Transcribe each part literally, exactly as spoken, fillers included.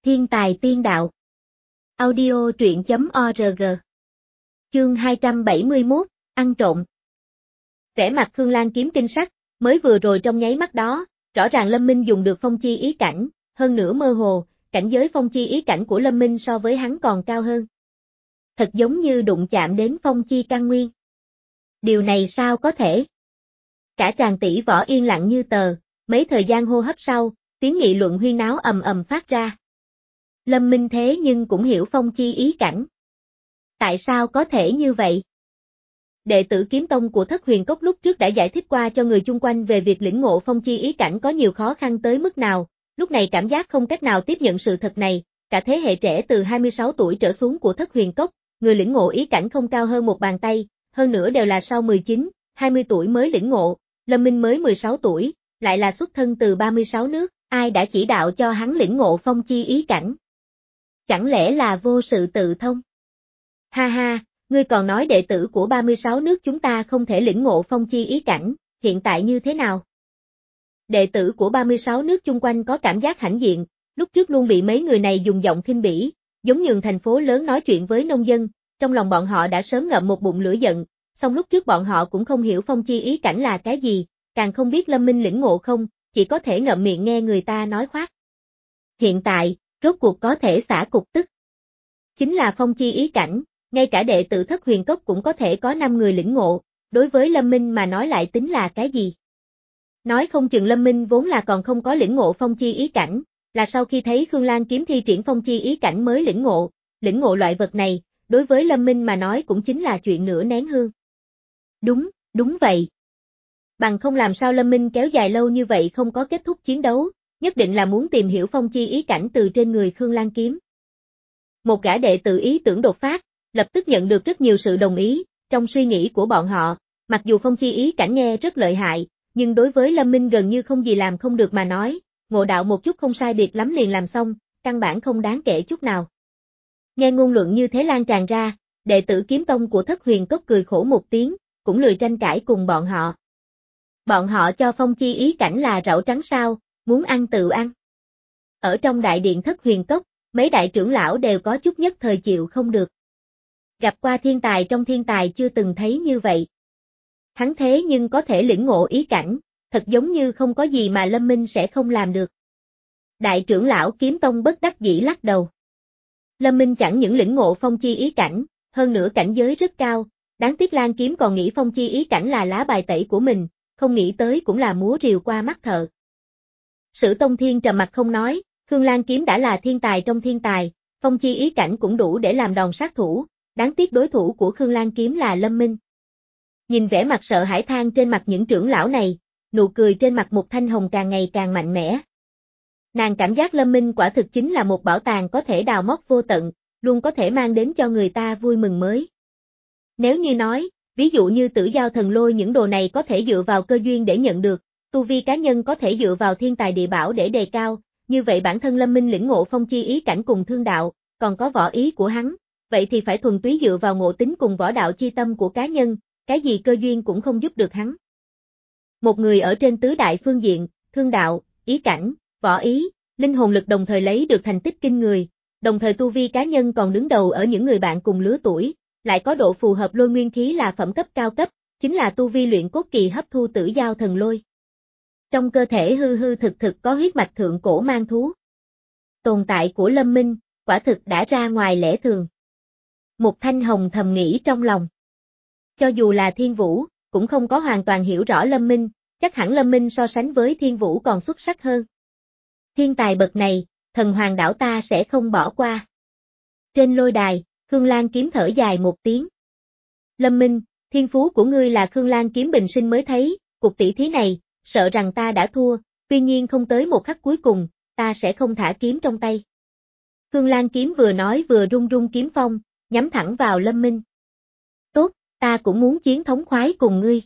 Thiên tài tiên đạo. Audio truyện chấm org. Chương hai trăm bảy mươi mốt, ăn trộm. Vẻ mặt Khương Lan kiếm kinh sắc, mới vừa rồi trong nháy mắt đó, rõ ràng Lâm Minh dùng được phong chi ý cảnh, hơn nữa mơ hồ, cảnh giới phong chi ý cảnh của Lâm Minh so với hắn còn cao hơn. Thật giống như đụng chạm đến phong chi căn nguyên. Điều này sao có thể? Cả tràng tỷ võ yên lặng như tờ, mấy thời gian hô hấp sau, tiếng nghị luận huyên náo ầm ầm phát ra. Lâm Minh thế nhưng cũng hiểu phong chi ý cảnh. Tại sao có thể như vậy? Đệ tử kiếm tông của Thất Huyền Cốc lúc trước đã giải thích qua cho người chung quanh về việc lĩnh ngộ phong chi ý cảnh có nhiều khó khăn tới mức nào, lúc này cảm giác không cách nào tiếp nhận sự thật này, cả thế hệ trẻ từ hai mươi sáu tuổi trở xuống của Thất Huyền Cốc, người lĩnh ngộ ý cảnh không cao hơn một bàn tay, hơn nữa đều là sau mười chín, hai mươi tuổi mới lĩnh ngộ, Lâm Minh mới mười sáu tuổi, lại là xuất thân từ ba mươi sáu nước, ai đã chỉ đạo cho hắn lĩnh ngộ phong chi ý cảnh? Chẳng lẽ là vô sự tự thông? Ha ha, ngươi còn nói đệ tử của ba mươi sáu nước chúng ta không thể lĩnh ngộ phong chi ý cảnh, hiện tại như thế nào? Đệ tử của ba mươi sáu nước chung quanh có cảm giác hãnh diện, lúc trước luôn bị mấy người này dùng giọng khinh bỉ, giống nhường thành phố lớn nói chuyện với nông dân, trong lòng bọn họ đã sớm ngậm một bụng lửa giận, song lúc trước bọn họ cũng không hiểu phong chi ý cảnh là cái gì, càng không biết Lâm Minh lĩnh ngộ không, chỉ có thể ngậm miệng nghe người ta nói khoác. Hiện tại, rốt cuộc có thể xả cục tức. Chính là phong chi ý cảnh, ngay cả đệ tử Thất Huyền Cốc cũng có thể có năm người lĩnh ngộ, đối với Lâm Minh mà nói lại tính là cái gì? Nói không chừng Lâm Minh vốn là còn không có lĩnh ngộ phong chi ý cảnh, là sau khi thấy Khương Lan kiếm thi triển phong chi ý cảnh mới lĩnh ngộ, lĩnh ngộ loại vật này, đối với Lâm Minh mà nói cũng chính là chuyện nửa nén hương. Đúng, đúng vậy. Bằng không làm sao Lâm Minh kéo dài lâu như vậy không có kết thúc chiến đấu, nhất định là muốn tìm hiểu phong chi ý cảnh từ trên người Khương Lan kiếm. Một gã đệ tử ý tưởng đột phát, lập tức nhận được rất nhiều sự đồng ý, trong suy nghĩ của bọn họ, mặc dù phong chi ý cảnh nghe rất lợi hại, nhưng đối với Lâm Minh gần như không gì làm không được mà nói, ngộ đạo một chút không sai biệt lắm liền làm xong, căn bản không đáng kể chút nào. Nghe ngôn luận như thế lan tràn ra, đệ tử kiếm tông của Thất Huyền Cốc cười khổ một tiếng, cũng lười tranh cãi cùng bọn họ. Bọn họ cho phong chi ý cảnh là rau trắng sao, muốn ăn tự ăn. Ở trong đại điện Thất Huyền Cốc, mấy đại trưởng lão đều có chút nhất thời chịu không được. Gặp qua thiên tài trong thiên tài chưa từng thấy như vậy. Hắn thế nhưng có thể lĩnh ngộ ý cảnh, thật giống như không có gì mà Lâm Minh sẽ không làm được. Đại trưởng lão kiếm tông bất đắc dĩ lắc đầu. Lâm Minh chẳng những lĩnh ngộ phong chi ý cảnh, hơn nữa cảnh giới rất cao, đáng tiếc Lan kiếm còn nghĩ phong chi ý cảnh là lá bài tẩy của mình, không nghĩ tới cũng là múa rìu qua mắt thợ. Sử Tông Thiên trầm mặt không nói, Khương Lan kiếm đã là thiên tài trong thiên tài, phong chi ý cảnh cũng đủ để làm đòn sát thủ, đáng tiếc đối thủ của Khương Lan kiếm là Lâm Minh. Nhìn vẻ mặt sợ hãi than trên mặt những trưởng lão này, nụ cười trên mặt Mục Thanh Hồng càng ngày càng mạnh mẽ. Nàng cảm giác Lâm Minh quả thực chính là một bảo tàng có thể đào móc vô tận, luôn có thể mang đến cho người ta vui mừng mới. Nếu như nói, ví dụ như Tử Giao Thần Lôi những đồ này có thể dựa vào cơ duyên để nhận được, tu vi cá nhân có thể dựa vào thiên tài địa bảo để đề cao, như vậy bản thân Lâm Minh lĩnh ngộ phong chi ý cảnh cùng thương đạo, còn có võ ý của hắn, vậy thì phải thuần túy dựa vào ngộ tính cùng võ đạo chi tâm của cá nhân, cái gì cơ duyên cũng không giúp được hắn. Một người ở trên tứ đại phương diện, thương đạo, ý cảnh, võ ý, linh hồn lực đồng thời lấy được thành tích kinh người, đồng thời tu vi cá nhân còn đứng đầu ở những người bạn cùng lứa tuổi, lại có độ phù hợp lôi nguyên khí là phẩm cấp cao cấp, chính là tu vi luyện cốt kỳ hấp thu Tử Giao Thần Lôi. Trong cơ thể hư hư thực thực có huyết mạch thượng cổ mang thú. Tồn tại của Lâm Minh, quả thực đã ra ngoài lẽ thường. Mục Thanh Hồng thầm nghĩ trong lòng. Cho dù là Thiên Vũ, cũng không có hoàn toàn hiểu rõ Lâm Minh, chắc hẳn Lâm Minh so sánh với Thiên Vũ còn xuất sắc hơn. Thiên tài bậc này, thần hoàng đảo ta sẽ không bỏ qua. Trên lôi đài, Khương Lan kiếm thở dài một tiếng. Lâm Minh, thiên phú của ngươi là Khương Lan kiếm bình sinh mới thấy, cuộc tỷ thí này, sợ rằng ta đã thua, tuy nhiên không tới một khắc cuối cùng, ta sẽ không thả kiếm trong tay. Khương Lan kiếm vừa nói vừa rung rung kiếm phong, nhắm thẳng vào Lâm Minh. Tốt, ta cũng muốn chiến thống khoái cùng ngươi.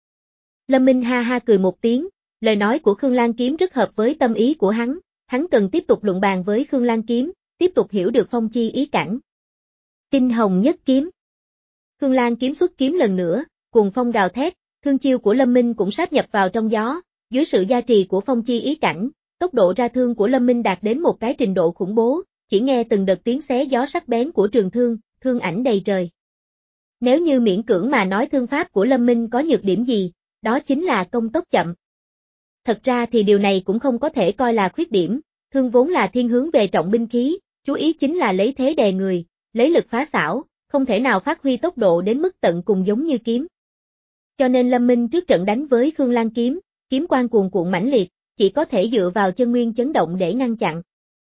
Lâm Minh ha ha cười một tiếng, lời nói của Khương Lan kiếm rất hợp với tâm ý của hắn, hắn cần tiếp tục luận bàn với Khương Lan kiếm, tiếp tục hiểu được phong chi ý cảnh. Kinh hồng nhất kiếm. Khương Lan kiếm xuất kiếm lần nữa, cuồng phong gào thét, thương chiêu của Lâm Minh cũng sáp nhập vào trong gió, dưới sự gia trì của phong chi ý cảnh, tốc độ ra thương của Lâm Minh đạt đến một cái trình độ khủng bố, chỉ nghe từng đợt tiếng xé gió sắc bén của trường thương, thương ảnh đầy trời. Nếu như miễn cưỡng mà nói thương pháp của Lâm Minh có nhược điểm gì, đó chính là công tốc chậm. Thật ra thì điều này cũng không có thể coi là khuyết điểm, thương vốn là thiên hướng về trọng binh khí, chú ý chính là lấy thế đè người, lấy lực phá xảo, không thể nào phát huy tốc độ đến mức tận cùng giống như kiếm. Cho nên Lâm Minh trước trận đánh với Khương Lan kiếm, kiếm quang cuồn cuộn mãnh liệt, chỉ có thể dựa vào chân nguyên chấn động để ngăn chặn.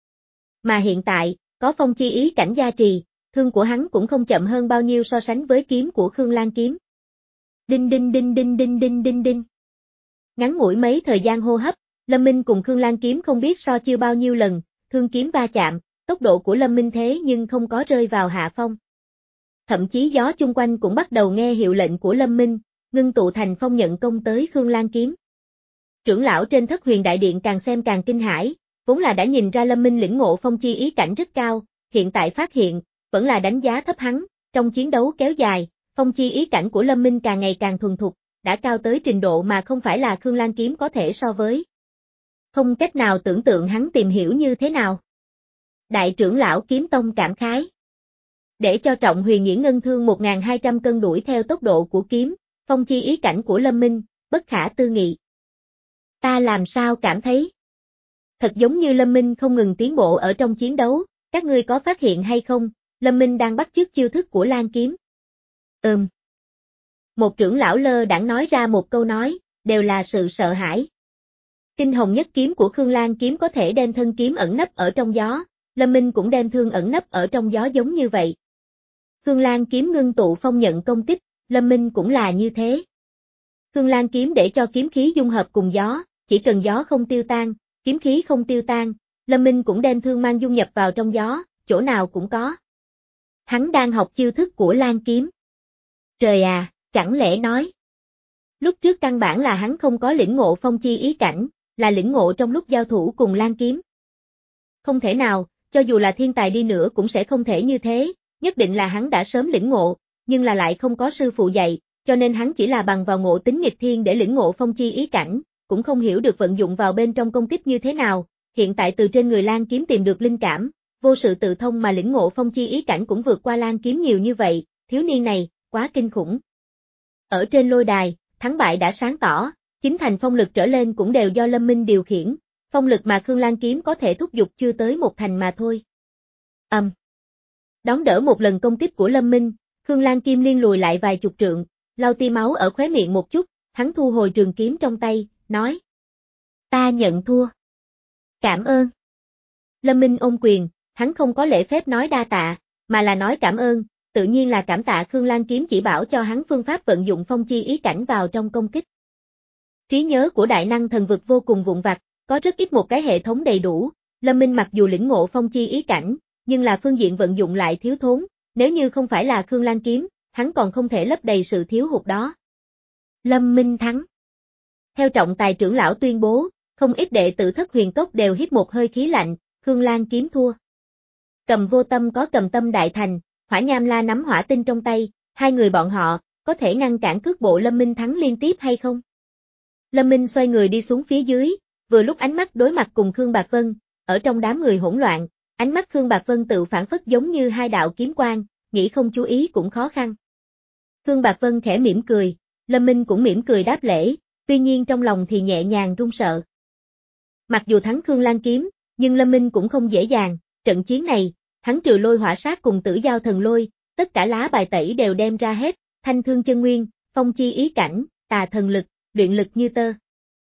Mà hiện tại, có phong chi ý cảnh gia trì, thương của hắn cũng không chậm hơn bao nhiêu so sánh với kiếm của Khương Lan kiếm. Đinh đinh đinh đinh đinh đinh đinh đinh. Ngắn ngủi mấy thời gian hô hấp, Lâm Minh cùng Khương Lan kiếm không biết so chiêu bao nhiêu lần, thương kiếm va chạm, tốc độ của Lâm Minh thế nhưng không có rơi vào hạ phong. Thậm chí gió chung quanh cũng bắt đầu nghe hiệu lệnh của Lâm Minh, ngưng tụ thành phong nhận công tới Khương Lan kiếm. Trưởng lão trên Thất Huyền Đại Điện càng xem càng kinh hãi, vốn là đã nhìn ra Lâm Minh lĩnh ngộ phong chi ý cảnh rất cao, hiện tại phát hiện, vẫn là đánh giá thấp hắn, trong chiến đấu kéo dài, phong chi ý cảnh của Lâm Minh càng ngày càng thuần thục, đã cao tới trình độ mà không phải là Khương Lan kiếm có thể so với. Không cách nào tưởng tượng hắn tìm hiểu như thế nào. Đại trưởng lão Kiếm Tông cảm khái. Để cho Trọng Huyền Nghiễn ngân thương một nghìn hai trăm cân đuổi theo tốc độ của kiếm, phong chi ý cảnh của Lâm Minh, bất khả tư nghị. Ta làm sao cảm thấy? Thật giống như Lâm Minh không ngừng tiến bộ ở trong chiến đấu, các ngươi có phát hiện hay không, Lâm Minh đang bắt chước chiêu thức của Lan kiếm. Ừm. Một trưởng lão lơ đãng nói ra một câu nói, đều là sự sợ hãi. Kinh hồng nhất kiếm của Khương Lan kiếm có thể đem thân kiếm ẩn nấp ở trong gió, Lâm Minh cũng đem thương ẩn nấp ở trong gió giống như vậy. Khương Lan kiếm ngưng tụ phong nhận công kích, Lâm Minh cũng là như thế. Khương Lan kiếm để cho kiếm khí dung hợp cùng gió, chỉ cần gió không tiêu tan, kiếm khí không tiêu tan, Lâm Minh cũng đem thương mang dung nhập vào trong gió, chỗ nào cũng có. Hắn đang học chiêu thức của Lan kiếm. Trời à, chẳng lẽ nói. Lúc trước căn bản là hắn không có lĩnh ngộ phong chi ý cảnh, là lĩnh ngộ trong lúc giao thủ cùng Lan kiếm. Không thể nào, cho dù là thiên tài đi nữa cũng sẽ không thể như thế, nhất định là hắn đã sớm lĩnh ngộ, nhưng là lại không có sư phụ dạy, cho nên hắn chỉ là bằng vào ngộ tính nghịch thiên để lĩnh ngộ phong chi ý cảnh, cũng không hiểu được vận dụng vào bên trong công kích như thế nào, hiện tại từ trên người Lan kiếm tìm được linh cảm, vô sự tự thông mà lĩnh ngộ phong chi ý cảnh cũng vượt qua Lan kiếm nhiều như vậy, thiếu niên này, quá kinh khủng. Ở trên lôi đài, thắng bại đã sáng tỏ, chính thành phong lực trở lên cũng đều do Lâm Minh điều khiển, phong lực mà Khương Lan kiếm có thể thúc giục chưa tới một thành mà thôi. Ầm. Um. Đón đỡ một lần công kích của Lâm Minh, Khương Lan Kim Liên lùi lại vài chục trượng, lau tia máu ở khóe miệng một chút, hắn thu hồi trường kiếm trong tay, nói. Ta nhận thua. Cảm ơn. Lâm Minh ôm quyền, hắn không có lễ phép nói đa tạ, mà là nói cảm ơn, tự nhiên là cảm tạ Khương Lan kiếm chỉ bảo cho hắn phương pháp vận dụng phong chi ý cảnh vào trong công kích. Trí nhớ của đại năng thần vực vô cùng vụn vặt, có rất ít một cái hệ thống đầy đủ, Lâm Minh mặc dù lĩnh ngộ phong chi ý cảnh, nhưng là phương diện vận dụng lại thiếu thốn, nếu như không phải là Khương Lan kiếm, hắn còn không thể lấp đầy sự thiếu hụt đó. Lâm Minh thắng. Theo trọng tài trưởng lão tuyên bố, không ít đệ tử Thất Huyền Cốc đều hít một hơi khí lạnh, Khương Lan kiếm thua. Cầm Vô Tâm có Cầm Tâm đại thành, Hỏa Nham La nắm hỏa tinh trong tay, hai người bọn họ, có thể ngăn cản cước bộ Lâm Minh thắng liên tiếp hay không? Lâm Minh xoay người đi xuống phía dưới, vừa lúc ánh mắt đối mặt cùng Khương Bạc Vân, ở trong đám người hỗn loạn, ánh mắt Khương Bạc Vân tự phản phất giống như hai đạo kiếm quang, nghĩ không chú ý cũng khó khăn. Khương Bạc Vân khẽ mỉm cười, Lâm Minh cũng mỉm cười đáp lễ, tuy nhiên trong lòng thì nhẹ nhàng run sợ. Mặc dù thắng Khương Lan kiếm, nhưng Lâm Minh cũng không dễ dàng, trận chiến này, hắn trừ lôi hỏa sát cùng tử giao thần lôi, tất cả lá bài tẩy đều đem ra hết, thanh thương chân nguyên, phong chi ý cảnh, tà thần lực, luyện lực như tơ.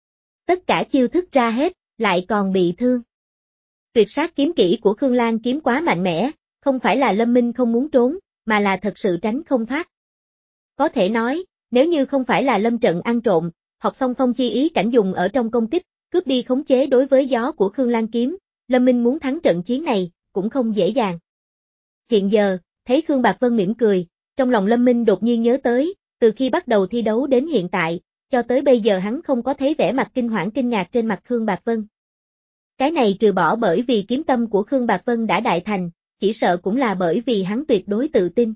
Tất cả chiêu thức ra hết, lại còn bị thương. Tuyệt sát kiếm kỹ của Khương Lan kiếm quá mạnh mẽ, không phải là Lâm Minh không muốn trốn, mà là thật sự tránh không thoát. Có thể nói, nếu như không phải là lâm trận ăn trộm, học xong phong chi ý cảnh dùng ở trong công kích, cướp đi khống chế đối với gió của Khương Lan kiếm, Lâm Minh muốn thắng trận chiến này, cũng không dễ dàng. Hiện giờ, thấy Khương Bạc Vân mỉm cười, trong lòng Lâm Minh đột nhiên nhớ tới, từ khi bắt đầu thi đấu đến hiện tại, cho tới bây giờ hắn không có thấy vẻ mặt kinh hoảng kinh ngạc trên mặt Khương Bạc Vân. Cái này trừ bỏ bởi vì kiếm tâm của Khương Bạc Vân đã đại thành, chỉ sợ cũng là bởi vì hắn tuyệt đối tự tin.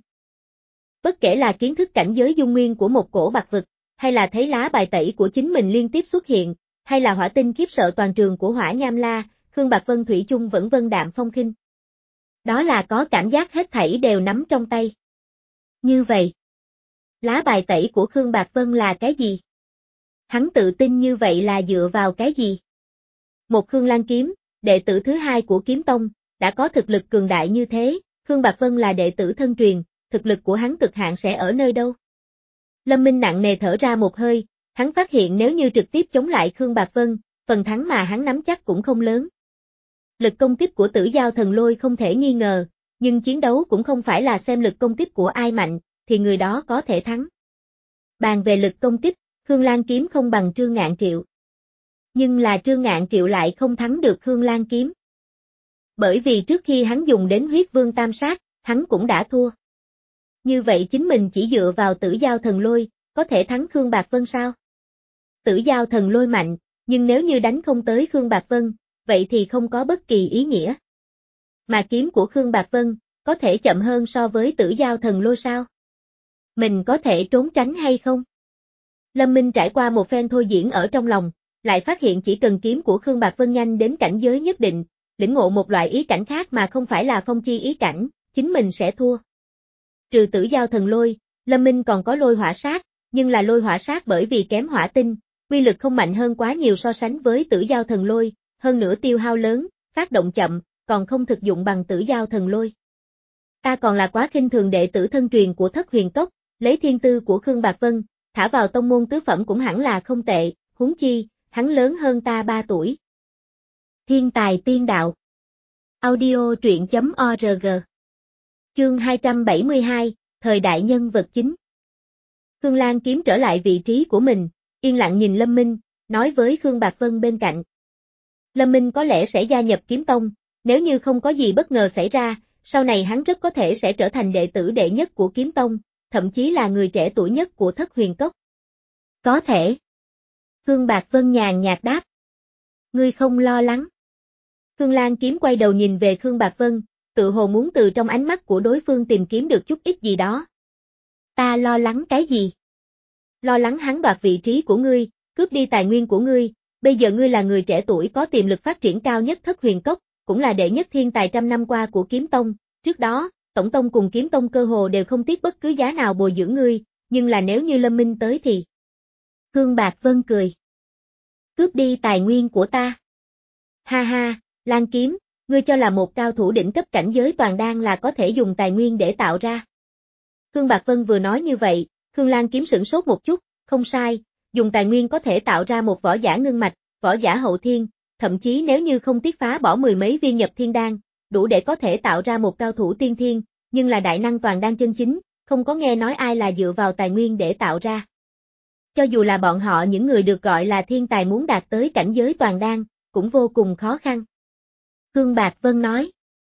Bất kể là kiến thức cảnh giới dung nguyên của một cổ bạc vực, hay là thấy lá bài tẩy của chính mình liên tiếp xuất hiện, hay là hỏa tinh khiếp sợ toàn trường của Hỏa Nham La, Khương Bạc Vân thủy chung vẫn vân đạm phong khinh. Đó là có cảm giác hết thảy đều nắm trong tay. Như vậy, lá bài tẩy của Khương Bạc Vân là cái gì? Hắn tự tin như vậy là dựa vào cái gì? Một Khương Lan Kiếm, đệ tử thứ hai của Kiếm Tông, đã có thực lực cường đại như thế, Khương Bạc Vân là đệ tử thân truyền, thực lực của hắn cực hạn sẽ ở nơi đâu? Lâm Minh nặng nề thở ra một hơi, hắn phát hiện nếu như trực tiếp chống lại Khương Bạc Vân, phần thắng mà hắn nắm chắc cũng không lớn. Lực công kích của Tử Giao Thần Lôi không thể nghi ngờ, nhưng chiến đấu cũng không phải là xem lực công kích của ai mạnh, thì người đó có thể thắng. Bàn về lực công kích, Khương Lan Kiếm không bằng Trương Ngạn Triệu. Nhưng là Trương Ngạn Triệu lại không thắng được Khương Lan Kiếm. Bởi vì trước khi hắn dùng đến huyết vương tam sát, hắn cũng đã thua. Như vậy chính mình chỉ dựa vào Tử Giao Thần Lôi, có thể thắng Khương Bạc Vân sao? Tử Giao Thần Lôi mạnh, nhưng nếu như đánh không tới Khương Bạc Vân, vậy thì không có bất kỳ ý nghĩa. Mà kiếm của Khương Bạc Vân, có thể chậm hơn so với Tử Giao Thần Lôi sao? Mình có thể trốn tránh hay không? Lâm Minh trải qua một phen thôi diễn ở trong lòng, lại phát hiện chỉ cần kiếm của Khương Bạc Vân nhanh đến cảnh giới nhất định, lĩnh ngộ một loại ý cảnh khác mà không phải là phong chi ý cảnh, chính mình sẽ thua. Trừ Tử Giao Thần Lôi, Lâm Minh còn có lôi hỏa sát, nhưng là lôi hỏa sát bởi vì kém hỏa tinh, uy lực không mạnh hơn quá nhiều so sánh với Tử Giao Thần Lôi, hơn nữa tiêu hao lớn, phát động chậm, còn không thực dụng bằng Tử Giao Thần Lôi. Ta còn là quá khinh thường đệ tử thân truyền của Thất Huyền Cốc, lấy thiên tư của Khương Bạc Vân, thả vào tông môn tứ phẩm cũng hẳn là không tệ, huống chi, hắn lớn hơn ta ba tuổi. Thiên tài tiên đạo. Audio truyện chấm org. Chương hai trăm bảy mươi hai, thời đại nhân vật chính. Khương Lan Kiếm trở lại vị trí của mình, yên lặng nhìn Lâm Minh, nói với Khương Bạc Vân bên cạnh. Lâm Minh có lẽ sẽ gia nhập Kiếm Tông, nếu như không có gì bất ngờ xảy ra, sau này hắn rất có thể sẽ trở thành đệ tử đệ nhất của Kiếm Tông, thậm chí là người trẻ tuổi nhất của Thất Huyền Cốc. Có thể. Khương Bạc Vân nhàn nhạt đáp. Ngươi không lo lắng. Khương Lan Kiếm quay đầu nhìn về Khương Bạc Vân, tự hồ muốn từ trong ánh mắt của đối phương tìm kiếm được chút ít gì đó. Ta lo lắng cái gì? Lo lắng hắn đoạt vị trí của ngươi, cướp đi tài nguyên của ngươi, bây giờ ngươi là người trẻ tuổi có tiềm lực phát triển cao nhất Thất Huyền Cốc, cũng là đệ nhất thiên tài trăm năm qua của Kiếm Tông, trước đó, Tổng Tông cùng Kiếm Tông cơ hồ đều không tiếc bất cứ giá nào bồi dưỡng ngươi, nhưng là nếu như Lâm Minh tới thì... Khương Bạc Vân cười. Cướp đi tài nguyên của ta. Ha ha, Lan Kiếm, ngươi cho là một cao thủ đỉnh cấp cảnh giới toàn đan là có thể dùng tài nguyên để tạo ra. Khương Bạc Vân vừa nói như vậy, Khương Lan Kiếm sửng sốt một chút, không sai, dùng tài nguyên có thể tạo ra một võ giả ngưng mạch, võ giả hậu thiên, thậm chí nếu như không tiếc phá bỏ mười mấy viên nhập thiên đan, đủ để có thể tạo ra một cao thủ tiên thiên, nhưng là đại năng toàn đan chân chính, không có nghe nói ai là dựa vào tài nguyên để tạo ra. Cho dù là bọn họ những người được gọi là thiên tài muốn đạt tới cảnh giới toàn đan, cũng vô cùng khó khăn. Khương Bạc Vân nói.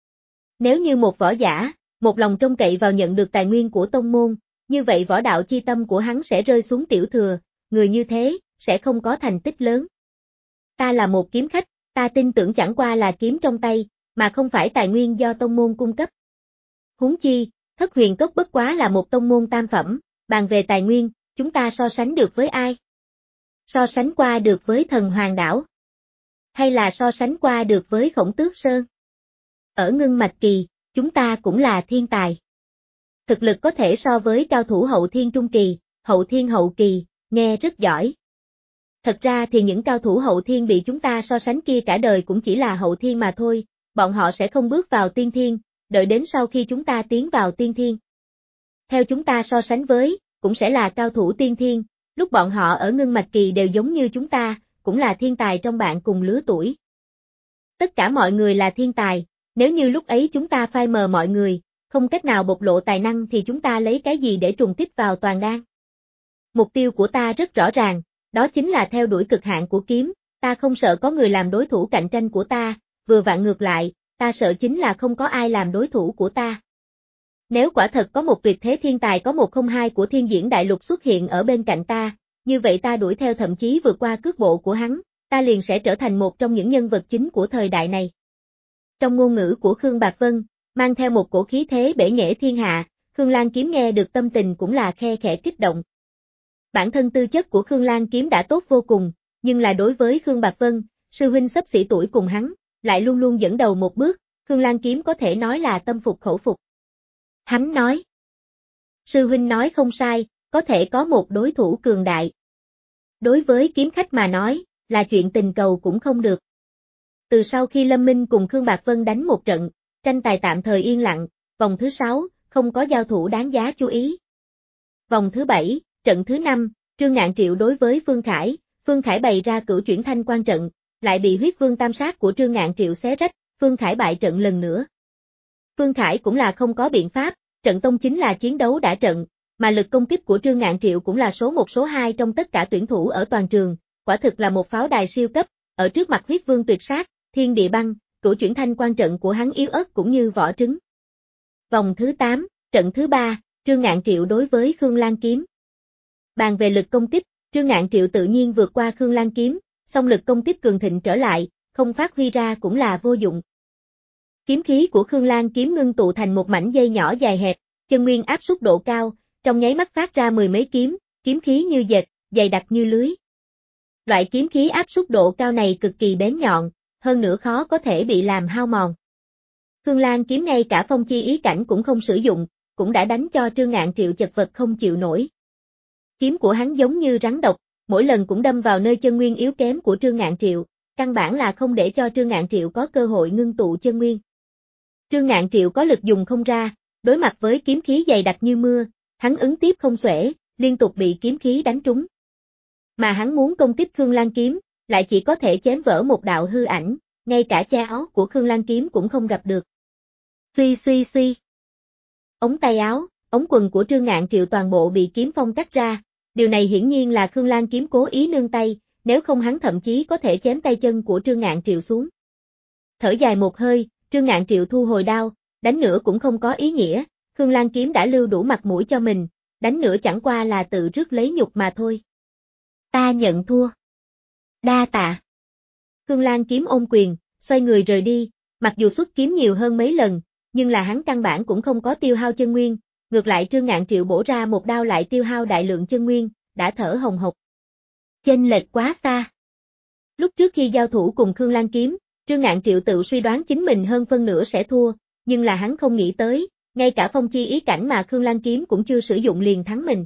Nếu như một võ giả, một lòng trông cậy vào nhận được tài nguyên của tông môn, như vậy võ đạo chi tâm của hắn sẽ rơi xuống tiểu thừa, người như thế, sẽ không có thành tích lớn. Ta là một kiếm khách, ta tin tưởng chẳng qua là kiếm trong tay, mà không phải tài nguyên do tông môn cung cấp. Huống chi, Thất Huyền Cốc bất quá là một tông môn tam phẩm, bàn về tài nguyên, chúng ta so sánh được với ai? So sánh qua được với Thần Hoàng Đảo? Hay là so sánh qua được với Khổng Tước Sơn? Ở ngưng mạch kỳ, chúng ta cũng là thiên tài. Thực lực có thể so với cao thủ hậu thiên trung kỳ, hậu thiên hậu kỳ, nghe rất giỏi. Thật ra thì những cao thủ hậu thiên bị chúng ta so sánh kia cả đời cũng chỉ là hậu thiên mà thôi, bọn họ sẽ không bước vào tiên thiên, đợi đến sau khi chúng ta tiến vào tiên thiên. Theo chúng ta so sánh với, cũng sẽ là cao thủ tiên thiên, lúc bọn họ ở ngưng mạch kỳ đều giống như chúng ta, cũng là thiên tài trong bạn cùng lứa tuổi. Tất cả mọi người là thiên tài, nếu như lúc ấy chúng ta phai mờ mọi người, không cách nào bộc lộ tài năng thì chúng ta lấy cái gì để trùng kích vào toàn đan? Mục tiêu của ta rất rõ ràng, đó chính là theo đuổi cực hạn của kiếm, ta không sợ có người làm đối thủ cạnh tranh của ta, vừa vặn ngược lại, ta sợ chính là không có ai làm đối thủ của ta. Nếu quả thật có một tuyệt thế thiên tài có một không hai của thiên diễn đại lục xuất hiện ở bên cạnh ta, như vậy ta đuổi theo thậm chí vượt qua cước bộ của hắn, ta liền sẽ trở thành một trong những nhân vật chính của thời đại này. Trong ngôn ngữ của Khương Bạc Vân, mang theo một cổ khí thế bể nghệ thiên hạ, Khương Lan Kiếm nghe được tâm tình cũng là khe khẽ kích động. Bản thân tư chất của Khương Lan Kiếm đã tốt vô cùng, nhưng là đối với Khương Bạc Vân, sư huynh xấp xỉ tuổi cùng hắn, lại luôn luôn dẫn đầu một bước, Khương Lan kiếm có thể nói là tâm phục khẩu phục. Hắn nói. Sư huynh nói không sai, có thể có một đối thủ cường đại. Đối với kiếm khách mà nói, là chuyện tình cầu cũng không được. Từ sau khi Lâm Minh cùng Khương Bạc Vân đánh một trận, tranh tài tạm thời yên lặng, vòng thứ sáu, không có giao thủ đáng giá chú ý. Vòng thứ bảy, trận thứ năm, Trương Ngạn Triệu đối với Phương Khải, Phương Khải bày ra cửu chuyển thanh quan trận, lại bị huyết vương tam sát của Trương Ngạn Triệu xé rách, Phương Khải bại trận lần nữa. Phương Khải cũng là không có biện pháp, trận tông chính là chiến đấu đã trận, mà lực công kích của Trương Ngạn Triệu cũng là số một số hai trong tất cả tuyển thủ ở toàn trường, quả thực là một pháo đài siêu cấp, ở trước mặt huyết vương tuyệt sát, thiên địa băng, cửu chuyển thanh quan trận của hắn yếu ớt cũng như vỏ trứng. Vòng thứ tám, trận thứ ba, Trương Ngạn Triệu đối với Khương Lan kiếm. Bàn về lực công kích, Trương Ngạn Triệu tự nhiên vượt qua Khương Lan kiếm, song lực công kích cường thịnh trở lại, không phát huy ra cũng là vô dụng. Kiếm khí của Khương Lan kiếm ngưng tụ thành một mảnh dây nhỏ dài hẹp, chân nguyên áp suất độ cao, trong nháy mắt phát ra mười mấy kiếm, kiếm khí như dệt, dày đặc như lưới. Loại kiếm khí áp suất độ cao này cực kỳ bén nhọn, hơn nữa khó có thể bị làm hao mòn. Khương Lan kiếm ngay cả phong chi ý cảnh cũng không sử dụng, cũng đã đánh cho Trương Ngạn Triệu chật vật không chịu nổi. Kiếm của hắn giống như rắn độc, mỗi lần cũng đâm vào nơi chân nguyên yếu kém của Trương Ngạn Triệu, căn bản là không để cho Trương Ngạn Triệu có cơ hội ngưng tụ chân nguyên. Trương Ngạn Triệu có lực dùng không ra, đối mặt với kiếm khí dày đặc như mưa, hắn ứng tiếp không xuể, liên tục bị kiếm khí đánh trúng. Mà hắn muốn công kích Khương Lan kiếm, lại chỉ có thể chém vỡ một đạo hư ảnh, ngay cả che áo của Khương Lan kiếm cũng không gặp được. Suy suy suy. Ống tay áo, ống quần của Trương Ngạn Triệu toàn bộ bị kiếm phong cắt ra, điều này hiển nhiên là Khương Lan kiếm cố ý nương tay, nếu không hắn thậm chí có thể chém tay chân của Trương Ngạn Triệu xuống. Thở dài một hơi, Trương Ngạn Triệu thu hồi đao, đánh nữa cũng không có ý nghĩa, Khương Lan kiếm đã lưu đủ mặt mũi cho mình, đánh nữa chẳng qua là tự rước lấy nhục mà thôi. Ta nhận thua. Đa tạ. Khương Lan kiếm ôm quyền, xoay người rời đi, mặc dù xuất kiếm nhiều hơn mấy lần, nhưng là hắn căn bản cũng không có tiêu hao chân nguyên, ngược lại Trương Ngạn Triệu bổ ra một đao lại tiêu hao đại lượng chân nguyên, đã thở hồng hộc. Chênh lệch quá xa. Lúc trước khi giao thủ cùng Khương Lan kiếm, Trương Ngạn Triệu tự suy đoán chính mình hơn phân nửa sẽ thua, nhưng là hắn không nghĩ tới, ngay cả phong chi ý cảnh mà Khương Lan kiếm cũng chưa sử dụng liền thắng mình.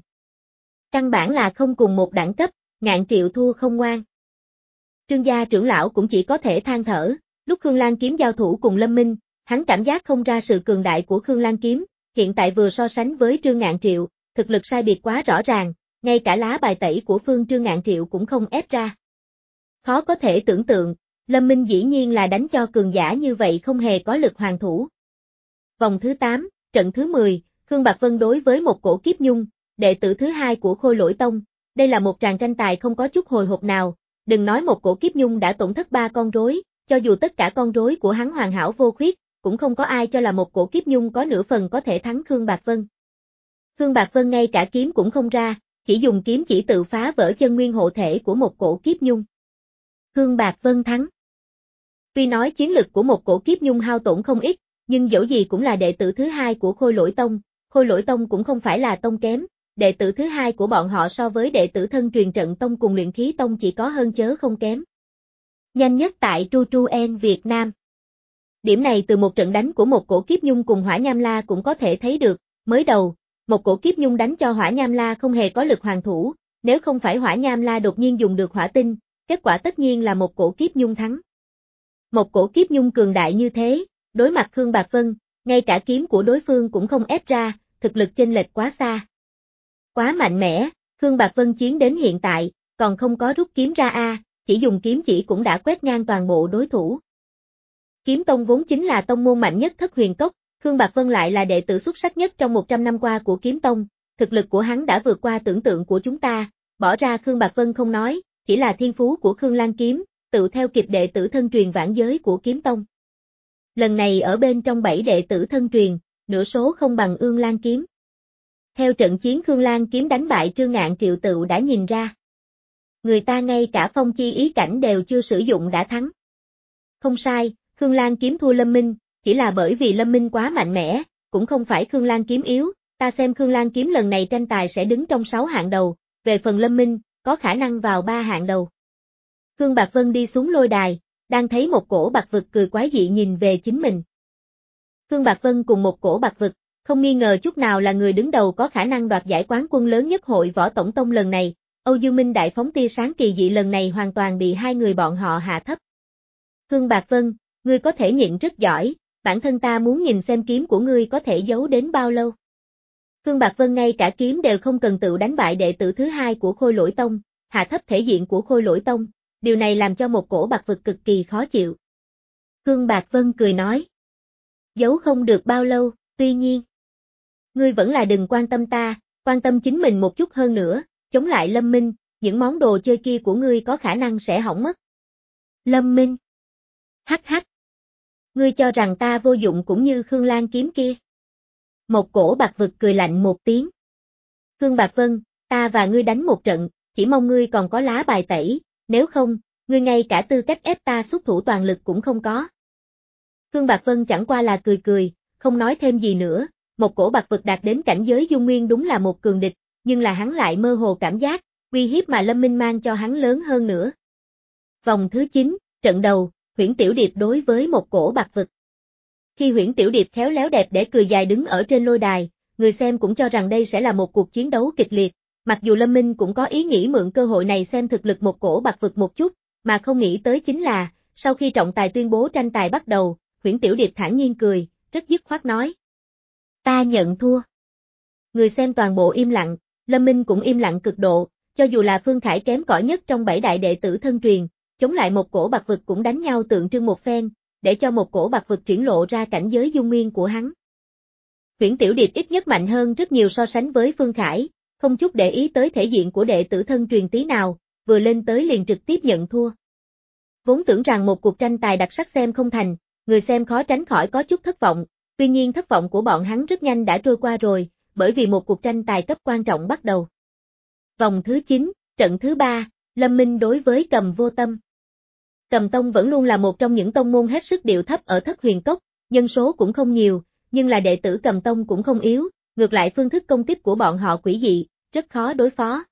Căn bản là không cùng một đẳng cấp, Ngạn Triệu thua không ngoan. Trương gia trưởng lão cũng chỉ có thể than thở, lúc Khương Lan kiếm giao thủ cùng Lâm Minh, hắn cảm giác không ra sự cường đại của Khương Lan kiếm, hiện tại vừa so sánh với Trương Ngạn Triệu, thực lực sai biệt quá rõ ràng, ngay cả lá bài tẩy của phương Trương Ngạn Triệu cũng không ép ra. Khó có thể tưởng tượng, Lâm Minh dĩ nhiên là đánh cho cường giả như vậy không hề có lực hoàn thủ. Vòng thứ tám, trận thứ mười, Khương Bạc Vân đối với một cổ kiếp nhung, đệ tử thứ hai của Khôi Lỗi Tông, đây là một tràng tranh tài không có chút hồi hộp nào, đừng nói một cổ kiếp nhung đã tổn thất ba con rối, cho dù tất cả con rối của hắn hoàn hảo vô khuyết, cũng không có ai cho là một cổ kiếp nhung có nửa phần có thể thắng Khương Bạc Vân. Khương Bạc Vân ngay cả kiếm cũng không ra, chỉ dùng kiếm chỉ tự phá vỡ chân nguyên hộ thể của một cổ kiếp nhung. Khương Bạc Vân thắng. Tuy nói chiến lực của một cổ kiếp nhung hao tổn không ít, nhưng dẫu gì cũng là đệ tử thứ hai của Khôi Lỗi Tông, Khôi Lỗi Tông cũng không phải là tông kém, đệ tử thứ hai của bọn họ so với đệ tử thân truyền trận tông cùng luyện khí tông chỉ có hơn chớ không kém. Nhanh nhất tại Tru Tru En Việt Nam. Điểm này từ một trận đánh của một cổ kiếp nhung cùng Hỏa Nham La cũng có thể thấy được, mới đầu, một cổ kiếp nhung đánh cho Hỏa Nham La không hề có lực hoàn thủ, nếu không phải Hỏa Nham La đột nhiên dùng được hỏa tinh, kết quả tất nhiên là một cổ kiếp nhung thắng. Một cổ kiếp nhung cường đại như thế, đối mặt Khương Bạc Vân, ngay cả kiếm của đối phương cũng không ép ra, thực lực chênh lệch quá xa. Quá mạnh mẽ, Khương Bạc Vân chiến đến hiện tại, còn không có rút kiếm ra a, chỉ dùng kiếm chỉ cũng đã quét ngang toàn bộ đối thủ. Kiếm tông vốn chính là tông môn mạnh nhất Thất Huyền Cốc, Khương Bạc Vân lại là đệ tử xuất sắc nhất trong một trăm năm qua của kiếm tông, thực lực của hắn đã vượt qua tưởng tượng của chúng ta, bỏ ra Khương Bạc Vân không nói, chỉ là thiên phú của Khương Lan kiếm, tự theo kịp đệ tử thân truyền vãn giới của kiếm tông. Lần này ở bên trong bảy đệ tử thân truyền, nửa số không bằng Ương Lan kiếm. Theo trận chiến Khương Lan kiếm đánh bại Trương Ngạn Triệu tự đã nhìn ra. Người ta ngay cả phong chi ý cảnh đều chưa sử dụng đã thắng. Không sai, Khương Lan kiếm thua Lâm Minh, chỉ là bởi vì Lâm Minh quá mạnh mẽ, cũng không phải Khương Lan kiếm yếu, ta xem Khương Lan kiếm lần này tranh tài sẽ đứng trong sáu hạng đầu, về phần Lâm Minh, có khả năng vào ba hạng đầu. Khương Bạc Vân đi xuống lôi đài, đang thấy một cổ bạc vực cười quái dị nhìn về chính mình. Khương Bạc Vân cùng một cổ bạc vực, không nghi ngờ chút nào là người đứng đầu có khả năng đoạt giải quán quân lớn nhất hội võ tổng tông lần này. Âu Dương Minh đại phóng tia sáng kỳ dị lần này hoàn toàn bị hai người bọn họ hạ thấp. Khương Bạc Vân, ngươi có thể nhịn rất giỏi, bản thân ta muốn nhìn xem kiếm của ngươi có thể giấu đến bao lâu. Khương Bạc Vân ngay cả kiếm đều không cần tự đánh bại đệ tử thứ hai của Khôi Lỗi Tông, hạ thấp thể diện của Khôi Lỗi Tông, điều này làm cho một cổ bạc vực cực kỳ khó chịu. Khương Bạc Vân cười nói, giấu không được bao lâu, tuy nhiên, ngươi vẫn là đừng quan tâm ta, quan tâm chính mình một chút hơn nữa, chống lại Lâm Minh, những món đồ chơi kia của ngươi có khả năng sẽ hỏng mất. Lâm Minh, hắc hắc, ngươi cho rằng ta vô dụng cũng như Khương Lan kiếm kia. Một cổ bạc vực cười lạnh một tiếng. Khương Bạc Vân, ta và ngươi đánh một trận, chỉ mong ngươi còn có lá bài tẩy, nếu không, ngươi ngay cả tư cách ép ta xuất thủ toàn lực cũng không có. Khương Bạc Vân chẳng qua là cười cười, không nói thêm gì nữa, một cổ bạc vực đạt đến cảnh giới dung nguyên đúng là một cường địch, nhưng là hắn lại mơ hồ cảm giác, uy hiếp mà Lâm Minh mang cho hắn lớn hơn nữa. Vòng thứ chín, trận đầu, Huyễn Tiểu Điệp đối với một cổ bạc vực. Khi Huyễn Tiểu Điệp khéo léo đẹp để cười dài đứng ở trên lôi đài, người xem cũng cho rằng đây sẽ là một cuộc chiến đấu kịch liệt, mặc dù Lâm Minh cũng có ý nghĩ mượn cơ hội này xem thực lực một cổ bạc vực một chút, mà không nghĩ tới chính là, sau khi trọng tài tuyên bố tranh tài bắt đầu, Huyễn Tiểu Điệp thản nhiên cười, rất dứt khoát nói. Ta nhận thua. Người xem toàn bộ im lặng, Lâm Minh cũng im lặng cực độ, cho dù là Phương Khải kém cỏi nhất trong bảy đại đệ tử thân truyền, chống lại một cổ bạc vực cũng đánh nhau tượng trưng một phen, để cho một cổ bạc vực triển lộ ra cảnh giới dung nguyên của hắn. Huyễn Tiểu Điệp ít nhất mạnh hơn rất nhiều so sánh với Phương Khải, không chút để ý tới thể diện của đệ tử thân truyền tí nào, vừa lên tới liền trực tiếp nhận thua. Vốn tưởng rằng một cuộc tranh tài đặc sắc xem không thành, người xem khó tránh khỏi có chút thất vọng, tuy nhiên thất vọng của bọn hắn rất nhanh đã trôi qua rồi, bởi vì một cuộc tranh tài cấp quan trọng bắt đầu. Vòng thứ chín, trận thứ ba, Lâm Minh đối với Cầm Vô Tâm. Cầm Tông vẫn luôn là một trong những tông môn hết sức điệu thấp ở Thất Huyền Cốc, nhân số cũng không nhiều, nhưng là đệ tử Cầm Tông cũng không yếu, ngược lại phương thức công kích của bọn họ quỷ dị, rất khó đối phó.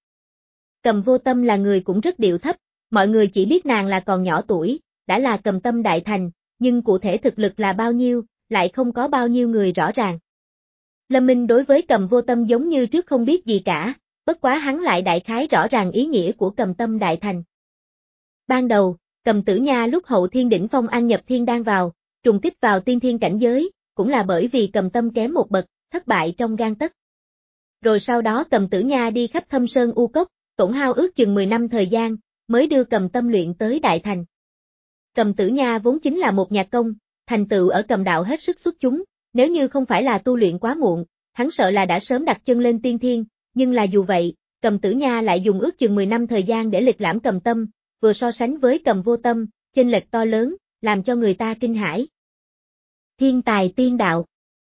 Cầm Vô Tâm là người cũng rất điệu thấp, mọi người chỉ biết nàng là còn nhỏ tuổi, đã là cầm tâm đại thành, nhưng cụ thể thực lực là bao nhiêu, lại không có bao nhiêu người rõ ràng. Lâm Minh đối với Cầm Vô Tâm giống như trước không biết gì cả, bất quá hắn lại đại khái rõ ràng ý nghĩa của cầm tâm đại thành. Ban đầu, Cầm Tử Nha lúc hậu thiên đỉnh phong ăn nhập thiên đan vào, trùng kích vào tiên thiên cảnh giới, cũng là bởi vì cầm tâm kém một bậc, thất bại trong gang tấc. Rồi sau đó Cầm Tử Nha đi khắp thâm sơn u cốc, tổn hao ước chừng mười năm thời gian, mới đưa cầm tâm luyện tới đại thành. Cầm Tử Nha vốn chính là một nhạc công, thành tựu ở cầm đạo hết sức xuất chúng, nếu như không phải là tu luyện quá muộn, hắn sợ là đã sớm đặt chân lên tiên thiên, nhưng là dù vậy, Cầm Tử Nha lại dùng ước chừng mười năm thời gian để lịch lãm cầm tâm, vừa so sánh với Cầm Vô Tâm, chênh lệch to lớn, làm cho người ta kinh hãi. Thiên tài tiên đạo.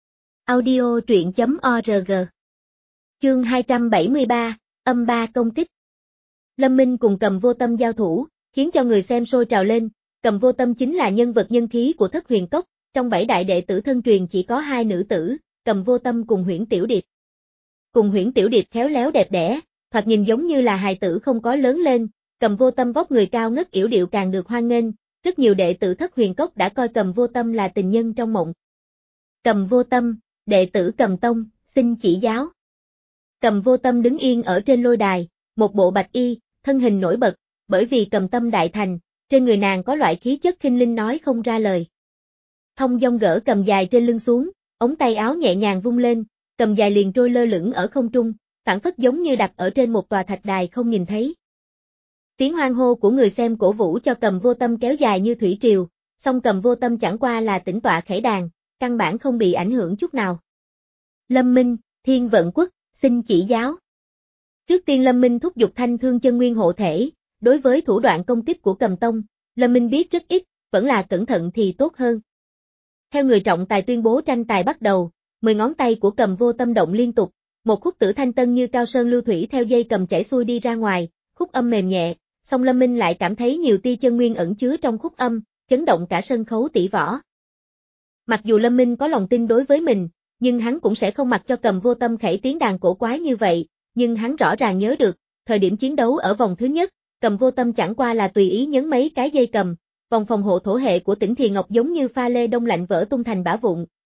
Audio truyện chấm org. Chương hai trăm bảy mươi ba, âm ba công kích. Lâm Minh cùng Cầm Vô Tâm giao thủ, khiến cho người xem sôi trào lên, Cầm Vô Tâm chính là nhân vật nhân khí của Thất Huyền Cốc, trong bảy đại đệ tử thân truyền chỉ có hai nữ tử, Cầm Vô Tâm cùng Huyễn Tiểu Điệp. Cùng Huyễn Tiểu Điệp khéo léo đẹp đẽ, thoạt nhìn giống như là hài tử không có lớn lên, Cầm Vô Tâm vóc người cao ngất yểu điệu càng được hoan nghênh, rất nhiều đệ tử Thất Huyền Cốc đã coi Cầm Vô Tâm là tình nhân trong mộng. Cầm Vô Tâm, đệ tử Cầm Tông, xin chỉ giáo. Cầm Vô Tâm đứng yên ở trên lôi đài, một bộ bạch y, thân hình nổi bật, bởi vì cầm tâm đại thành, trên người nàng có loại khí chất khinh linh nói không ra lời. Thông dong gỡ cầm dài trên lưng xuống, ống tay áo nhẹ nhàng vung lên, cầm dài liền trôi lơ lửng ở không trung, phảng phất giống như đặt ở trên một tòa thạch đài không nhìn thấy. Tiếng hoan hô của người xem cổ vũ cho Cầm Vô Tâm kéo dài như thủy triều, song Cầm Vô Tâm chẳng qua là tĩnh tọa khẩy đàn, căn bản không bị ảnh hưởng chút nào. Lâm Minh, Thiên Vận Quốc, xin chỉ giáo. Trước tiên Lâm Minh thúc giục Thanh Thương Chân Nguyên hộ thể, đối với thủ đoạn công kích của Cầm Tông, Lâm Minh biết rất ít, vẫn là cẩn thận thì tốt hơn. Theo người trọng tài tuyên bố tranh tài bắt đầu, mười ngón tay của Cầm Vô Tâm động liên tục, một khúc tử thanh tân như cao sơn lưu thủy theo dây cầm chảy xuôi đi ra ngoài, khúc âm mềm nhẹ, song Lâm Minh lại cảm thấy nhiều tia chân nguyên ẩn chứa trong khúc âm, chấn động cả sân khấu tỷ võ. Mặc dù Lâm Minh có lòng tin đối với mình, nhưng hắn cũng sẽ không mặc cho Cầm Vô Tâm khẩy tiếng đàn cổ quái như vậy, nhưng hắn rõ ràng nhớ được, thời điểm chiến đấu ở vòng thứ nhất, Cầm Vô Tâm chẳng qua là tùy ý nhấn mấy cái dây cầm, vòng phòng hộ thổ hệ của Tỉnh Thì Ngọc giống như pha lê đông lạnh vỡ tung thành bã vụn,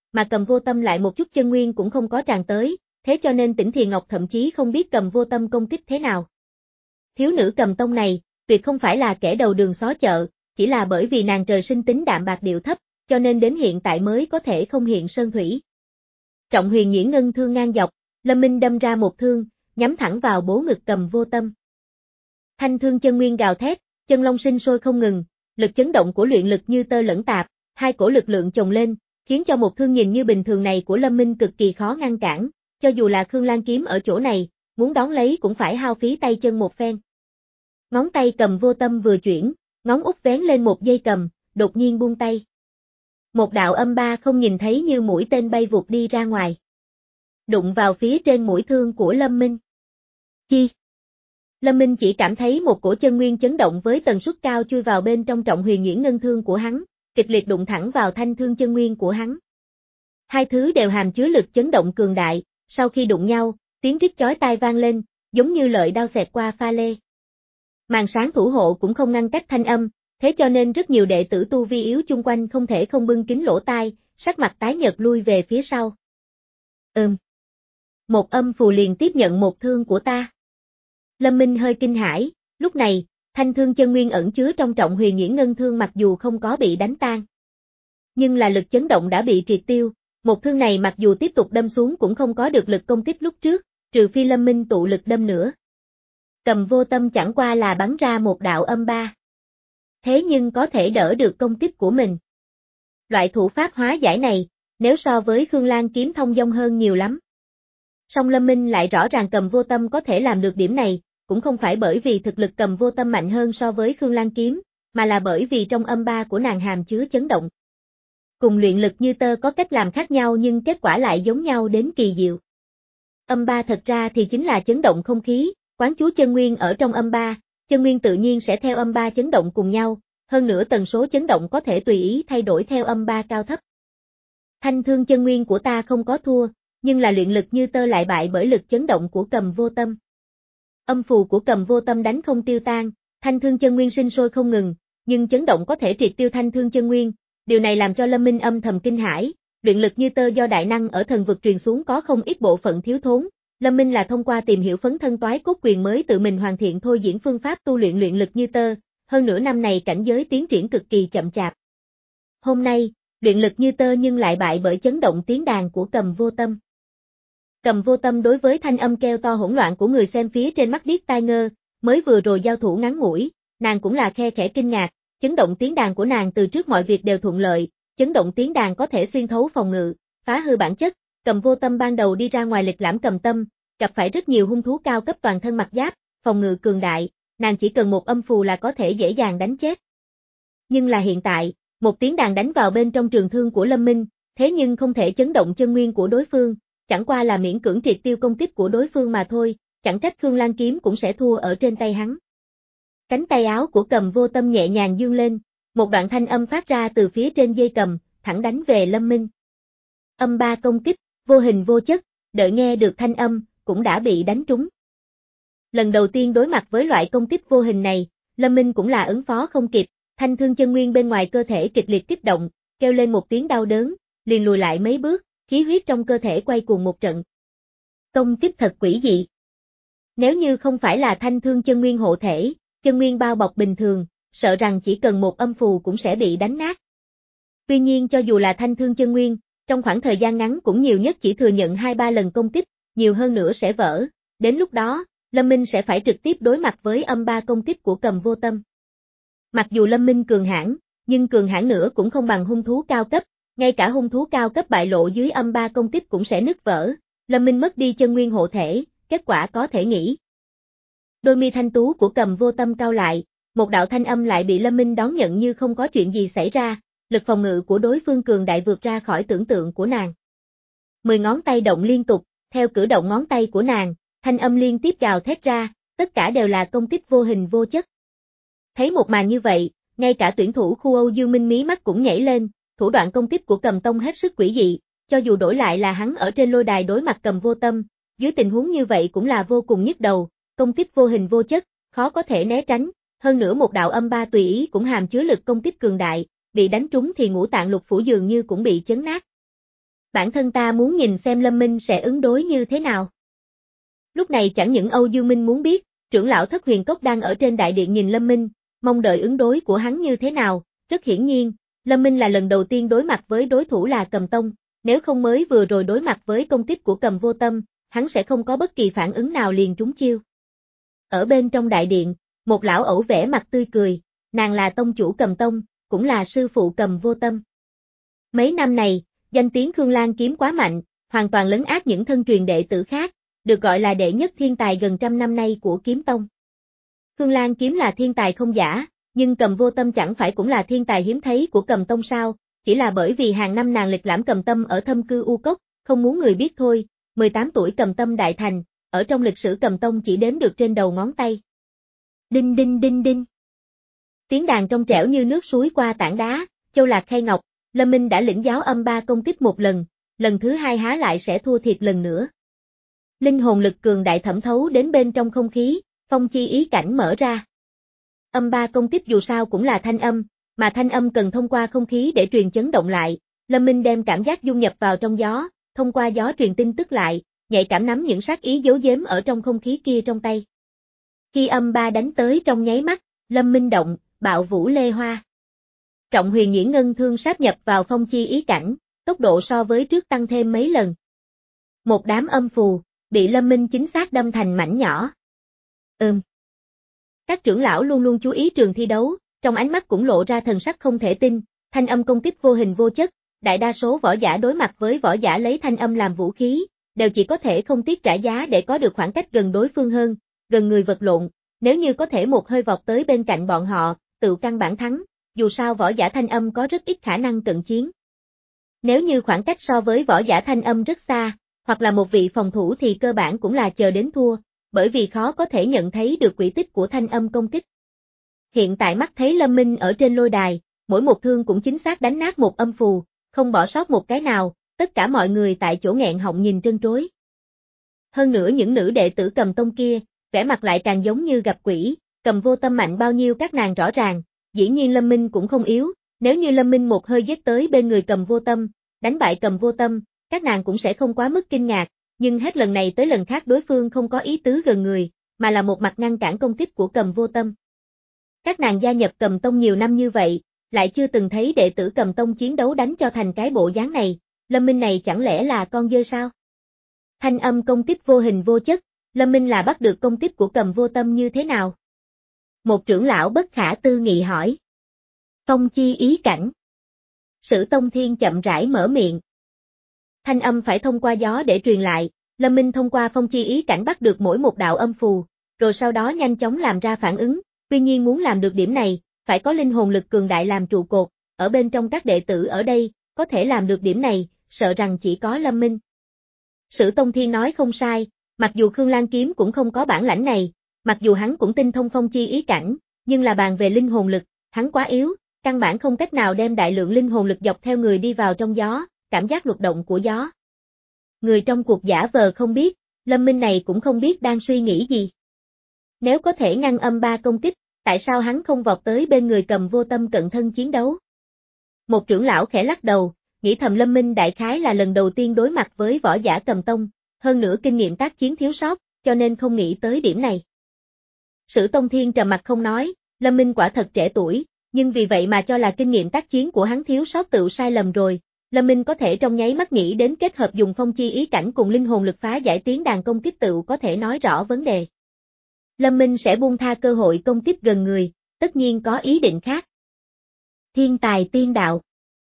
mà Cầm Vô Tâm lại một chút chân nguyên cũng không có tràn tới, thế cho nên Tỉnh Thiền Ngọc thậm chí không biết Cầm Vô Tâm công kích thế nào. Thiếu nữ Cầm Tông này, tuyệt không phải là kẻ đầu đường xó chợ, chỉ là bởi vì nàng trời sinh tính đạm bạc điệu thấp, cho nên đến hiện tại mới có thể không hiện sơn thủy. Trọng Huyền Nhuyễn Ngân thương ngang dọc, Lâm Minh đâm ra một thương, nhắm thẳng vào bố ngực Cầm Vô Tâm. Thanh thương chân nguyên gào thét, chân long sinh sôi không ngừng, lực chấn động của luyện lực như tơ lẫn tạp, hai cổ lực lượng chồng lên, khiến cho một thương nhìn như bình thường này của Lâm Minh cực kỳ khó ngăn cản, cho dù là Khương Lan kiếm ở chỗ này, muốn đón lấy cũng phải hao phí tay chân một phen. Ngón tay Cầm Vô Tâm vừa chuyển, ngón út vén lên một dây cầm, đột nhiên buông tay. Một đạo âm ba không nhìn thấy như mũi tên bay vụt đi ra ngoài. Đụng vào phía trên mũi thương của Lâm Minh. Chi? Lâm Minh chỉ cảm thấy một cổ chân nguyên chấn động với tần suất cao chui vào bên trong Trọng Huyền Nhuyễn Ngân thương của hắn, kịch liệt đụng thẳng vào thanh thương chân nguyên của hắn. Hai thứ đều hàm chứa lực chấn động cường đại, sau khi đụng nhau, tiếng rít chói tai vang lên, giống như lợi đao xẹt qua pha lê. Màn sáng thủ hộ cũng không ngăn cách thanh âm, thế cho nên rất nhiều đệ tử tu vi yếu chung quanh không thể không bưng kín lỗ tai, sắc mặt tái nhợt lui về phía sau. Ừm. Một âm phù liền tiếp nhận một thương của ta. Lâm Minh hơi kinh hãi, lúc này, thanh thương chân nguyên ẩn chứa trong Trọng Huyền Nhuyễn Ngân thương mặc dù không có bị đánh tan, nhưng là lực chấn động đã bị triệt tiêu, một thương này mặc dù tiếp tục đâm xuống cũng không có được lực công kích lúc trước, trừ phi Lâm Minh tụ lực đâm nữa. Cầm Vô Tâm chẳng qua là bắn ra một đạo âm ba. Thế nhưng có thể đỡ được công kích của mình. Loại thủ pháp hóa giải này, nếu so với Khương Lan kiếm thông dong hơn nhiều lắm. Song Lâm Minh lại rõ ràng Cầm Vô Tâm có thể làm được điểm này, cũng không phải bởi vì thực lực Cầm Vô Tâm mạnh hơn so với Khương Lan kiếm, mà là bởi vì trong âm ba của nàng hàm chứa chấn động. Cùng luyện lực như tơ có cách làm khác nhau nhưng kết quả lại giống nhau đến kỳ diệu. Âm ba thật ra thì chính là chấn động không khí, quán chú chân nguyên ở trong âm ba, chân nguyên tự nhiên sẽ theo âm ba chấn động cùng nhau, hơn nữa tần số chấn động có thể tùy ý thay đổi theo âm ba cao thấp. Thanh thương chân nguyên của ta không có thua, nhưng là luyện lực như tơ lại bại bởi lực chấn động của Cầm Vô Tâm. Âm phù của Cầm Vô Tâm đánh không tiêu tan, thanh thương chân nguyên sinh sôi không ngừng, nhưng chấn động có thể triệt tiêu thanh thương chân nguyên, điều này làm cho Lâm Minh âm thầm kinh hãi, luyện lực như tơ do đại năng ở thần vực truyền xuống có không ít bộ phận thiếu thốn, Lâm Minh là thông qua tìm hiểu phấn thân toái cốt quyền mới tự mình hoàn thiện thôi diễn phương pháp tu luyện luyện lực như tơ, hơn nửa năm này cảnh giới tiến triển cực kỳ chậm chạp. Hôm nay, luyện lực như tơ nhưng lại bại bởi chấn động tiếng đàn của Cầm Vô Tâm. Cầm Vô Tâm đối với thanh âm kêu to hỗn loạn của người xem phía trên mắt điếc tai ngơ, mới vừa rồi giao thủ ngắn ngủi, nàng cũng là khe khẽ kinh ngạc, chấn động tiếng đàn của nàng từ trước mọi việc đều thuận lợi, chấn động tiếng đàn có thể xuyên thấu phòng ngự, phá hư bản chất. Cầm Vô Tâm ban đầu đi ra ngoài lịch lãm cầm tâm, gặp phải rất nhiều hung thú cao cấp toàn thân mặc giáp, phòng ngự cường đại, nàng chỉ cần một âm phù là có thể dễ dàng đánh chết. Nhưng là hiện tại, một tiếng đàn đánh vào bên trong trường thương của Lâm Minh, thế nhưng không thể chấn động chân nguyên của đối phương, chẳng qua là miễn cưỡng triệt tiêu công kích của đối phương mà thôi, chẳng trách Khương Lan kiếm cũng sẽ thua ở trên tay hắn. Cánh tay áo của Cầm Vô Tâm nhẹ nhàng dương lên, một đoạn thanh âm phát ra từ phía trên dây cầm, thẳng đánh về Lâm Minh. Âm ba công kích, vô hình vô chất, đợi nghe được thanh âm, cũng đã bị đánh trúng. Lần đầu tiên đối mặt với loại công kích vô hình này, Lâm Minh cũng là ứng phó không kịp, thanh thương chân nguyên bên ngoài cơ thể kịch liệt kích động, kêu lên một tiếng đau đớn, liền lùi lại mấy bước, khí huyết trong cơ thể quay cuồng một trận. Công kích thật quỷ dị. Nếu như không phải là thanh thương chân nguyên hộ thể, chân nguyên bao bọc bình thường, sợ rằng chỉ cần một âm phù cũng sẽ bị đánh nát. Tuy nhiên cho dù là thanh thương chân nguyên, trong khoảng thời gian ngắn cũng nhiều nhất chỉ thừa nhận hai ba lần công kích, nhiều hơn nữa sẽ vỡ, đến lúc đó, Lâm Minh sẽ phải trực tiếp đối mặt với âm ba công kích của Cầm Vô Tâm. Mặc dù Lâm Minh cường hãn, nhưng cường hãn nữa cũng không bằng hung thú cao cấp, ngay cả hung thú cao cấp bại lộ dưới âm ba công kích cũng sẽ nứt vỡ, Lâm Minh mất đi chân nguyên hộ thể, kết quả có thể nghĩ. Đôi mi thanh tú của Cầm Vô Tâm cao lại, một đạo thanh âm lại bị Lâm Minh đón nhận như không có chuyện gì xảy ra, lực phòng ngự của đối phương cường đại vượt ra khỏi tưởng tượng của nàng. Mười ngón tay động liên tục, theo cử động ngón tay của nàng, thanh âm liên tiếp gào thét ra, tất cả đều là công kích vô hình vô chất. Thấy một màn như vậy, ngay cả tuyển thủ khu Âu Dương Minh mí mắt cũng nhảy lên, thủ đoạn công kích của Cầm Tông hết sức quỷ dị, cho dù đổi lại là hắn ở trên lôi đài đối mặt Cầm Vô Tâm, dưới tình huống như vậy cũng là vô cùng nhức đầu, công kích vô hình vô chất, khó có thể né tránh, hơn nữa một đạo âm ba tùy ý cũng hàm chứa lực công kích cường đại, bị đánh trúng thì ngũ tạng lục phủ dường như cũng bị chấn nát. bản thân ta muốn nhìn xem Lâm Minh sẽ ứng đối như thế nào. Lúc này chẳng những Âu Dương Minh muốn biết, trưởng lão Thất Huyền Cốc đang ở trên đại điện nhìn Lâm Minh, mong đợi ứng đối của hắn như thế nào, rất hiển nhiên, Lâm Minh là lần đầu tiên đối mặt với đối thủ là Cầm Tông, nếu không mới vừa rồi đối mặt với công kích của Cầm Vô Tâm, hắn sẽ không có bất kỳ phản ứng nào liền trúng chiêu. Ở bên trong đại điện, một lão ẩu vẻ mặt tươi cười, nàng là tông chủ Cầm Tông, cũng là sư phụ Cầm Vô Tâm. Mấy năm này, danh tiếng Khương Lan kiếm quá mạnh, hoàn toàn lấn át những thân truyền đệ tử khác, được gọi là đệ nhất thiên tài gần trăm năm nay của kiếm tông. Khương Lan kiếm là thiên tài không giả, nhưng Cầm Vô Tâm chẳng phải cũng là thiên tài hiếm thấy của Cầm Tông sao, chỉ là bởi vì hàng năm nàng lịch lãm Cầm Tâm ở thâm cư U Cốc, không muốn người biết thôi, mười tám tuổi Cầm Tâm đại thành, ở trong lịch sử Cầm Tông chỉ đếm được trên đầu ngón tay. Đinh đinh đinh đinh. Tiếng đàn trong trẻo như nước suối qua tảng đá, Châu Lạc Khay Ngọc, Lâm Minh đã lĩnh giáo âm ba công kích một lần, lần thứ hai há lại sẽ thua thiệt lần nữa. Linh hồn lực cường đại thẩm thấu đến bên trong không khí, phong chi ý cảnh mở ra. Âm ba công kích dù sao cũng là thanh âm, mà thanh âm cần thông qua không khí để truyền chấn động lại, Lâm Minh đem cảm giác dung nhập vào trong gió, thông qua gió truyền tin tức lại, nhạy cảm nắm những sát ý giấu giếm ở trong không khí kia trong tay. Khi âm ba đánh tới trong nháy mắt, Lâm Minh động, bạo vũ lê hoa. Trọng huyền nhĩ ngân thương sáp nhập vào phong chi ý cảnh, tốc độ so với trước tăng thêm mấy lần. Một đám âm phù, bị Lâm Minh chính xác đâm thành mảnh nhỏ. Ừm. Các trưởng lão luôn luôn chú ý trường thi đấu, trong ánh mắt cũng lộ ra thần sắc không thể tin, thanh âm công kích vô hình vô chất, đại đa số võ giả đối mặt với võ giả lấy thanh âm làm vũ khí, đều chỉ có thể không tiếc trả giá để có được khoảng cách gần đối phương hơn, gần người vật lộn, nếu như có thể một hơi vọt tới bên cạnh bọn họ, tự căn bản thắng, dù sao võ giả thanh âm có rất ít khả năng cận chiến. Nếu như khoảng cách so với võ giả thanh âm rất xa, hoặc là một vị phòng thủ thì cơ bản cũng là chờ đến thua, bởi vì khó có thể nhận thấy được quỹ tích của thanh âm công kích. Hiện tại mắt thấy Lâm Minh ở trên lôi đài, mỗi một thương cũng chính xác đánh nát một âm phù, không bỏ sót một cái nào, tất cả mọi người tại chỗ nghẹn họng nhìn trân trối. Hơn nữa những nữ đệ tử Cầm Tông kia, vẻ mặt lại càng giống như gặp quỷ, Cầm Vô Tâm mạnh bao nhiêu các nàng rõ ràng, dĩ nhiên Lâm Minh cũng không yếu, nếu như Lâm Minh một hơi giết tới bên người Cầm Vô Tâm, đánh bại Cầm Vô Tâm, các nàng cũng sẽ không quá mức kinh ngạc, nhưng hết lần này tới lần khác đối phương không có ý tứ gần người, mà là một mặt ngăn cản công kích của Cầm Vô Tâm. Các nàng gia nhập Cầm Tông nhiều năm như vậy, lại chưa từng thấy đệ tử Cầm Tông chiến đấu đánh cho thành cái bộ dáng này, Lâm Minh này chẳng lẽ là con dơi sao? Thanh âm công kích vô hình vô chất, Lâm Minh là bắt được công kích của Cầm Vô Tâm như thế nào? Một trưởng lão bất khả tư nghị hỏi. Phong chi ý cảnh. Sử Tông Thiên chậm rãi mở miệng. Thanh âm phải thông qua gió để truyền lại, Lâm Minh thông qua phong chi ý cảnh bắt được mỗi một đạo âm phù, rồi sau đó nhanh chóng làm ra phản ứng, tuy nhiên muốn làm được điểm này, phải có linh hồn lực cường đại làm trụ cột, ở bên trong các đệ tử ở đây, có thể làm được điểm này, sợ rằng chỉ có Lâm Minh. Sử Tông Thiên nói không sai, mặc dù Khương Lan Kiếm cũng không có bản lãnh này, mặc dù hắn cũng tinh thông phong chi ý cảnh, nhưng là bàn về linh hồn lực, hắn quá yếu, căn bản không cách nào đem đại lượng linh hồn lực dọc theo người đi vào trong gió, cảm giác luật động của gió. Người trong cuộc giả vờ không biết, Lâm Minh này cũng không biết đang suy nghĩ gì. Nếu có thể ngăn âm ba công kích, tại sao hắn không vọt tới bên người Cầm Vô Tâm cận thân chiến đấu? Một trưởng lão khẽ lắc đầu, nghĩ thầm Lâm Minh đại khái là lần đầu tiên đối mặt với võ giả Cầm Tông, hơn nữa kinh nghiệm tác chiến thiếu sót, cho nên không nghĩ tới điểm này. Sử Tông Thiên trầm mặt không nói, Lâm Minh quả thật trẻ tuổi, nhưng vì vậy mà cho là kinh nghiệm tác chiến của hắn thiếu sót tự sai lầm rồi. Lâm Minh có thể trong nháy mắt nghĩ đến kết hợp dùng phong chi ý cảnh cùng linh hồn lực phá giải tiếng đàn công kích tự có thể nói rõ vấn đề. Lâm Minh sẽ buông tha cơ hội công kích gần người, tất nhiên có ý định khác. Thiên tài tiên đạo.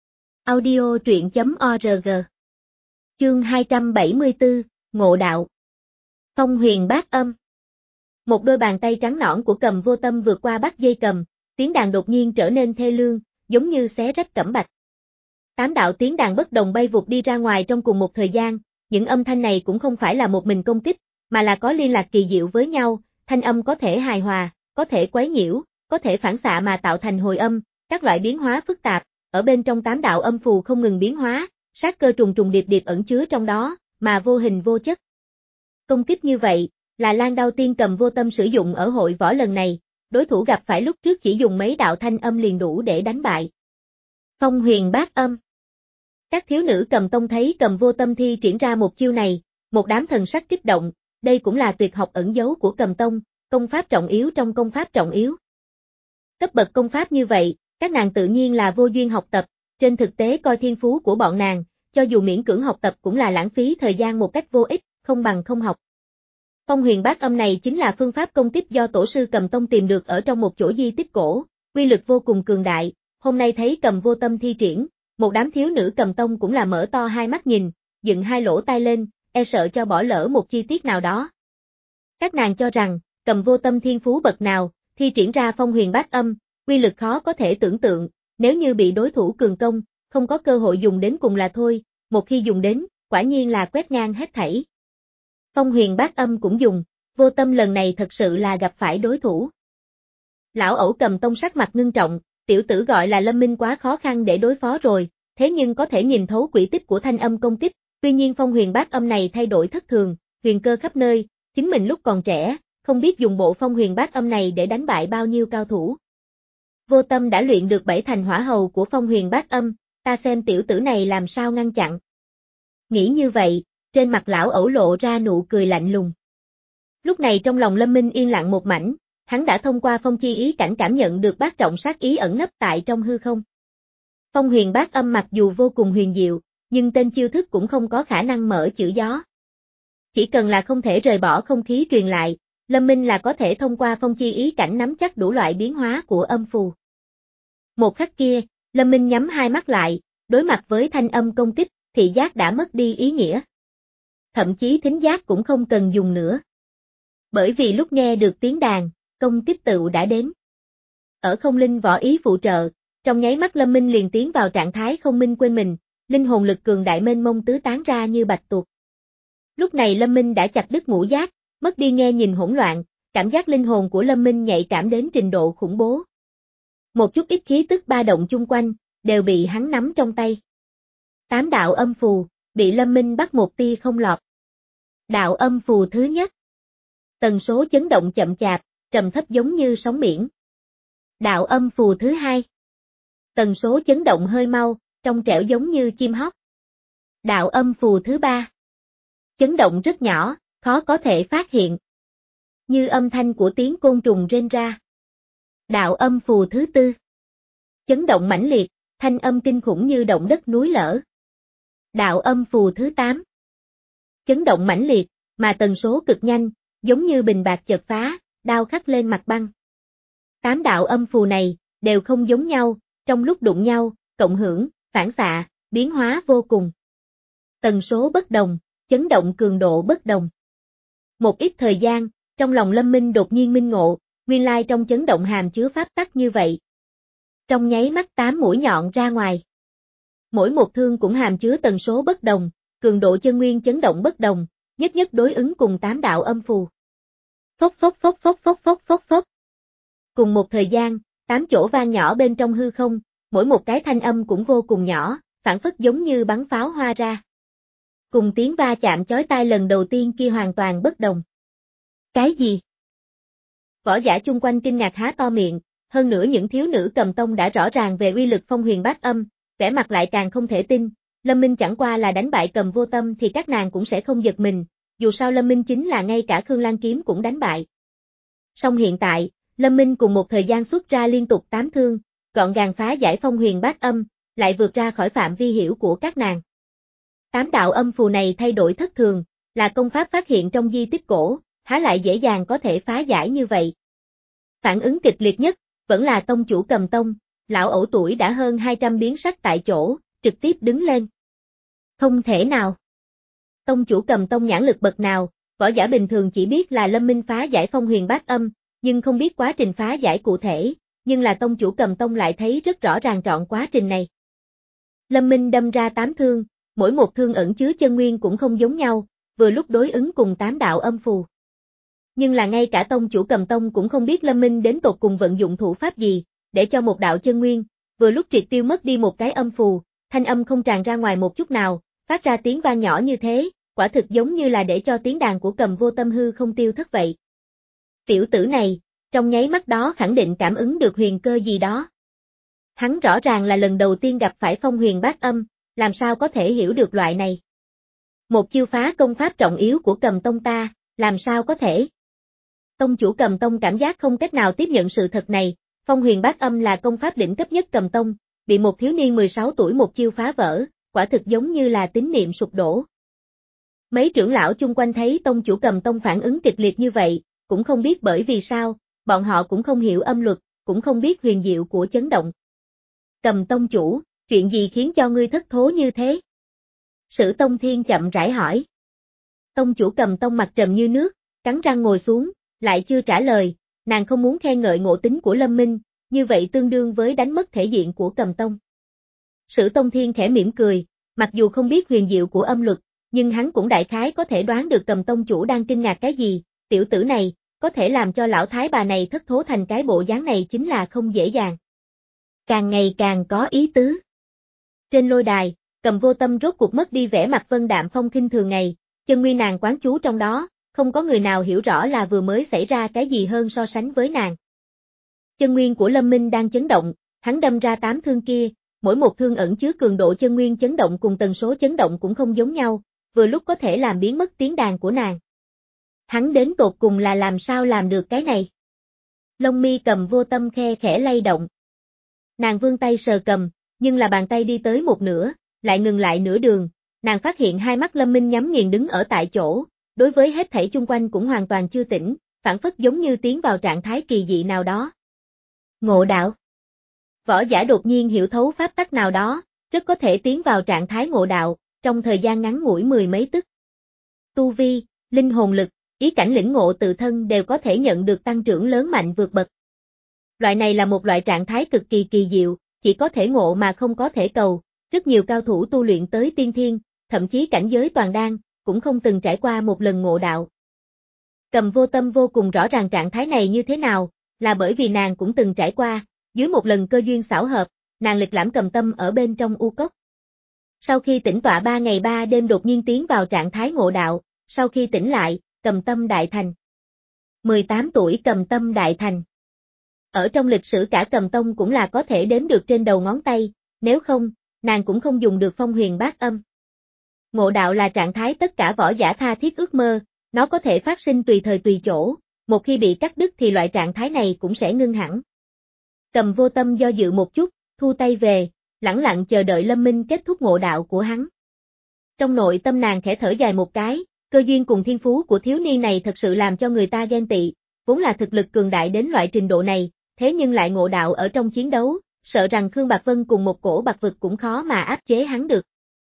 Audio truyện chấm org. Chương hai trăm bảy mươi tư, Ngộ đạo. Phong huyền bát âm. Một đôi bàn tay trắng nõn của Cầm Vô Tâm vượt qua bắt dây cầm, tiếng đàn đột nhiên trở nên thê lương, giống như xé rách cẩm bạch. Tám đạo tiếng đàn bất đồng bay vụt đi ra ngoài trong cùng một thời gian, những âm thanh này cũng không phải là một mình công kích, mà là có liên lạc kỳ diệu với nhau, thanh âm có thể hài hòa, có thể quấy nhiễu, có thể phản xạ mà tạo thành hồi âm, các loại biến hóa phức tạp, ở bên trong tám đạo âm phù không ngừng biến hóa, sát cơ trùng trùng điệp điệp ẩn chứa trong đó, mà vô hình vô chất. Công kích như vậy, là Lan Đao Tiên Cầm Vô Tâm sử dụng ở hội võ lần này, đối thủ gặp phải lúc trước chỉ dùng mấy đạo thanh âm liền đủ để đánh bại. Phong huyền bát âm. Các thiếu nữ Cầm Tông thấy Cầm Vô Tâm thi triển ra một chiêu này, một đám thần sắc kích động, đây cũng là tuyệt học ẩn giấu của Cầm Tông, công pháp trọng yếu trong công pháp trọng yếu. Cấp bậc công pháp như vậy, các nàng tự nhiên là vô duyên học tập, trên thực tế coi thiên phú của bọn nàng, cho dù miễn cưỡng học tập cũng là lãng phí thời gian một cách vô ích, không bằng không học. Phong huyền bát âm này chính là phương pháp công kích do tổ sư Cầm Tông tìm được ở trong một chỗ di tích cổ, uy lực vô cùng cường đại, hôm nay thấy Cầm Vô Tâm thi triển, một đám thiếu nữ Cầm Tông cũng là mở to hai mắt nhìn, dựng hai lỗ tai lên, e sợ cho bỏ lỡ một chi tiết nào đó. Các nàng cho rằng, Cầm Vô Tâm thiên phú bậc nào, thi triển ra phong huyền bát âm, uy lực khó có thể tưởng tượng, nếu như bị đối thủ cường công, không có cơ hội dùng đến cùng là thôi, một khi dùng đến, quả nhiên là quét ngang hết thảy. Phong huyền bát âm cũng dùng, Vô Tâm lần này thật sự là gặp phải đối thủ. Lão ẩu Cầm Tông sắc mặt ngưng trọng, tiểu tử gọi là Lâm Minh quá khó khăn để đối phó rồi, thế nhưng có thể nhìn thấu quỹ tích của thanh âm công kích, tuy nhiên phong huyền bát âm này thay đổi thất thường, huyền cơ khắp nơi, chính mình lúc còn trẻ, không biết dùng bộ phong huyền bát âm này để đánh bại bao nhiêu cao thủ. Vô Tâm đã luyện được bảy thành hỏa hầu của phong huyền bát âm, ta xem tiểu tử này làm sao ngăn chặn. Nghĩ như vậy, trên mặt lão ẩu lộ ra nụ cười lạnh lùng. Lúc này trong lòng Lâm Minh yên lặng một mảnh, hắn đã thông qua phong chi ý cảnh cảm nhận được bát trọng sát ý ẩn nấp tại trong hư không. Phong huyền bát âm mặc dù vô cùng huyền diệu, nhưng tên chiêu thức cũng không có khả năng mở chữ gió. Chỉ cần là không thể rời bỏ không khí truyền lại, Lâm Minh là có thể thông qua phong chi ý cảnh nắm chắc đủ loại biến hóa của âm phù. Một khắc kia, Lâm Minh nhắm hai mắt lại, đối mặt với thanh âm công kích, thị giác đã mất đi ý nghĩa. Thậm chí thính giác cũng không cần dùng nữa. Bởi vì lúc nghe được tiếng đàn, công kích tựu đã đến. Ở không linh võ ý phụ trợ, trong nháy mắt Lâm Minh liền tiến vào trạng thái không minh quên mình, linh hồn lực cường đại mênh mông tứ tán ra như bạch tuộc. Lúc này Lâm Minh đã chặt đứt ngũ giác, mất đi nghe nhìn hỗn loạn, cảm giác linh hồn của Lâm Minh nhạy cảm đến trình độ khủng bố. Một chút ít khí tức ba động chung quanh, đều bị hắn nắm trong tay. Tám đạo âm phù, bị Lâm Minh bắt một tia không lọt. Đạo âm phù thứ nhất. Tần số chấn động chậm chạp, trầm thấp giống như sóng biển. Đạo âm phù thứ hai. Tần số chấn động hơi mau, trong trẻo giống như chim hót. Đạo âm phù thứ ba. Chấn động rất nhỏ, khó có thể phát hiện. Như âm thanh của tiếng côn trùng rên ra. Đạo âm phù thứ tư. Chấn động mãnh liệt, thanh âm kinh khủng như động đất núi lở. Đạo âm phù thứ tám. Chấn động mãnh liệt, mà tần số cực nhanh, giống như bình bạc chật phá, đao khắc lên mặt băng. Tám đạo âm phù này, đều không giống nhau, trong lúc đụng nhau, cộng hưởng, phản xạ, biến hóa vô cùng. Tần số bất đồng, chấn động cường độ bất đồng. Một ít thời gian, trong lòng Lâm Minh đột nhiên minh ngộ, nguyên lai trong chấn động hàm chứa pháp tắc như vậy. Trong nháy mắt tám mũi nhọn ra ngoài. Mỗi một thương cũng hàm chứa tần số bất đồng, cường độ chân nguyên chấn động bất đồng, nhất nhất đối ứng cùng tám đạo âm phù. Phốc phốc phốc phốc phốc phốc phốc phốc. Cùng một thời gian, tám chỗ vang nhỏ bên trong hư không, mỗi một cái thanh âm cũng vô cùng nhỏ, phản phất giống như bắn pháo hoa ra. Cùng tiếng va chạm chói tai lần đầu tiên kia hoàn toàn bất đồng. Cái gì? Võ giả chung quanh kinh ngạc há to miệng, hơn nữa những thiếu nữ Cầm Tông đã rõ ràng về uy lực phong huyền bát âm, vẻ mặt lại càng không thể tin, Lâm Minh chẳng qua là đánh bại Cầm Vô Tâm thì các nàng cũng sẽ không giật mình, dù sao Lâm Minh chính là ngay cả Khương Lan Kiếm cũng đánh bại. Song hiện tại, Lâm Minh cùng một thời gian xuất ra liên tục tám thương, gọn gàng phá giải phong huyền bát âm, lại vượt ra khỏi phạm vi hiểu của các nàng. Tám đạo âm phù này thay đổi thất thường, là công pháp phát hiện trong di tích cổ, há lại dễ dàng có thể phá giải như vậy. Phản ứng kịch liệt nhất, vẫn là tông chủ Cầm Tông, lão ẩu tuổi đã hơn hai trăm biến sắc tại chỗ, trực tiếp đứng lên. Không thể nào. Tông chủ Cầm Tông nhãn lực bậc nào, võ giả bình thường chỉ biết là Lâm Minh phá giải phong huyền bát âm, nhưng không biết quá trình phá giải cụ thể, nhưng là tông chủ Cầm Tông lại thấy rất rõ ràng trọn quá trình này. Lâm Minh đâm ra tám thương, mỗi một thương ẩn chứa chân nguyên cũng không giống nhau, vừa lúc đối ứng cùng tám đạo âm phù. Nhưng là ngay cả tông chủ Cầm Tông cũng không biết Lâm Minh đến tột cùng vận dụng thủ pháp gì, để cho một đạo chân nguyên, vừa lúc triệt tiêu mất đi một cái âm phù, thanh âm không tràn ra ngoài một chút nào, phát ra tiếng vang nhỏ như thế, quả thực giống như là để cho tiếng đàn của Cầm Vô Tâm hư không tiêu thất vậy. Tiểu tử này, trong nháy mắt đó khẳng định cảm ứng được huyền cơ gì đó. Hắn rõ ràng là lần đầu tiên gặp phải phong huyền bát âm, làm sao có thể hiểu được loại này. Một chiêu phá công pháp trọng yếu của Cầm Tông ta, làm sao có thể. Tông chủ Cầm Tông cảm giác không cách nào tiếp nhận sự thật này, Phong Huyền Bát Âm là công pháp đỉnh cấp nhất Cầm Tông, bị một thiếu niên mười sáu tuổi một chiêu phá vỡ, quả thực giống như là tín niệm sụp đổ. Mấy trưởng lão chung quanh thấy tông chủ Cầm Tông phản ứng kịch liệt như vậy, cũng không biết bởi vì sao, bọn họ cũng không hiểu âm luật, cũng không biết huyền diệu của chấn động. Cầm Tông chủ, chuyện gì khiến cho ngươi thất thố như thế? Sử Tông Thiên chậm rãi hỏi. Tông chủ Cầm Tông mặt trầm như nước, cắn răng ngồi xuống, lại chưa trả lời, nàng không muốn khen ngợi ngộ tính của Lâm Minh, như vậy tương đương với đánh mất thể diện của Cầm Tông. Sử Tông Thiên khẽ mỉm cười, mặc dù không biết huyền diệu của âm luật, nhưng hắn cũng đại khái có thể đoán được Cầm Tông chủ đang kinh ngạc cái gì, tiểu tử này, có thể làm cho lão thái bà này thất thố thành cái bộ dáng này chính là không dễ dàng. Càng ngày càng có ý tứ. Trên lôi đài, Cầm Vô Tâm rốt cuộc mất đi vẻ mặt vân đạm phong khinh thường ngày, chân nguyên nàng quán chú trong đó, không có người nào hiểu rõ là vừa mới xảy ra cái gì hơn so sánh với nàng. Chân nguyên của Lâm Minh đang chấn động, hắn đâm ra tám thương kia, mỗi một thương ẩn chứa cường độ chân nguyên chấn động cùng tần số chấn động cũng không giống nhau, vừa lúc có thể làm biến mất tiếng đàn của nàng. Hắn đến tột cùng là làm sao làm được cái này? Lông mi Cầm Vô Tâm khe khẽ lay động. Nàng vươn tay sờ cầm, nhưng là bàn tay đi tới một nửa, lại ngừng lại nửa đường, nàng phát hiện hai mắt Lâm Minh nhắm nghiền đứng ở tại chỗ, đối với hết thảy chung quanh cũng hoàn toàn chưa tỉnh, phản phất giống như tiến vào trạng thái kỳ dị nào đó. Ngộ đạo. Võ giả đột nhiên hiểu thấu pháp tắc nào đó, rất có thể tiến vào trạng thái ngộ đạo, trong thời gian ngắn ngủi mười mấy tức. Tu vi, linh hồn lực, ý cảnh lĩnh ngộ tự thân đều có thể nhận được tăng trưởng lớn mạnh vượt bậc. Loại này là một loại trạng thái cực kỳ kỳ diệu, chỉ có thể ngộ mà không có thể cầu, rất nhiều cao thủ tu luyện tới tiên thiên, thậm chí cảnh giới toàn đan, cũng không từng trải qua một lần ngộ đạo. Cầm Vô Tâm vô cùng rõ ràng trạng thái này như thế nào, là bởi vì nàng cũng từng trải qua, dưới một lần cơ duyên xảo hợp, nàng lịch lãm Cầm Tâm ở bên trong u cốc. Sau khi tĩnh tọa ba ngày ba đêm đột nhiên tiến vào trạng thái ngộ đạo, sau khi tỉnh lại, Cầm Tâm đại thành. mười tám tuổi Cầm Tâm đại thành. Ở trong lịch sử cả Cầm Tông cũng là có thể đếm được trên đầu ngón tay, nếu không, nàng cũng không dùng được Phong Huyền Bát Âm. Ngộ đạo là trạng thái tất cả võ giả tha thiết ước mơ, nó có thể phát sinh tùy thời tùy chỗ, một khi bị cắt đứt thì loại trạng thái này cũng sẽ ngưng hẳn. Cầm Vô Tâm do dự một chút, thu tay về, lẳng lặng chờ đợi Lâm Minh kết thúc ngộ đạo của hắn. Trong nội tâm nàng khẽ thở dài một cái, cơ duyên cùng thiên phú của thiếu niên này thật sự làm cho người ta ghen tị, vốn là thực lực cường đại đến loại trình độ này, thế nhưng lại ngộ đạo ở trong chiến đấu, sợ rằng Khương Bạc Vân cùng một cổ bạc vực cũng khó mà áp chế hắn được.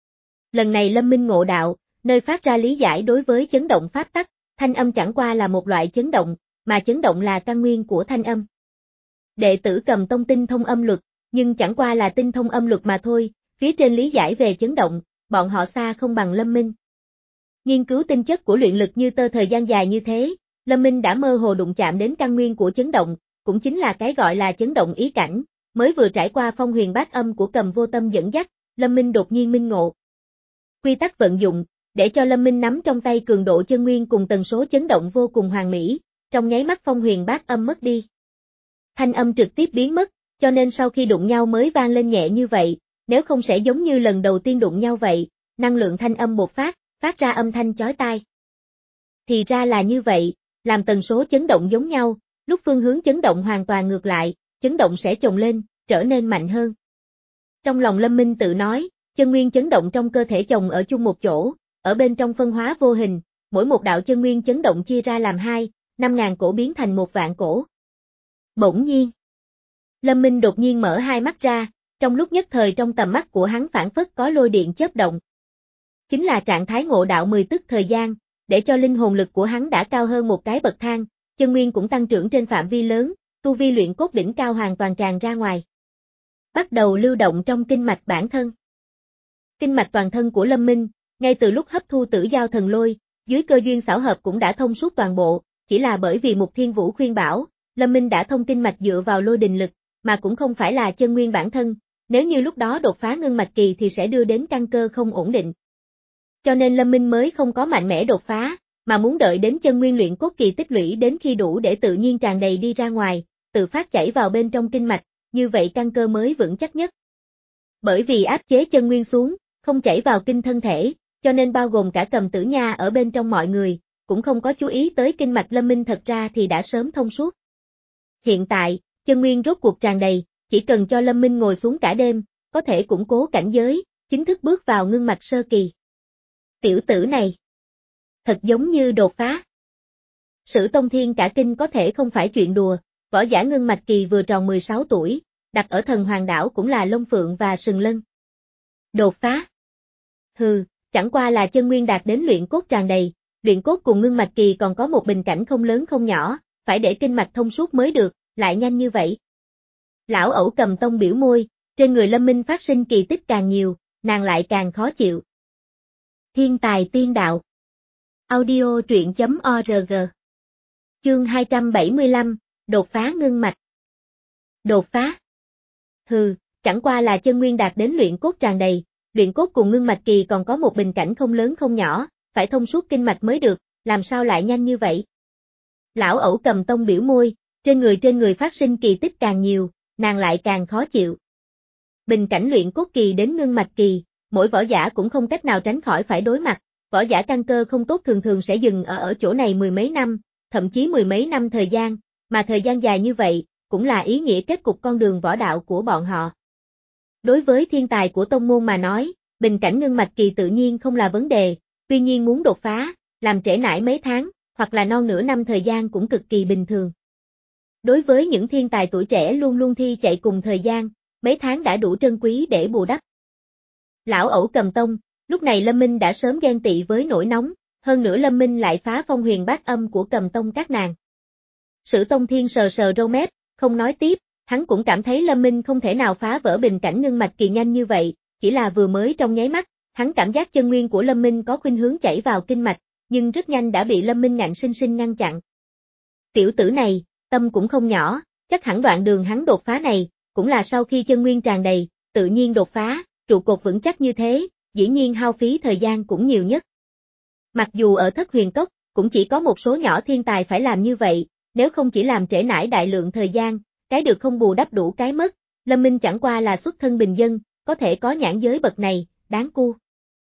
Lần này Lâm Minh ngộ đạo, nơi phát ra lý giải đối với chấn động pháp tắc, thanh âm chẳng qua là một loại chấn động, mà chấn động là căn nguyên của thanh âm. Đệ tử Cầm Tông tinh thông âm luật, nhưng chẳng qua là tinh thông âm luật mà thôi, phía trên lý giải về chấn động, bọn họ xa không bằng Lâm Minh. Nghiên cứu tinh chất của luyện lực như tơ thời gian dài như thế, Lâm Minh đã mơ hồ đụng chạm đến căn nguyên của chấn động, cũng chính là cái gọi là chấn động ý cảnh, mới vừa trải qua Phong Huyền Bát Âm của Cầm Vô Tâm dẫn dắt, Lâm Minh đột nhiên minh ngộ. Quy tắc vận dụng, để cho Lâm Minh nắm trong tay cường độ chân nguyên cùng tần số chấn động vô cùng hoàn mỹ, trong nháy mắt Phong Huyền Bát Âm mất đi. Thanh âm trực tiếp biến mất, cho nên sau khi đụng nhau mới vang lên nhẹ như vậy, nếu không sẽ giống như lần đầu tiên đụng nhau vậy, năng lượng thanh âm bộc phát, phát ra âm thanh chói tai. Thì ra là như vậy, làm tần số chấn động giống nhau, lúc phương hướng chấn động hoàn toàn ngược lại, chấn động sẽ chồng lên, trở nên mạnh hơn. Trong lòng Lâm Minh tự nói, chân nguyên chấn động trong cơ thể chồng ở chung một chỗ, ở bên trong phân hóa vô hình, mỗi một đạo chân nguyên chấn động chia ra làm hai, năm ngàn cổ biến thành một vạn cổ. Bỗng nhiên, Lâm Minh đột nhiên mở hai mắt ra, trong lúc nhất thời trong tầm mắt của hắn phản phất có lôi điện chớp động. Chính là trạng thái ngộ đạo mười tức thời gian, để cho linh hồn lực của hắn đã cao hơn một cái bậc thang, chân nguyên cũng tăng trưởng trên phạm vi lớn, tu vi luyện cốt đỉnh cao hoàn toàn tràn ra ngoài. Bắt đầu lưu động trong kinh mạch bản thân. Kinh mạch toàn thân của Lâm Minh, ngay từ lúc hấp thu tử giao thần lôi, dưới cơ duyên xảo hợp cũng đã thông suốt toàn bộ, chỉ là bởi vì Mục Thiên Vũ khuyên bảo, Lâm Minh đã thông kinh mạch dựa vào lôi đình lực, mà cũng không phải là chân nguyên bản thân, nếu như lúc đó đột phá ngưng mạch kỳ thì sẽ đưa đến căn cơ không ổn định. Cho nên Lâm Minh mới không có mạnh mẽ đột phá, mà muốn đợi đến chân nguyên luyện cốt kỳ tích lũy đến khi đủ để tự nhiên tràn đầy đi ra ngoài, tự phát chảy vào bên trong kinh mạch, như vậy căn cơ mới vững chắc nhất. Bởi vì áp chế chân nguyên xuống, không chảy vào kinh thân thể, cho nên bao gồm cả Cầm Tử Nha ở bên trong mọi người, cũng không có chú ý tới kinh mạch Lâm Minh thật ra thì đã sớm thông suốt. Hiện tại, chân nguyên rốt cuộc tràn đầy, chỉ cần cho Lâm Minh ngồi xuống cả đêm, có thể củng cố cảnh giới, chính thức bước vào ngưng mạch sơ kỳ. Tiểu tử này, thật giống như đột phá. Sử Tông Thiên cả kinh có thể không phải chuyện đùa, võ giả ngưng mạch kỳ vừa tròn mười sáu tuổi, đặt ở Thần Hoàng đảo cũng là lông phượng và sừng lân. Đột phá? Hừ, chẳng qua là chân nguyên đạt đến luyện cốt tràn đầy, luyện cốt cùng ngưng mạch kỳ còn có một bình cảnh không lớn không nhỏ, phải để kinh mạch thông suốt mới được, lại nhanh như vậy. Lão ẩu Cầm Tông biểu môi, trên người Lâm Minh phát sinh kỳ tích càng nhiều, nàng lại càng khó chịu. Thiên tài tiên đạo. Audio truyện chấm org. Chương hai trăm bảy mươi lăm, đột phá ngưng mạch. Đột phá? Hừ, chẳng qua là chân nguyên đạt đến luyện cốt tràn đầy, luyện cốt cùng ngưng mạch kỳ còn có một bình cảnh không lớn không nhỏ, phải thông suốt kinh mạch mới được, làm sao lại nhanh như vậy? Lão ẩu Cầm Tông biểu môi, trên người trên người phát sinh kỳ tích càng nhiều, nàng lại càng khó chịu. Bình cảnh luyện cốt kỳ đến ngưng mạch kỳ, mỗi võ giả cũng không cách nào tránh khỏi phải đối mặt, võ giả căn cơ không tốt thường thường sẽ dừng ở ở chỗ này mười mấy năm, thậm chí mười mấy năm thời gian, mà thời gian dài như vậy, cũng là ý nghĩa kết cục con đường võ đạo của bọn họ. Đối với thiên tài của tông môn mà nói, bình cảnh ngưng mạch kỳ tự nhiên không là vấn đề, tuy nhiên muốn đột phá, làm trễ nải mấy tháng, hoặc là non nửa năm thời gian cũng cực kỳ bình thường. Đối với những thiên tài tuổi trẻ luôn luôn thi chạy cùng thời gian, mấy tháng đã đủ trân quý để bù đắp. Lão ẩu Cầm Tông, lúc này Lâm Minh đã sớm ghen tị với nỗi nóng, hơn nữa Lâm Minh lại phá phong huyền bát âm của Cầm Tông các nàng. Sử Tông Thiên sờ sờ râu mép, không nói tiếp, hắn cũng cảm thấy Lâm Minh không thể nào phá vỡ bình cảnh ngưng mạch kỳ nhanh như vậy, chỉ là vừa mới trong nháy mắt, hắn cảm giác chân nguyên của Lâm Minh có khuynh hướng chảy vào kinh mạch, nhưng rất nhanh đã bị Lâm Minh ngạnh sinh sinh ngăn chặn. Tiểu tử này, tâm cũng không nhỏ, chắc hẳn đoạn đường hắn đột phá này, cũng là sau khi chân nguyên tràn đầy, tự nhiên đột phá, trụ cột vững chắc như thế, dĩ nhiên hao phí thời gian cũng nhiều nhất. Mặc dù ở Thất Huyền Cốc, cũng chỉ có một số nhỏ thiên tài phải làm như vậy, nếu không chỉ làm trễ nải đại lượng thời gian, cái được không bù đắp đủ cái mất, Lâm Minh chẳng qua là xuất thân bình dân, có thể có nhãn giới bậc này, đáng cu.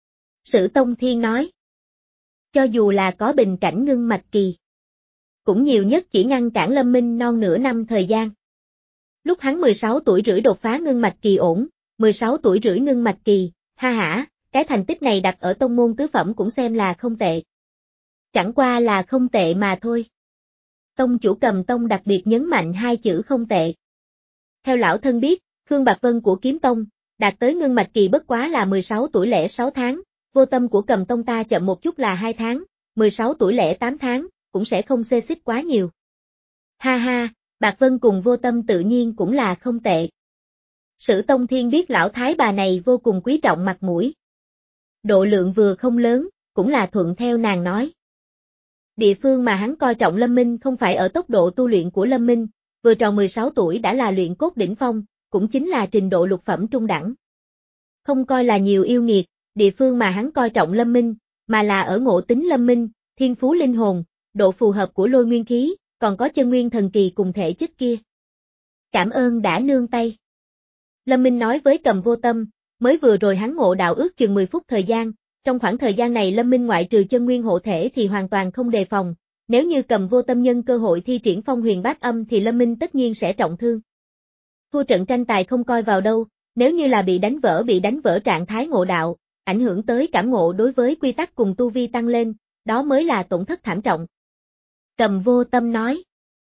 Sử Tông Thiên nói, cho dù là có bình cảnh ngưng mạch kỳ, cũng nhiều nhất chỉ ngăn cản Lâm Minh non nửa năm thời gian. Lúc hắn mười sáu tuổi rưỡi đột phá ngưng mạch kỳ ổn, mười sáu tuổi rưỡi ngưng mạch kỳ, ha hả, cái thành tích này đặt ở tông môn tứ phẩm cũng xem là không tệ. Chẳng qua là không tệ mà thôi. Tông chủ Cầm Tông đặc biệt nhấn mạnh hai chữ không tệ. Theo lão thân biết, Khương Bạc Vân của Kiếm Tông, đạt tới ngưng mạch kỳ bất quá là mười sáu tuổi lẻ sáu tháng, Vô Tâm của Cầm Tông ta chậm một chút là hai tháng, mười sáu tuổi lẻ tám tháng, cũng sẽ không xê xích quá nhiều. Ha ha, Bạc Vân cùng Vô Tâm tự nhiên cũng là không tệ. Sử Tông Thiên biết lão thái bà này vô cùng quý trọng mặt mũi. Độ lượng vừa không lớn, cũng là thuận theo nàng nói. Địa phương mà hắn coi trọng Lâm Minh không phải ở tốc độ tu luyện của Lâm Minh, vừa tròn mười sáu tuổi đã là luyện cốt đỉnh phong, cũng chính là trình độ lục phẩm trung đẳng. Không coi là nhiều yêu nghiệt, địa phương mà hắn coi trọng Lâm Minh, mà là ở ngộ tính Lâm Minh, thiên phú linh hồn, độ phù hợp của lôi nguyên khí, còn có chân nguyên thần kỳ cùng thể chất kia. Cảm ơn đã nương tay. Lâm Minh nói với Cầm Vô Tâm, mới vừa rồi hắn ngộ đạo ước chừng mười phút thời gian, trong khoảng thời gian này Lâm Minh ngoại trừ chân nguyên hộ thể thì hoàn toàn không đề phòng, nếu như Cầm Vô Tâm nhân cơ hội thi triển phong huyền bát âm thì Lâm Minh tất nhiên sẽ trọng thương. Thua trận tranh tài không coi vào đâu, nếu như là bị đánh vỡ bị đánh vỡ trạng thái ngộ đạo, ảnh hưởng tới cảm ngộ đối với quy tắc cùng tu vi tăng lên, đó mới là tổn thất thảm trọng. Cầm Vô Tâm nói,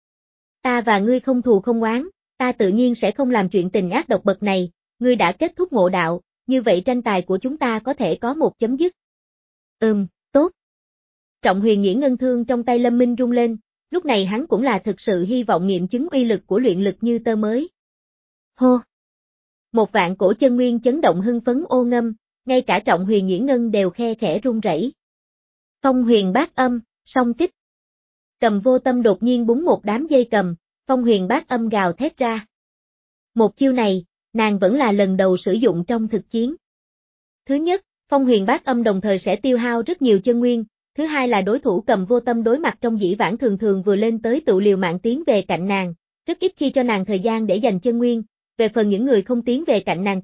ta và ngươi không thù không oán, ta tự nhiên sẽ không làm chuyện tình ác độc bậc này, ngươi đã kết thúc ngộ đạo, như vậy tranh tài của chúng ta có thể có một chấm dứt. Ừm, tốt. Trọng huyền nhĩ ngân thương trong tay Lâm Minh rung lên, lúc này hắn cũng là thực sự hy vọng nghiệm chứng uy lực của luyện lực như tơ mới. Hô! Một vạn cổ chân nguyên chấn động hưng phấn ô ngâm, ngay cả trọng huyền nhĩ ngân đều khe khẽ run rẩy. Phong huyền bát âm, song kích. Cầm Vô Tâm đột nhiên búng một đám dây cầm, phong huyền bát âm gào thét ra. Một chiêu này, nàng vẫn là lần đầu sử dụng trong thực chiến. Thứ nhất, phong huyền bát âm đồng thời sẽ tiêu hao rất nhiều chân nguyên, thứ hai là đối thủ Cầm Vô Tâm đối mặt trong dĩ vãng thường thường vừa lên tới tự liều mạng tiến về cạnh nàng, rất ít khi cho nàng thời gian để dành chân nguyên, về phần những người không tiến về cạnh nàng kia,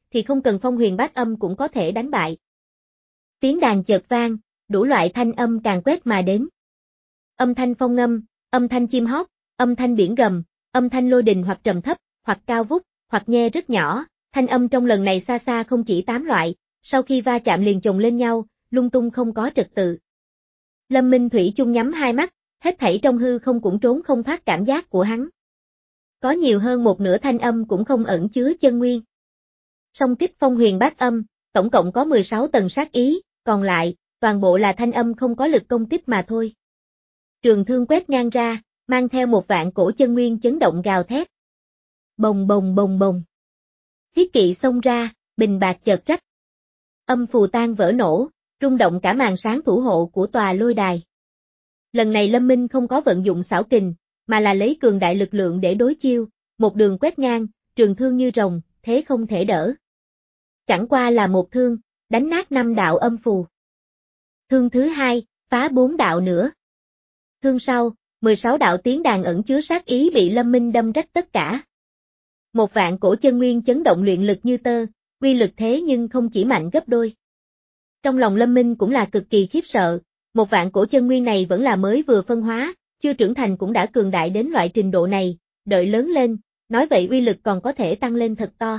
thì không cần phong huyền bát âm cũng có thể đánh bại. Tiếng đàn chợt vang, đủ loại thanh âm càn quét mà đến. Âm thanh phong ngâm, âm thanh chim hót, âm thanh biển gầm, âm thanh lôi đình hoặc trầm thấp, hoặc cao vút, hoặc nghe rất nhỏ, thanh âm trong lần này xa xa không chỉ tám loại, sau khi va chạm liền chồng lên nhau, lung tung không có trật tự. Lâm Minh Thủy chung nhắm hai mắt, hết thảy trong hư không cũng trốn không thoát cảm giác của hắn. Có nhiều hơn một nửa thanh âm cũng không ẩn chứa chân nguyên. Song kích phong huyền bát âm, tổng cộng có mười sáu tầng sát ý, còn lại, toàn bộ là thanh âm không có lực công kích mà thôi. Trường thương quét ngang ra, mang theo một vạn cổ chân nguyên chấn động gào thét. Bồng bồng bồng bồng. Thiết kỵ xông ra, bình bạc chợt rách. Âm phù tan vỡ nổ, rung động cả màn sáng thủ hộ của tòa lôi đài. Lần này Lâm Minh không có vận dụng xảo kình, mà là lấy cường đại lực lượng để đối chiêu, một đường quét ngang, trường thương như rồng, thế không thể đỡ. Chẳng qua là một thương, đánh nát năm đạo âm phù. Thương thứ hai, phá bốn đạo nữa. Thương sau, mười sáu đạo tiếng đàn ẩn chứa sát ý bị Lâm Minh đâm rách tất cả. Một vạn cổ chân nguyên chấn động luyện lực như tơ, uy lực thế nhưng không chỉ mạnh gấp đôi. Trong lòng Lâm Minh cũng là cực kỳ khiếp sợ, một vạn cổ chân nguyên này vẫn là mới vừa phân hóa, chưa trưởng thành cũng đã cường đại đến loại trình độ này, đợi lớn lên, nói vậy uy lực còn có thể tăng lên thật to.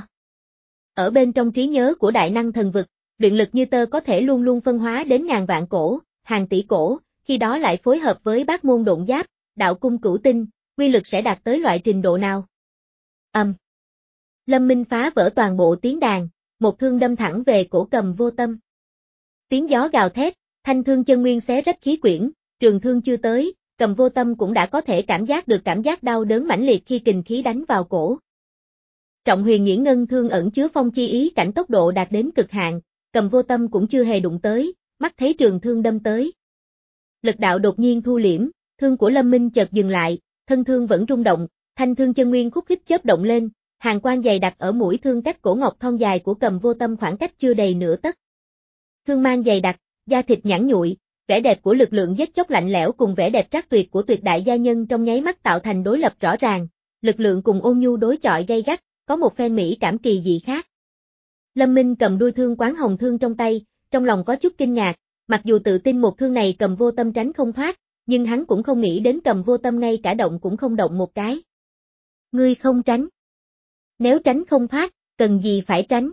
Ở bên trong trí nhớ của đại năng thần vực, luyện lực như tơ có thể luôn luôn phân hóa đến ngàn vạn cổ, hàng tỷ cổ, khi đó lại phối hợp với bát môn độn giáp, đạo cung cửu tinh, uy lực sẽ đạt tới loại trình độ nào? Âm. Lâm Minh phá vỡ toàn bộ tiếng đàn, một thương đâm thẳng về cổ Cầm Vô Tâm. Tiếng gió gào thét, thanh thương chân nguyên xé rách khí quyển, trường thương chưa tới, Cầm Vô Tâm cũng đã có thể cảm giác được cảm giác đau đớn mãnh liệt khi kình khí đánh vào cổ. Trọng huyền nhuyễn ngân thương ẩn chứa phong chi ý cảnh tốc độ đạt đến cực hạn, Cầm Vô Tâm cũng chưa hề đụng tới, mắt thấy trường thương đâm tới. Lực đạo đột nhiên thu liễm, thương của Lâm Minh chợt dừng lại, thân thương vẫn rung động, thanh thương chân nguyên khúc khích chớp động lên, hàn quang dày đặc ở mũi thương cách cổ ngọc thon dài của Cầm Vô Tâm khoảng cách chưa đầy nửa tấc. Thương mang dày đặc, da thịt nhẵn nhụi, vẻ đẹp của lực lượng giết chóc lạnh lẽo cùng vẻ đẹp trác tuyệt của tuyệt đại gia nhân trong nháy mắt tạo thành đối lập rõ ràng, lực lượng cùng ôn nhu đối chọi gay gắt, có một phen mỹ cảm kỳ dị khác. Lâm Minh cầm đuôi thương quán hồng thương trong tay, trong lòng có chút kinh ngạc, mặc dù tự tin một thương này Cầm Vô Tâm tránh không thoát, nhưng hắn cũng không nghĩ đến Cầm Vô Tâm ngay cả động cũng không động một cái. Ngươi không tránh. Nếu tránh không thoát, cần gì phải tránh.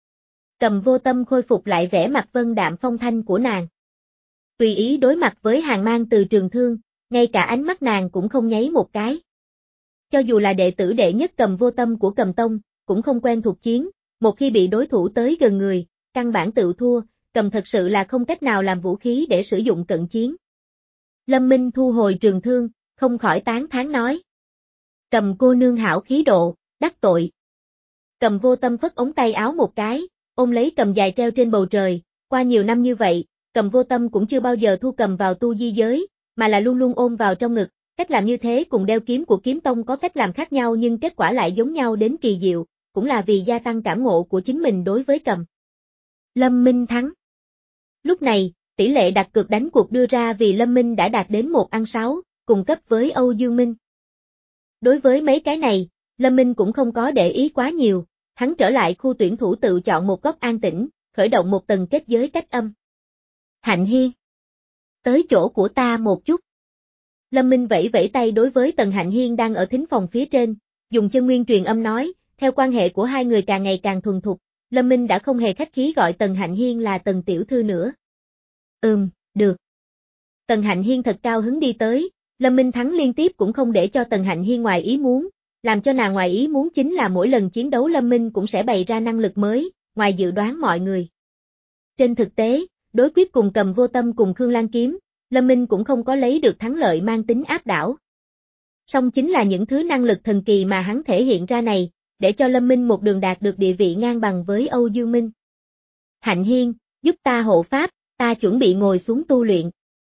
Cầm Vô Tâm khôi phục lại vẻ mặt vân đạm phong thanh của nàng. Tùy ý đối mặt với hàng mang từ trường thương, ngay cả ánh mắt nàng cũng không nháy một cái. Cho dù là đệ tử đệ nhất Cầm Vô Tâm của Cầm Tông, cũng không quen thuộc chiến, một khi bị đối thủ tới gần người, căn bản tự thua, cầm thật sự là không cách nào làm vũ khí để sử dụng cận chiến. Lâm Minh thu hồi trường thương, không khỏi tán thán nói. Cầm cô nương hảo khí độ, đắc tội. Cầm Vô Tâm phất ống tay áo một cái, ôm lấy cầm dài treo trên bầu trời, qua nhiều năm như vậy, Cầm Vô Tâm cũng chưa bao giờ thu cầm vào tu di giới, mà là luôn luôn ôm vào trong ngực, cách làm như thế cùng đeo kiếm của kiếm tông có cách làm khác nhau nhưng kết quả lại giống nhau đến kỳ diệu, cũng là vì gia tăng cảm ngộ của chính mình đối với cầm. Lâm Minh thắng. Lúc này, tỷ lệ đặt cược đánh cuộc đưa ra vì Lâm Minh đã đạt đến một ăn sáu, cùng cấp với Âu Dương Minh. Đối với mấy cái này, Lâm Minh cũng không có để ý quá nhiều, hắn trở lại khu tuyển thủ tự chọn một góc an tĩnh, khởi động một tầng kết giới cách âm. Hạnh Hiên. Tới chỗ của ta một chút. Lâm Minh vẫy vẫy tay đối với Tần Hạnh Hiên đang ở thính phòng phía trên, dùng chân nguyên truyền âm nói, theo quan hệ của hai người càng ngày càng thuần thục, Lâm Minh đã không hề khách khí gọi Tần Hạnh Hiên là Tần Tiểu Thư nữa. Ừm, được. Tần Hạnh Hiên thật cao hứng đi tới, Lâm Minh thắng liên tiếp cũng không để cho Tần Hạnh Hiên ngoài ý muốn, làm cho nàng ngoài ý muốn chính là mỗi lần chiến đấu Lâm Minh cũng sẽ bày ra năng lực mới, ngoài dự đoán mọi người. Trên thực tế, đối quyết cùng Cầm Vô Tâm cùng Khương Lan Kiếm, Lâm Minh cũng không có lấy được thắng lợi mang tính áp đảo. Song chính là những thứ năng lực thần kỳ mà hắn thể hiện ra này, để cho Lâm Minh một đường đạt được địa vị ngang bằng với Âu Dương Minh. Hạnh Hiên, giúp ta hộ pháp, ta chuẩn bị ngồi xuống tu luyện.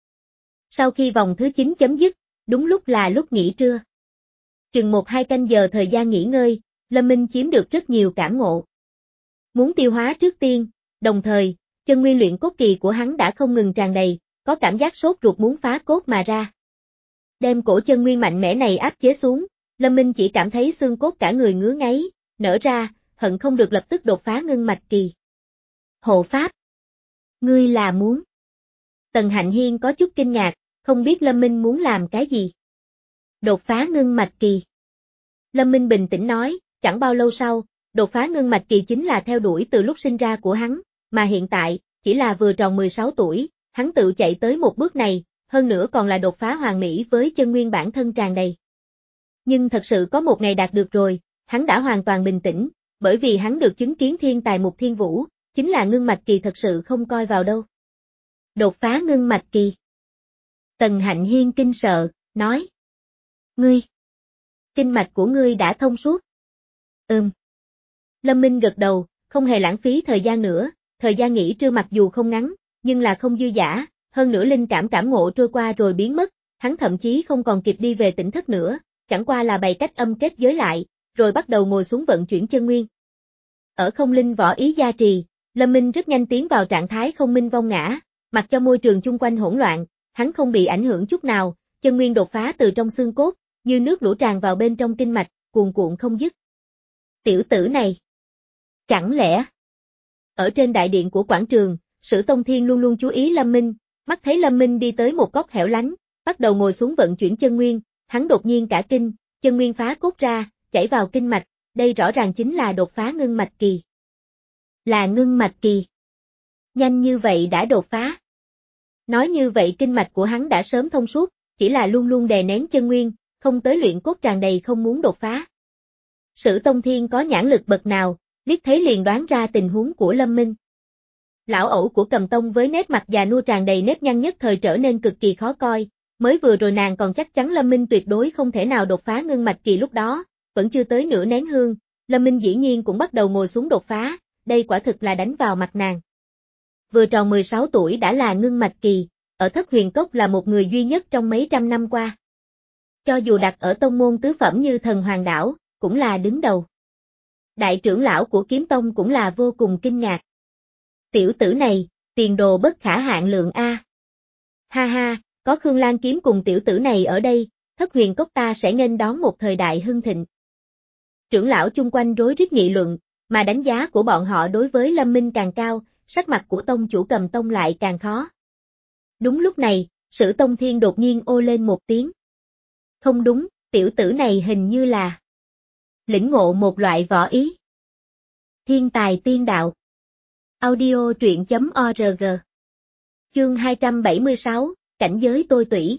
Sau khi vòng thứ chín chấm dứt, đúng lúc là lúc nghỉ trưa. Chừng một hai canh giờ thời gian nghỉ ngơi, Lâm Minh chiếm được rất nhiều cảm ngộ. Muốn tiêu hóa trước tiên, đồng thời, chân nguyên luyện cốt kỳ của hắn đã không ngừng tràn đầy, có cảm giác sốt ruột muốn phá cốt mà ra. Đem cổ chân nguyên mạnh mẽ này áp chế xuống, Lâm Minh chỉ cảm thấy xương cốt cả người ngứa ngáy, nở ra, hận không được lập tức đột phá ngưng mạch kỳ. Hộ pháp. Ngươi là muốn. Tần Hạnh Hiên có chút kinh ngạc, không biết Lâm Minh muốn làm cái gì. Đột phá ngưng mạch kỳ. Lâm Minh bình tĩnh nói, chẳng bao lâu sau, đột phá ngưng mạch kỳ chính là theo đuổi từ lúc sinh ra của hắn, mà hiện tại, chỉ là vừa tròn mười sáu tuổi, hắn tự chạy tới một bước này, hơn nữa còn là đột phá hoàn mỹ với chân nguyên bản thân tràn đầy. Nhưng thật sự có một ngày đạt được rồi, hắn đã hoàn toàn bình tĩnh, bởi vì hắn được chứng kiến thiên tài Mục Thiên Vũ, chính là ngưng mạch kỳ thật sự không coi vào đâu. Đột phá ngưng mạch kỳ. Tần Hạnh Hiên kinh sợ, nói. Ngươi. Kinh mạch của ngươi đã thông suốt. Ừm. Lâm Minh gật đầu, không hề lãng phí thời gian nữa, thời gian nghỉ trưa mặc dù không ngắn, nhưng là không dư dả, hơn nữa linh cảm cảm ngộ trôi qua rồi biến mất, hắn thậm chí không còn kịp đi về tỉnh thất nữa, chẳng qua là bày cách âm kết giới lại, rồi bắt đầu ngồi xuống vận chuyển chân nguyên. Ở không linh võ ý gia trì, Lâm Minh rất nhanh tiến vào trạng thái không minh vong ngã, mặc cho môi trường chung quanh hỗn loạn, hắn không bị ảnh hưởng chút nào, chân nguyên đột phá từ trong xương cốt, như nước lũ tràn vào bên trong kinh mạch, cuồn cuộn không dứt. Tiểu tử này. Chẳng lẽ? Ở trên đại điện của quảng trường, Sử Tông Thiên luôn luôn chú ý Lâm Minh, mắt thấy Lâm Minh đi tới một góc hẻo lánh, bắt đầu ngồi xuống vận chuyển chân nguyên, hắn đột nhiên cả kinh, chân nguyên phá cốt ra, chảy vào kinh mạch, đây rõ ràng chính là đột phá ngưng mạch kỳ. Là ngưng mạch kỳ. Nhanh như vậy đã đột phá. Nói như vậy kinh mạch của hắn đã sớm thông suốt, chỉ là luôn luôn đè nén chân nguyên, không tới luyện cốt tràn đầy không muốn đột phá. Sử Tông Thiên có nhãn lực bậc nào, liếc thấy liền đoán ra tình huống của Lâm Minh. Lão ẩu của Cầm Tông với nét mặt già nua tràn đầy nếp nhăn nhất thời trở nên cực kỳ khó coi, mới vừa rồi nàng còn chắc chắn Lâm Minh tuyệt đối không thể nào đột phá ngưng mạch kỳ lúc đó, vẫn chưa tới nửa nén hương, Lâm Minh dĩ nhiên cũng bắt đầu ngồi xuống đột phá, đây quả thực là đánh vào mặt nàng. Vừa tròn mười sáu tuổi đã là ngưng mạch kỳ, ở Thất Huyền Cốc là một người duy nhất trong mấy trăm năm qua. Cho dù đặt ở tông môn tứ phẩm như Thần Hoàng Đảo, cũng là đứng đầu. Đại trưởng lão của Kiếm Tông cũng là vô cùng kinh ngạc. Tiểu tử này, tiền đồ bất khả hạn lượng a. Ha ha, có Khương Lan Kiếm cùng tiểu tử này ở đây, Thất Huyền Cốc ta sẽ nghênh đón một thời đại hưng thịnh. Trưởng lão chung quanh rối rít nghị luận, mà đánh giá của bọn họ đối với Lâm Minh càng cao, sắc mặt của tông chủ Cầm Tông lại càng khó. Đúng lúc này, Sử Tông Thiên đột nhiên ô lên một tiếng. Không đúng, tiểu tử này hình như là lĩnh ngộ một loại võ ý. Thiên tài tiên đạo. Audio truyện chấm org. Chương hai trăm bảy mươi sáu, cảnh giới tôi tủy.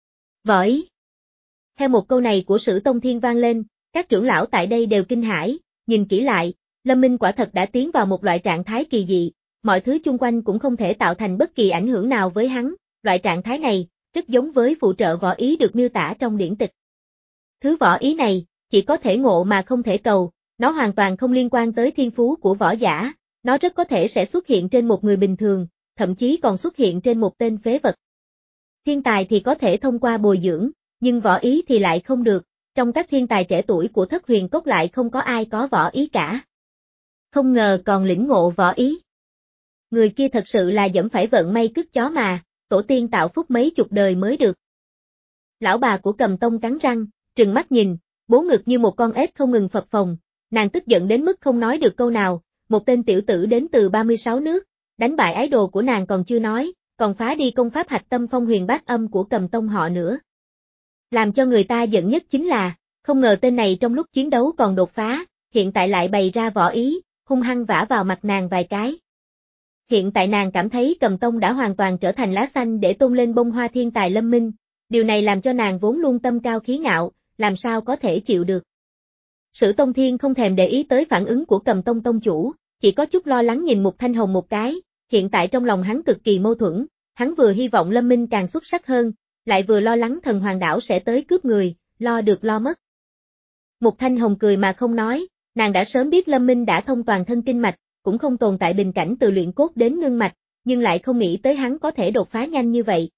Võ ý. Theo một câu này của Sử Tông Thiên vang lên, các trưởng lão tại đây đều kinh hãi, nhìn kỹ lại, Lâm Minh quả thật đã tiến vào một loại trạng thái kỳ dị, mọi thứ chung quanh cũng không thể tạo thành bất kỳ ảnh hưởng nào với hắn, loại trạng thái này, rất giống với phụ trợ võ ý được miêu tả trong điển tịch. Thứ võ ý này, chỉ có thể ngộ mà không thể cầu, nó hoàn toàn không liên quan tới thiên phú của võ giả, nó rất có thể sẽ xuất hiện trên một người bình thường, thậm chí còn xuất hiện trên một tên phế vật. Thiên tài thì có thể thông qua bồi dưỡng, nhưng võ ý thì lại không được, trong các thiên tài trẻ tuổi của Thất Huyền Cốc lại không có ai có võ ý cả. Không ngờ còn lĩnh ngộ võ ý. Người kia thật sự là dẫm phải vận may cứt chó mà, tổ tiên tạo phúc mấy chục đời mới được. Lão bà của Cầm Tông cắn răng, trừng mắt nhìn, bố ngực như một con ếch không ngừng phập phồng, nàng tức giận đến mức không nói được câu nào, một tên tiểu tử đến từ ba mươi sáu nước, đánh bại ái đồ của nàng còn chưa nói, còn phá đi công pháp hạch tâm phong huyền bát âm của Cầm Tông họ nữa. Làm cho người ta giận nhất chính là, không ngờ tên này trong lúc chiến đấu còn đột phá, hiện tại lại bày ra võ ý, hung hăng vả vào mặt nàng vài cái. Hiện tại nàng cảm thấy Cầm Tông đã hoàn toàn trở thành lá xanh để tôn lên bông hoa thiên tài Lâm Minh, điều này làm cho nàng vốn luôn tâm cao khí ngạo, làm sao có thể chịu được. Sử Tông Thiên không thèm để ý tới phản ứng của Cầm Tông tông chủ, chỉ có chút lo lắng nhìn Mục Thanh Hồng một cái, hiện tại trong lòng hắn cực kỳ mâu thuẫn, hắn vừa hy vọng Lâm Minh càng xuất sắc hơn, lại vừa lo lắng Thần Hoàng Đảo sẽ tới cướp người, lo được lo mất. Mục Thanh Hồng cười mà không nói, nàng đã sớm biết Lâm Minh đã thông toàn thân kinh mạch, cũng không tồn tại bình cảnh từ luyện cốt đến ngưng mạch, nhưng lại không nghĩ tới hắn có thể đột phá nhanh như vậy.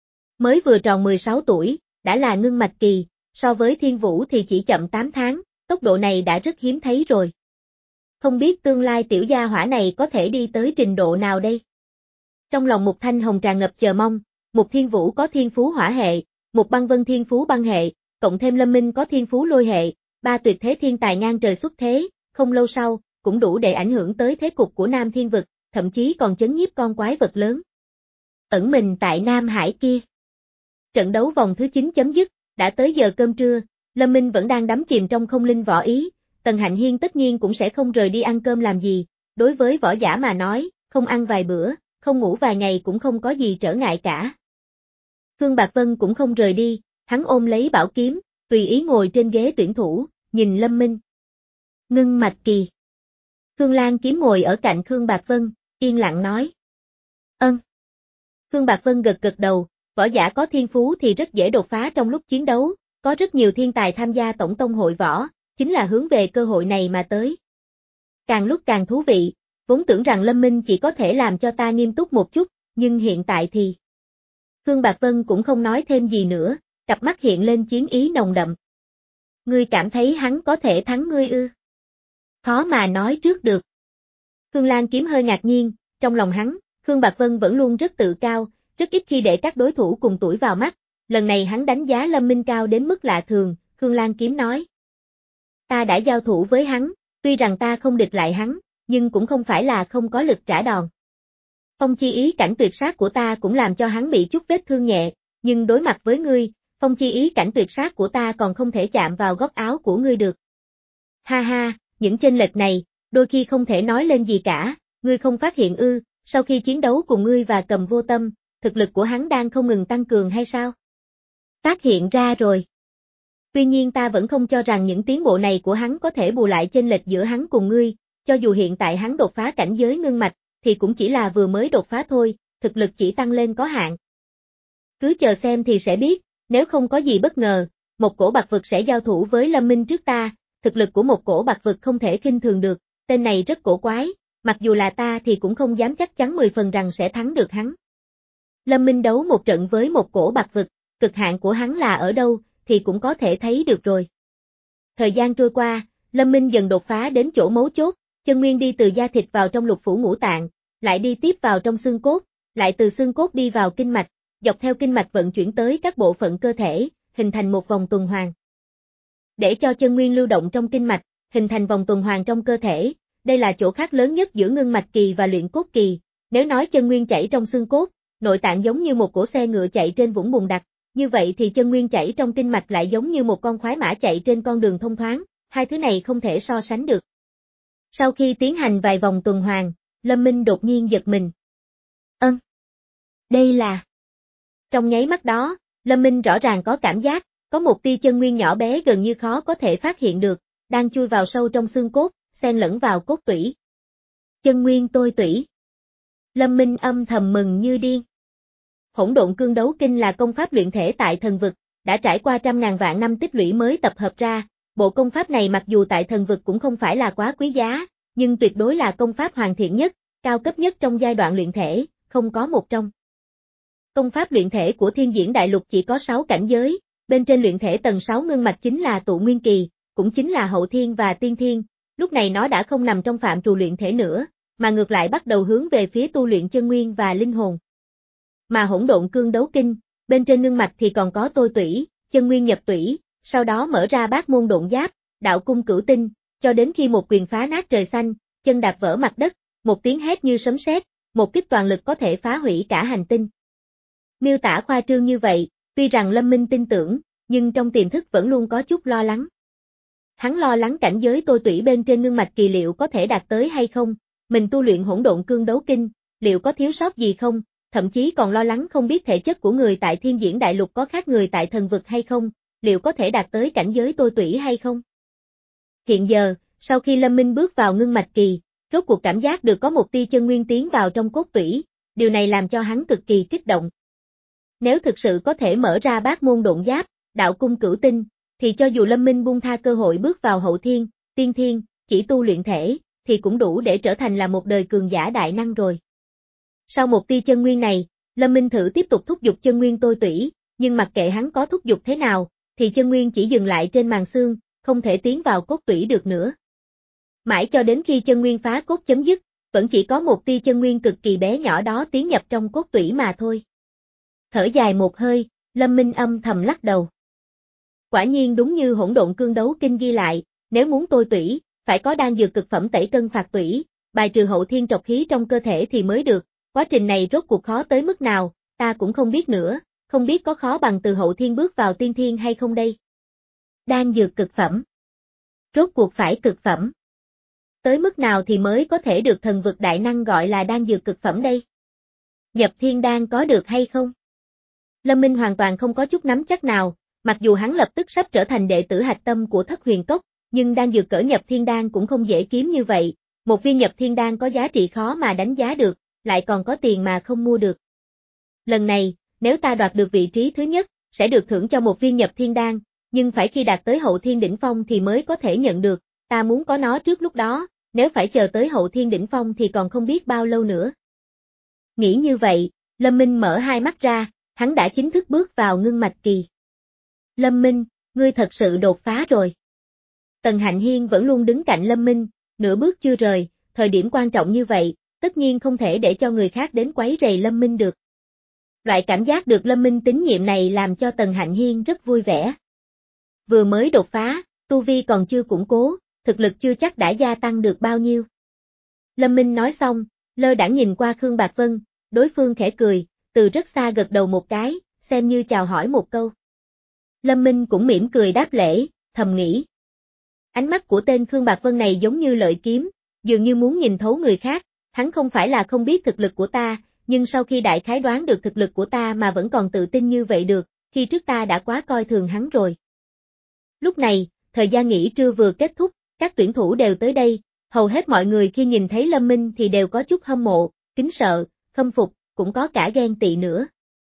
Mới vừa tròn mười sáu tuổi, đã là ngưng mạch kỳ, so với Thiên Vũ thì chỉ chậm tám tháng, tốc độ này đã rất hiếm thấy rồi. Không biết tương lai tiểu gia hỏa này có thể đi tới trình độ nào đây? Trong lòng Mục Thanh Hồng tràn ngập chờ mong, Mục Thiên Vũ có thiên phú hỏa hệ, Mục Băng Vân thiên phú băng hệ, cộng thêm Lâm Minh có thiên phú lôi hệ, ba tuyệt thế thiên tài ngang trời xuất thế, không lâu sau, cũng đủ để ảnh hưởng tới thế cục của Nam Thiên Vực, thậm chí còn chấn nhiếp con quái vật lớn ẩn mình tại Nam Hải kia. Trận đấu vòng thứ chín chấm dứt, đã tới giờ cơm trưa, Lâm Minh vẫn đang đắm chìm trong không linh võ ý, Tần Hạnh Hiên tất nhiên cũng sẽ không rời đi ăn cơm làm gì, đối với võ giả mà nói, không ăn vài bữa, không ngủ vài ngày cũng không có gì trở ngại cả. Khương Bạc Vân cũng không rời đi, hắn ôm lấy bảo kiếm, tùy ý ngồi trên ghế tuyển thủ, nhìn Lâm Minh. Ngưng mạch kỳ. Khương Lan Kiếm ngồi ở cạnh Khương Bạc Vân, yên lặng nói. Ân. Khương Bạc Vân gật gật đầu, võ giả có thiên phú thì rất dễ đột phá trong lúc chiến đấu, có rất nhiều thiên tài tham gia tổng tông hội võ, chính là hướng về cơ hội này mà tới. Càng lúc càng thú vị, vốn tưởng rằng Lâm Minh chỉ có thể làm cho ta nghiêm túc một chút, nhưng hiện tại thì... Khương Bạc Vân cũng không nói thêm gì nữa, cặp mắt hiện lên chiến ý nồng đậm. Ngươi cảm thấy hắn có thể thắng ngươi ư? Khó mà nói trước được. Khương Lan Kiếm hơi ngạc nhiên, trong lòng hắn, Khương Bạc Vân vẫn luôn rất tự cao, rất ít khi để các đối thủ cùng tuổi vào mắt, lần này hắn đánh giá Lâm Minh cao đến mức lạ thường, Khương Lan Kiếm nói. Ta đã giao thủ với hắn, tuy rằng ta không địch lại hắn, nhưng cũng không phải là không có lực trả đòn. Phong chi ý cảnh tuyệt sát của ta cũng làm cho hắn bị chút vết thương nhẹ, nhưng đối mặt với ngươi, phong chi ý cảnh tuyệt sát của ta còn không thể chạm vào góc áo của ngươi được. Ha ha, những chênh lệch này, đôi khi không thể nói lên gì cả, ngươi không phát hiện ư, sau khi chiến đấu cùng ngươi và Cầm Vô Tâm, thực lực của hắn đang không ngừng tăng cường hay sao? Phát hiện ra rồi. Tuy nhiên ta vẫn không cho rằng những tiến bộ này của hắn có thể bù lại chênh lệch giữa hắn cùng ngươi, cho dù hiện tại hắn đột phá cảnh giới ngưng mạch, thì cũng chỉ là vừa mới đột phá thôi, thực lực chỉ tăng lên có hạn. Cứ chờ xem thì sẽ biết, nếu không có gì bất ngờ, một cổ bạc vực sẽ giao thủ với Lâm Minh trước ta, thực lực của một cổ bạc vực không thể khinh thường được, tên này rất cổ quái, mặc dù là ta thì cũng không dám chắc chắn mười phần rằng sẽ thắng được hắn. Lâm Minh đấu một trận với một cổ bạc vực, cực hạn của hắn là ở đâu, thì cũng có thể thấy được rồi. Thời gian trôi qua, Lâm Minh dần đột phá đến chỗ mấu chốt, chân nguyên đi từ da thịt vào trong lục phủ ngũ tạng, lại đi tiếp vào trong xương cốt, lại từ xương cốt đi vào kinh mạch, dọc theo kinh mạch vận chuyển tới các bộ phận cơ thể, hình thành một vòng tuần hoàn. Để cho chân nguyên lưu động trong kinh mạch, hình thành vòng tuần hoàn trong cơ thể, đây là chỗ khác lớn nhất giữa ngưng mạch kỳ và luyện cốt kỳ. Nếu nói chân nguyên chảy trong xương cốt, nội tạng giống như một cỗ xe ngựa chạy trên vũng bùn đặc, như vậy thì chân nguyên chảy trong kinh mạch lại giống như một con khoái mã chạy trên con đường thông thoáng, hai thứ này không thể so sánh được. Sau khi tiến hành vài vòng tuần hoàn, Lâm Minh đột nhiên giật mình. Ân. Đây là... Trong nháy mắt đó, Lâm Minh rõ ràng có cảm giác, có một tia chân nguyên nhỏ bé gần như khó có thể phát hiện được, đang chui vào sâu trong xương cốt, xen lẫn vào cốt tủy. Chân nguyên tôi tủy. Lâm Minh âm thầm mừng như điên. Hỗn độn cương đấu kinh là công pháp luyện thể tại thần vực, đã trải qua trăm ngàn vạn năm tích lũy mới tập hợp ra, bộ công pháp này mặc dù tại thần vực cũng không phải là quá quý giá, nhưng tuyệt đối là công pháp hoàn thiện nhất, cao cấp nhất trong giai đoạn luyện thể, không có một trong. Công pháp luyện thể của Thiên Diễn Đại Lục chỉ có sáu cảnh giới, bên trên luyện thể tầng sáu ngưng mạch chính là tụ nguyên kỳ, cũng chính là hậu thiên và tiên thiên, lúc này nó đã không nằm trong phạm trù luyện thể nữa, mà ngược lại bắt đầu hướng về phía tu luyện chân nguyên và linh hồn. Mà hỗn độn cương đấu kinh, bên trên ngưng mạch thì còn có tôi tủy, chân nguyên nhập tủy, sau đó mở ra bát môn độn giáp, đạo cung cửu tinh, cho đến khi một quyền phá nát trời xanh, chân đạp vỡ mặt đất, một tiếng hét như sấm sét, một kích toàn lực có thể phá hủy cả hành tinh. Miêu tả khoa trương như vậy, tuy rằng Lâm Minh tin tưởng, nhưng trong tiềm thức vẫn luôn có chút lo lắng. Hắn lo lắng cảnh giới tôi tủy bên trên ngưng mạch kỳ liệu có thể đạt tới hay không, mình tu luyện hỗn độn cương đấu kinh, liệu có thiếu sót gì không, thậm chí còn lo lắng không biết thể chất của người tại Thiên Diễn Đại Lục có khác người tại thần vực hay không, liệu có thể đạt tới cảnh giới tôi tủy hay không. Hiện giờ, sau khi Lâm Minh bước vào ngưng mạch kỳ, rốt cuộc cảm giác được có một tia chân nguyên tiến vào trong cốt tủy, điều này làm cho hắn cực kỳ kích động. Nếu thực sự có thể mở ra bát môn độn giáp, đạo cung cửu tinh, thì cho dù Lâm Minh buông tha cơ hội bước vào hậu thiên, tiên thiên, chỉ tu luyện thể, thì cũng đủ để trở thành là một đời cường giả đại năng rồi. Sau một tia chân nguyên này, Lâm Minh thử tiếp tục thúc giục chân nguyên tôi tủy, nhưng mặc kệ hắn có thúc giục thế nào, thì chân nguyên chỉ dừng lại trên màng xương, không thể tiến vào cốt tủy được nữa. Mãi cho đến khi chân nguyên phá cốt chấm dứt, vẫn chỉ có một tia chân nguyên cực kỳ bé nhỏ đó tiến nhập trong cốt tủy mà thôi. Thở dài một hơi, Lâm Minh âm thầm lắc đầu. Quả nhiên đúng như hỗn độn cương đấu kinh ghi lại, nếu muốn tôi tủy, phải có đan dược cực phẩm tẩy cân phạt tủy, bài trừ hậu thiên trọc khí trong cơ thể thì mới được, quá trình này rốt cuộc khó tới mức nào, ta cũng không biết nữa, không biết có khó bằng từ hậu thiên bước vào tiên thiên hay không đây. Đan dược cực phẩm. Rốt cuộc phải cực phẩm. Tới mức nào thì mới có thể được thần vực đại năng gọi là đan dược cực phẩm đây? Nhập thiên đan có được hay không? Lâm Minh hoàn toàn không có chút nắm chắc nào, mặc dù hắn lập tức sắp trở thành đệ tử hạch tâm của Thất Huyền Cốc, nhưng đan dược cỡ nhập thiên đan cũng không dễ kiếm như vậy, một viên nhập thiên đan có giá trị khó mà đánh giá được, lại còn có tiền mà không mua được. Lần này, nếu ta đoạt được vị trí thứ nhất, sẽ được thưởng cho một viên nhập thiên đan, nhưng phải khi đạt tới hậu thiên đỉnh phong thì mới có thể nhận được, ta muốn có nó trước lúc đó, nếu phải chờ tới hậu thiên đỉnh phong thì còn không biết bao lâu nữa. Nghĩ như vậy, Lâm Minh mở hai mắt ra, hắn đã chính thức bước vào ngưng mạch kỳ. Lâm Minh, ngươi thật sự đột phá rồi. Tần Hạnh Hiên vẫn luôn đứng cạnh Lâm Minh, nửa bước chưa rời, thời điểm quan trọng như vậy, tất nhiên không thể để cho người khác đến quấy rầy Lâm Minh được. Loại cảm giác được Lâm Minh tín nhiệm này làm cho Tần Hạnh Hiên rất vui vẻ. Vừa mới đột phá, tu vi còn chưa củng cố, thực lực chưa chắc đã gia tăng được bao nhiêu. Lâm Minh nói xong, lơ đãng nhìn qua Khương Bạc Vân, đối phương khẽ cười, từ rất xa gật đầu một cái, xem như chào hỏi một câu. Lâm Minh cũng mỉm cười đáp lễ, thầm nghĩ. Ánh mắt của tên Khương Bạc Vân này giống như lợi kiếm, dường như muốn nhìn thấu người khác, hắn không phải là không biết thực lực của ta, nhưng sau khi đại khái đoán được thực lực của ta mà vẫn còn tự tin như vậy được, khi trước ta đã quá coi thường hắn rồi. Lúc này, thời gian nghỉ trưa vừa kết thúc, các tuyển thủ đều tới đây, hầu hết mọi người khi nhìn thấy Lâm Minh thì đều có chút hâm mộ, kính sợ, khâm phục, cũng có cả ghen tị nữa.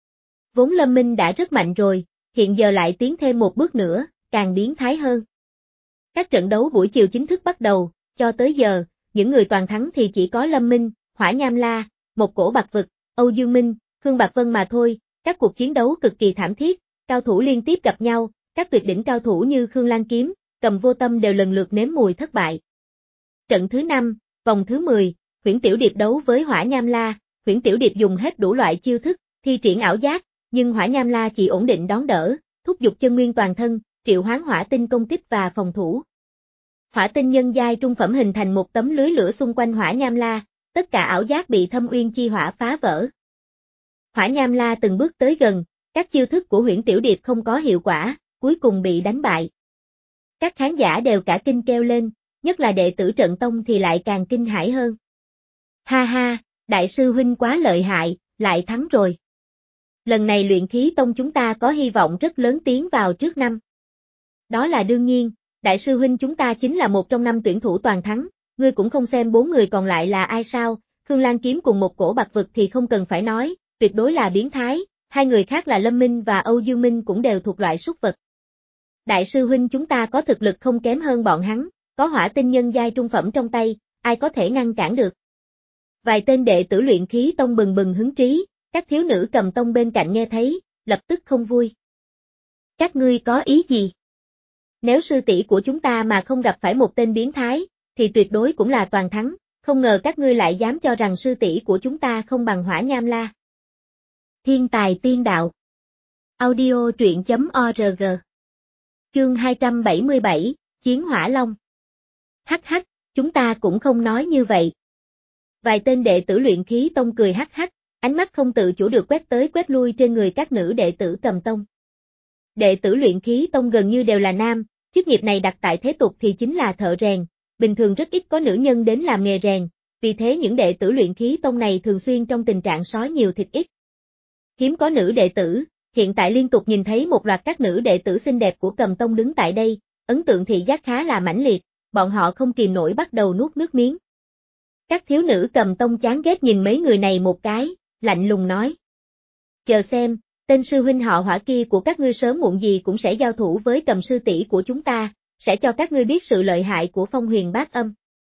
Vốn Lâm Minh đã rất mạnh rồi, hiện giờ lại tiến thêm một bước nữa, càng biến thái hơn. Các trận đấu buổi chiều chính thức bắt đầu, cho tới giờ, những người toàn thắng thì chỉ có Lâm Minh, Hỏa Nham La, Một Cổ Bạc Vực, Âu Dương Minh, Khương Bạc Vân mà thôi, các cuộc chiến đấu cực kỳ thảm thiết, cao thủ liên tiếp gặp nhau, các tuyệt đỉnh cao thủ như Khương Lan Kiếm, Cầm Vô Tâm đều lần lượt nếm mùi thất bại. Trận thứ năm, vòng thứ mười, Huyễn Tiểu Điệp đấu với Hỏa Nham La, Huyễn Tiểu Điệp dùng hết đủ loại chiêu thức, thi triển ảo giác, nhưng Hỏa Nham La chỉ ổn định đón đỡ, thúc giục chân nguyên toàn thân, triệu hoán hỏa tinh công kích và phòng thủ. Hỏa tinh nhân giai trung phẩm hình thành một tấm lưới lửa xung quanh Hỏa Nham La, tất cả ảo giác bị thâm uyên chi hỏa phá vỡ. Hỏa Nham La từng bước tới gần, các chiêu thức của Huyễn Tiểu Điệp không có hiệu quả, cuối cùng bị đánh bại. Các khán giả đều cả kinh kêu lên, nhất là đệ tử trận tông thì lại càng kinh hãi hơn. Ha ha, đại sư huynh quá lợi hại, lại thắng rồi. Lần này luyện khí tông chúng ta có hy vọng rất lớn tiến vào trước năm. Đó là đương nhiên, đại sư huynh chúng ta chính là một trong năm tuyển thủ toàn thắng, ngươi cũng không xem bốn người còn lại là ai sao, Khương Lan Kiếm cùng Một Cổ Bạc Vực thì không cần phải nói, tuyệt đối là biến thái, hai người khác là Lâm Minh và Âu Dương Minh cũng đều thuộc loại súc vật. Đại sư huynh chúng ta có thực lực không kém hơn bọn hắn, có hỏa tinh nhân giai trung phẩm trong tay, ai có thể ngăn cản được. Vài tên đệ tử luyện khí tông bừng bừng hứng trí, các thiếu nữ cầm tông bên cạnh nghe thấy, lập tức không vui. Các ngươi có ý gì? Nếu sư tỷ của chúng ta mà không gặp phải một tên biến thái, thì tuyệt đối cũng là toàn thắng, không ngờ các ngươi lại dám cho rằng sư tỷ của chúng ta không bằng Hỏa Nham La. Thiên tài tiên đạo. Audio truyện chấm org. Chương hai trăm bảy mươi bảy, Chiến Hỏa Long. Hắc hắc, chúng ta cũng không nói như vậy. Vài tên đệ tử luyện khí tông cười hắc hắc, ánh mắt không tự chủ được quét tới quét lui trên người các nữ đệ tử cầm tông. Đệ tử luyện khí tông gần như đều là nam, chức nghiệp này đặt tại thế tục thì chính là thợ rèn, bình thường rất ít có nữ nhân đến làm nghề rèn, vì thế những đệ tử luyện khí tông này thường xuyên trong tình trạng sói nhiều thịt ít. Hiếm có nữ đệ tử, hiện tại liên tục nhìn thấy một loạt các nữ đệ tử xinh đẹp của cầm tông đứng tại đây, ấn tượng thị giác khá là mãnh liệt, bọn họ không kìm nổi bắt đầu nuốt nước miếng. Các thiếu nữ cầm tông chán ghét nhìn mấy người này một cái, lạnh lùng nói. Chờ xem, tên sư huynh họ Hỏa kia của các ngươi sớm muộn gì cũng sẽ giao thủ với cầm sư tỷ của chúng ta, sẽ cho các ngươi biết sự lợi hại của Phong Huyền Bát Âm.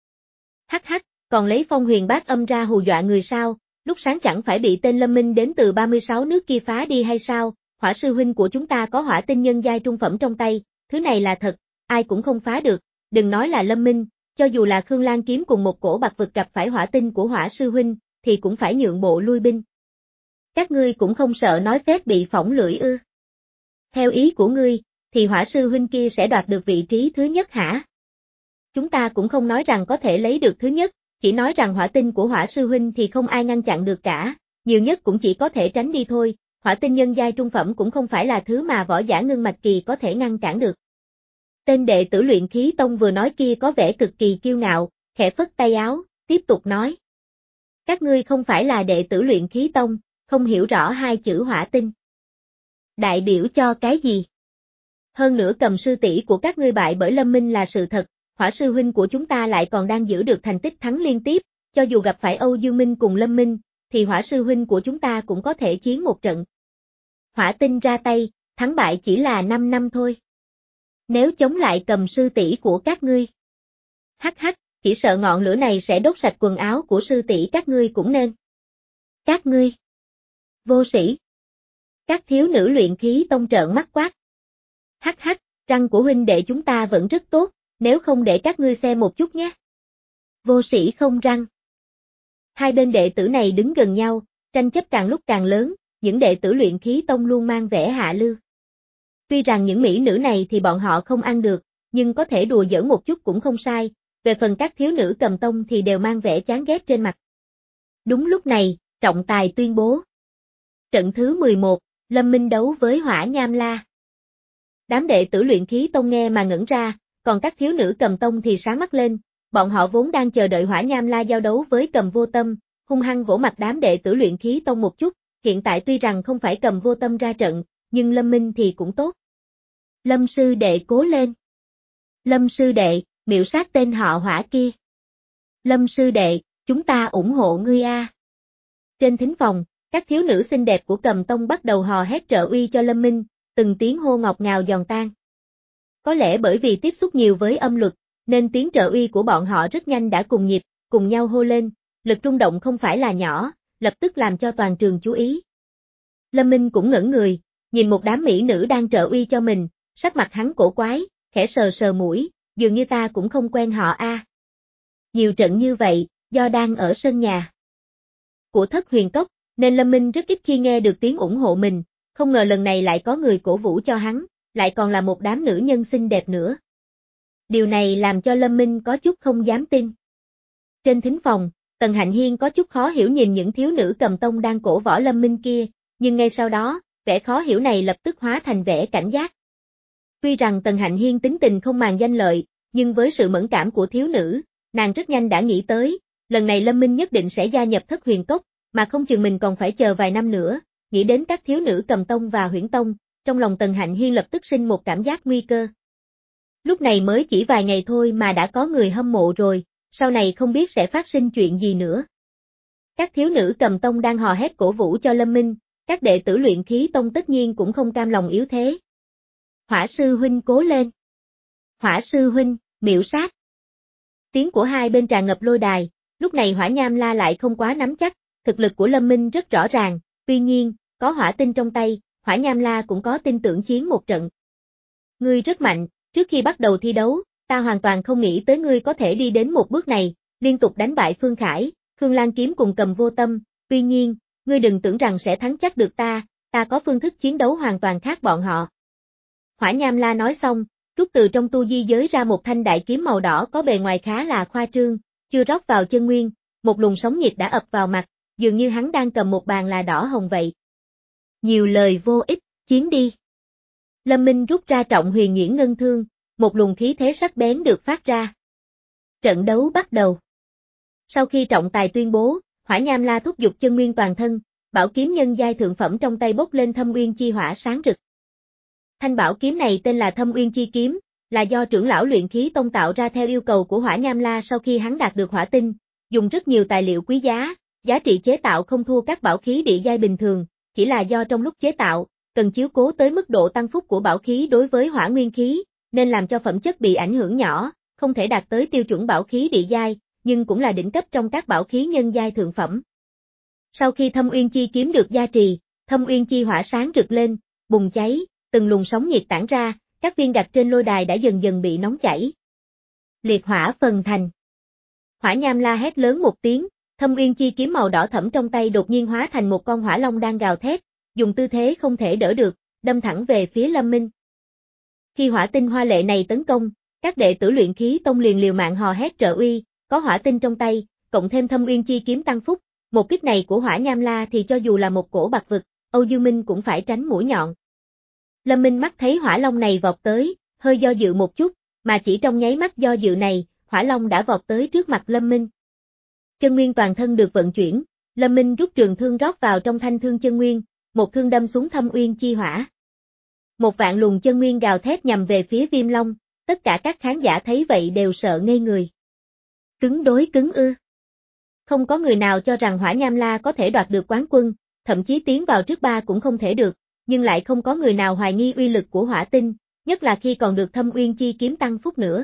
Hắc hắc, còn lấy Phong Huyền Bát Âm ra hù dọa người sao, lúc sáng chẳng phải bị tên Lâm Minh đến từ ba mươi sáu nước kia phá đi hay sao, Hỏa sư huynh của chúng ta có hỏa tinh nhân giai trung phẩm trong tay, thứ này là thật, ai cũng không phá được, đừng nói là Lâm Minh, cho dù là Khương Lan Kiếm cùng Một Cổ Bạc Vực gặp phải hỏa tinh của Hỏa sư huynh, thì cũng phải nhượng bộ lui binh. Các ngươi cũng không sợ nói phép bị phỏng lưỡi ư? Theo ý của ngươi, thì Hỏa sư huynh kia sẽ đoạt được vị trí thứ nhất hả? chúng ta cũng không nói rằng có thể lấy được thứ nhất, chỉ nói rằng hỏa tinh của Hỏa sư huynh thì không ai ngăn chặn được cả, nhiều nhất cũng chỉ có thể tránh đi thôi, hỏa tinh nhân giai trung phẩm cũng không phải là thứ mà võ giả ngưng mạch kỳ có thể ngăn cản được. Tên đệ tử luyện khí tông vừa nói kia có vẻ cực kỳ kiêu ngạo, khẽ phất tay áo, tiếp tục nói. Các ngươi không phải là đệ tử luyện khí tông, không hiểu rõ hai chữ hỏa tinh. Đại biểu cho cái gì? Hơn nữa Cầm sư tỷ của các ngươi bại bởi Lâm Minh là sự thật, Hỏa sư huynh của chúng ta lại còn đang giữ được thành tích thắng liên tiếp, cho dù gặp phải Âu Dương Minh cùng Lâm Minh, thì Hỏa sư huynh của chúng ta cũng có thể chiến một trận. Hỏa tinh ra tay, thắng bại chỉ là năm năm thôi. Nếu chống lại Cầm sư tỷ của các ngươi. Hắc hắc, chỉ sợ ngọn lửa này sẽ đốt sạch quần áo của sư tỷ các ngươi cũng nên. Các ngươi. Vô sĩ. Các thiếu nữ luyện khí tông trợn mắt quát. Hắc hắc, răng của huynh đệ chúng ta vẫn rất tốt, nếu không để các ngươi xem một chút nhé. Vô sĩ không răng. Hai bên đệ tử này đứng gần nhau, tranh chấp càng lúc càng lớn, những đệ tử luyện khí tông luôn mang vẻ hạ lưu. Tuy rằng những mỹ nữ này thì bọn họ không ăn được, nhưng có thể đùa giỡn một chút cũng không sai, về phần các thiếu nữ Cầm tông thì đều mang vẻ chán ghét trên mặt. Đúng lúc này, trọng tài tuyên bố. Trận thứ mười một, Lâm Minh đấu với Hỏa Nham La. Đám đệ tử luyện khí tông nghe mà ngẩn ra, còn các thiếu nữ Cầm tông thì sáng mắt lên, bọn họ vốn đang chờ đợi Hỏa Nham La giao đấu với Cầm Vô Tâm, hung hăng vỗ mặt đám đệ tử luyện khí tông một chút, hiện tại tuy rằng không phải Cầm Vô Tâm ra trận, nhưng Lâm Minh thì cũng tốt. Lâm sư đệ cố lên. Lâm sư đệ, miệu sát tên họ Hỏa kia. Lâm sư đệ, chúng ta ủng hộ ngươi a. Trên thính phòng, các thiếu nữ xinh đẹp của Cầm tông bắt đầu hò hét trợ uy cho Lâm Minh, từng tiếng hô ngọt ngào giòn tan. Có lẽ bởi vì tiếp xúc nhiều với âm luật, nên tiếng trợ uy của bọn họ rất nhanh đã cùng nhịp, cùng nhau hô lên, lực rung động không phải là nhỏ, lập tức làm cho toàn trường chú ý. Lâm Minh cũng ngẩn người, nhìn một đám mỹ nữ đang trợ uy cho mình, sắc mặt hắn cổ quái, khẽ sờ sờ mũi, dường như ta cũng không quen họ a. Nhiều trận như vậy, do đang ở sân nhà của Thất Huyền Cốc, nên Lâm Minh rất ít khi nghe được tiếng ủng hộ mình, không ngờ lần này lại có người cổ vũ cho hắn, lại còn là một đám nữ nhân xinh đẹp nữa. Điều này làm cho Lâm Minh có chút không dám tin. Trên thính phòng, Tần Hạnh Hiên có chút khó hiểu nhìn những thiếu nữ Cầm tông đang cổ võ Lâm Minh kia, nhưng ngay sau đó, vẻ khó hiểu này lập tức hóa thành vẻ cảnh giác. Tuy rằng Tần Hạnh Hiên tính tình không màng danh lợi, nhưng với sự mẫn cảm của thiếu nữ, nàng rất nhanh đã nghĩ tới, lần này Lâm Minh nhất định sẽ gia nhập Thất Huyền Cốc, mà không chừng mình còn phải chờ vài năm nữa, nghĩ đến các thiếu nữ Cầm tông và Huyễn tông, trong lòng Tần Hạnh Hiên lập tức sinh một cảm giác nguy cơ. Lúc này mới chỉ vài ngày thôi mà đã có người hâm mộ rồi, sau này không biết sẽ phát sinh chuyện gì nữa. Các thiếu nữ Cầm tông đang hò hét cổ vũ cho Lâm Minh, các đệ tử luyện khí tông tất nhiên cũng không cam lòng yếu thế. Hỏa sư huynh cố lên. Hỏa sư huynh, miệu sát. Tiếng của hai bên tràn ngập lôi đài, lúc này Hỏa Nham La lại không quá nắm chắc, thực lực của Lâm Minh rất rõ ràng, tuy nhiên, có hỏa tinh trong tay, Hỏa Nham La cũng có tin tưởng chiến một trận. Ngươi rất mạnh, trước khi bắt đầu thi đấu, ta hoàn toàn không nghĩ tới ngươi có thể đi đến một bước này, liên tục đánh bại Phương Khải, Khương Lan Kiếm cùng Cầm Vô Tâm, tuy nhiên, ngươi đừng tưởng rằng sẽ thắng chắc được ta, ta có phương thức chiến đấu hoàn toàn khác bọn họ. Hỏa Nham La nói xong, rút từ trong tu di giới ra một thanh đại kiếm màu đỏ có bề ngoài khá là khoa trương, chưa rót vào chân nguyên, một luồng sóng nhiệt đã ập vào mặt, dường như hắn đang cầm một bàn là đỏ hồng vậy. Nhiều lời vô ích, chiến đi. Lâm Minh rút ra Trọng Huyền Nhuyễn Ngân Thương, một luồng khí thế sắc bén được phát ra. Trận đấu bắt đầu. Sau khi trọng tài tuyên bố, Hỏa Nham La thúc giục chân nguyên toàn thân, bảo kiếm nhân giai thượng phẩm trong tay bốc lên thâm uyên chi hỏa sáng rực. Thanh bảo kiếm này tên là Thâm Uyên Chi Kiếm, là do trưởng lão luyện khí tông tạo ra theo yêu cầu của Hỏa Nham La sau khi hắn đạt được hỏa tinh, dùng rất nhiều tài liệu quý giá, giá trị chế tạo không thua các bảo khí địa giai bình thường, chỉ là do trong lúc chế tạo, cần chiếu cố tới mức độ tăng phúc của bảo khí đối với hỏa nguyên khí, nên làm cho phẩm chất bị ảnh hưởng nhỏ, không thể đạt tới tiêu chuẩn bảo khí địa giai, nhưng cũng là đỉnh cấp trong các bảo khí nhân giai thượng phẩm. Sau khi Thâm Uyên Chi Kiếm được gia trì, Thâm Uyên Chi hỏa sáng rực lên, bùng cháy, từng luồng sóng nhiệt tản ra, các viên đặt trên lôi đài đã dần dần bị nóng chảy. Liệt hỏa phần thành. Hỏa Nham La hét lớn một tiếng, Thâm Uyên Chi Kiếm màu đỏ thẫm trong tay đột nhiên hóa thành một con hỏa long đang gào thét, dùng tư thế không thể đỡ được, đâm thẳng về phía Lâm Minh. Khi hỏa tinh hoa lệ này tấn công, Các đệ tử luyện khí tông liền liều mạng hò hét trợ uy, có hỏa tinh trong tay, cộng thêm thâm uyên chi kiếm tăng phúc, một kích này của Hỏa Nham La thì cho dù là một cổ bạc vực, Âu Dương Minh cũng phải tránh mũi nhọn. Lâm Minh mắt thấy hỏa long này vọt tới, hơi do dự một chút, mà chỉ trong nháy mắt do dự này, hỏa long đã vọt tới trước mặt Lâm Minh. Chân nguyên toàn thân được vận chuyển, Lâm Minh rút trường thương rót vào trong thanh thương chân nguyên, một thương đâm xuống thâm uyên chi hỏa. Một vạn luồng chân nguyên gào thét nhằm về phía Viêm Long, tất cả các khán giả thấy vậy đều sợ ngây người. Cứng đối cứng ư? Không có người nào cho rằng Hỏa Nham La có thể đoạt được quán quân, thậm chí tiến vào trước ba cũng không thể được, nhưng lại không có người nào hoài nghi uy lực của hỏa tinh, nhất là khi còn được thâm uyên chi kiếm tăng phúc nữa.